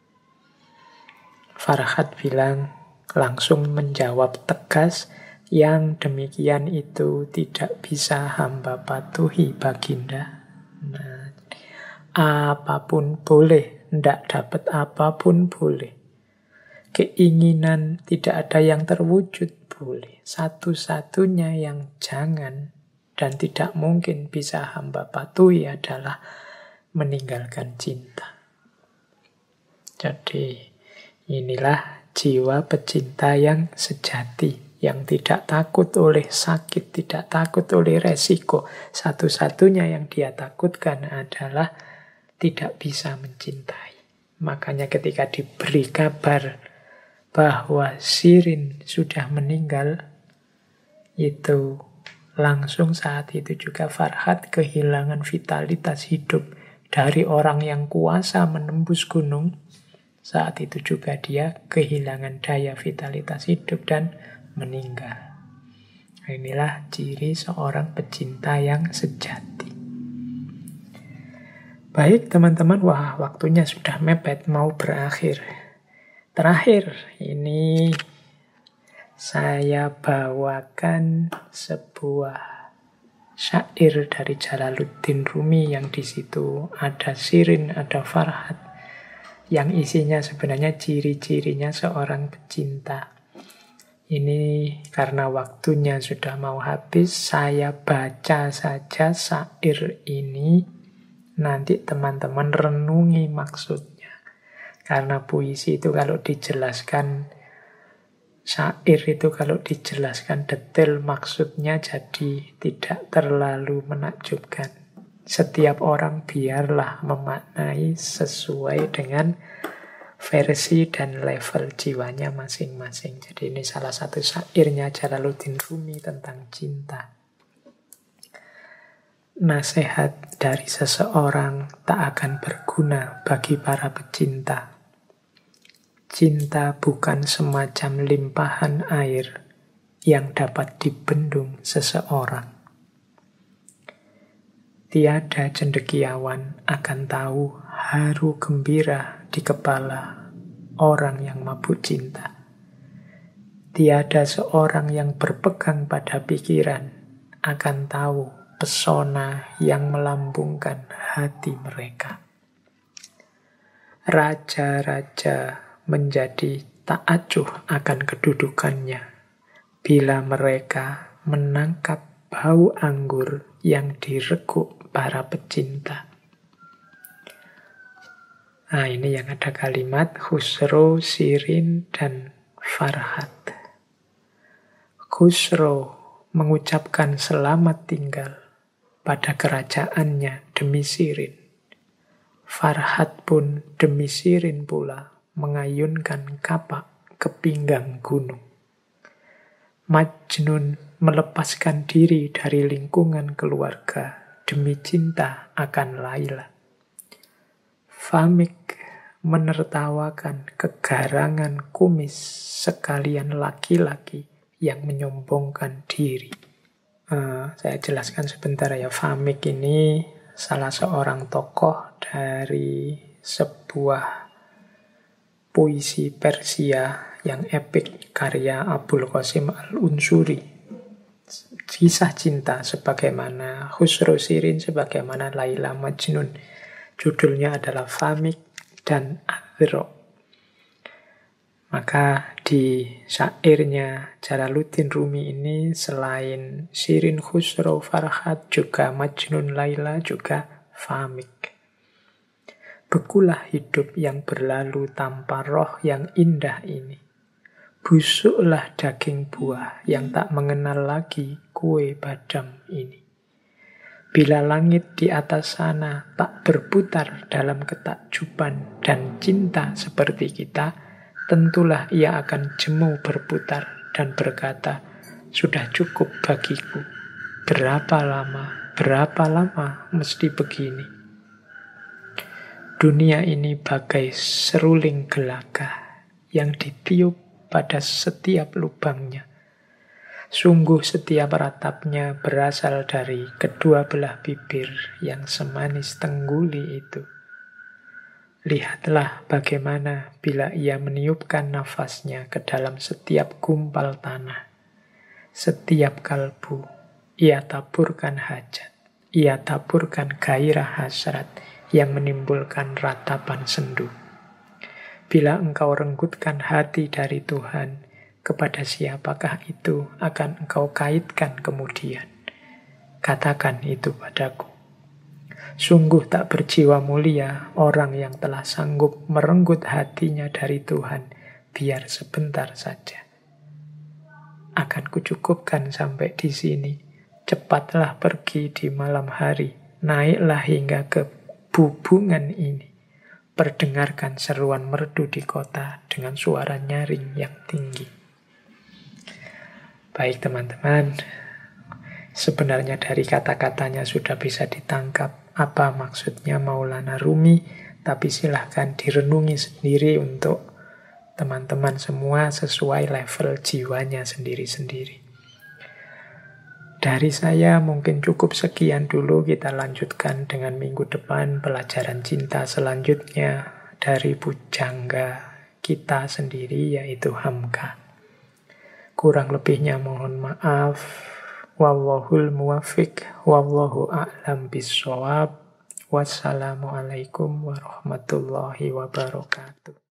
Farhat bilang, langsung menjawab tegas, yang demikian itu tidak bisa hamba patuhi baginda. Nah, apapun boleh, tidak dapat apapun boleh. Keinginan tidak ada yang terwujud boleh. Satu-satunya yang jangan dan tidak mungkin bisa hamba patuhi adalah meninggalkan cinta. Jadi inilah jiwa pecinta yang sejati, yang tidak takut oleh sakit, tidak takut oleh resiko. Satu-satunya yang dia takutkan adalah tidak bisa mencintai. Makanya ketika diberi kabar bahwa Shirin sudah meninggal, itu langsung saat itu juga Farhat kehilangan vitalitas hidup. Dari orang yang kuasa menembus gunung, saat itu juga dia kehilangan daya vitalitas hidup dan meninggal. Inilah ciri seorang pecinta yang sejati. Baik teman-teman, wah waktunya sudah mepet mau berakhir. Terakhir, ini saya bawakan sebuah syair dari Jalaluddin Rumi yang di situ ada Shirin, ada Farhat, yang isinya sebenarnya ciri-cirinya seorang pecinta. Ini karena waktunya sudah mau habis, saya baca saja syair ini, nanti teman-teman renungi maksudnya. Karena puisi itu kalau dijelaskan, syair itu kalau dijelaskan detail maksudnya jadi tidak terlalu menakjubkan. Setiap orang biarlah memaknai sesuai dengan versi dan level jiwanya masing-masing. Jadi ini salah satu syairnya Jalaluddin Rumi tentang cinta. Nasihat dari seseorang tak akan berguna bagi para pecinta. Cinta bukan semacam limpahan air yang dapat dibendung seseorang. Tiada cendekiawan akan tahu haru gembira di kepala orang yang mabuk cinta. Tiada seorang yang berpegang pada pikiran akan tahu pesona yang melambungkan hati mereka. Raja-raja menjadi tak acuh akan kedudukannya bila mereka menangkap bau anggur yang direguk para pecinta. Nah, ini yang ada kalimat Khusro, Shirin, dan Farhat. Khusro mengucapkan selamat tinggal pada kerajaannya demi Shirin. Farhat pun demi Shirin pula mengayunkan kapak ke pinggang gunung. Majnun melepaskan diri dari lingkungan keluarga demi cinta akan Laila. Famik menertawakan kegarangan kumis sekalian laki-laki yang menyombongkan diri. Saya jelaskan sebentar ya. Famik ini salah seorang tokoh dari sebuah puisi Persia yang epik karya Abul Qasim Al-Unsuri. Kisah cinta sebagaimana Khusro Shirin, sebagaimana Laila Majnun. Judulnya adalah Famik dan Azra. Maka di syairnya Jalaluddin Rumi ini selain Shirin, Khusro, Farhat, juga Majnun, Laila, juga Famik. Bekulah hidup yang berlalu tanpa roh yang indah ini. Busuklah daging buah yang tak mengenal lagi kue badam ini. Bila langit di atas sana tak berputar dalam ketakjuban dan cinta seperti kita, tentulah ia akan jemu berputar dan berkata, sudah cukup bagiku. Berapa lama mesti begini. Dunia ini bagai seruling gelagah yang ditiup pada setiap lubangnya. Sungguh setiap ratapnya berasal dari kedua belah bibir yang semanis tengguli itu. Lihatlah bagaimana bila ia meniupkan nafasnya ke dalam setiap gumpal tanah. Setiap kalbu, ia taburkan hajat. Ia taburkan gairah hasrat yang menimbulkan ratapan sendu. Bila engkau renggutkan hati dari Tuhan, kepada siapakah itu akan engkau kaitkan kemudian? Katakan itu padaku. Sungguh tak berjiwa mulia orang yang telah sanggup merenggut hatinya dari Tuhan, biar sebentar saja. Akan kucukupkan sampai di sini. Cepatlah pergi di malam hari, naiklah hingga ke bubungan ini. Perdengarkan seruan merdu di kota dengan suara nyaring yang tinggi. Baik teman-teman, sebenarnya dari kata-katanya sudah bisa ditangkap apa maksudnya Maulana Rumi, tapi silahkan direnungi sendiri untuk teman-teman semua sesuai level jiwanya sendiri-sendiri. Dari saya mungkin cukup sekian dulu, kita lanjutkan dengan minggu depan pelajaran cinta selanjutnya dari pujangga kita sendiri yaitu Hamka. Kurang lebihnya mohon maaf. Wallahul muwaffiq, wallahu a'lam bissawab. Wassalamualaikum warahmatullahi wabarakatuh.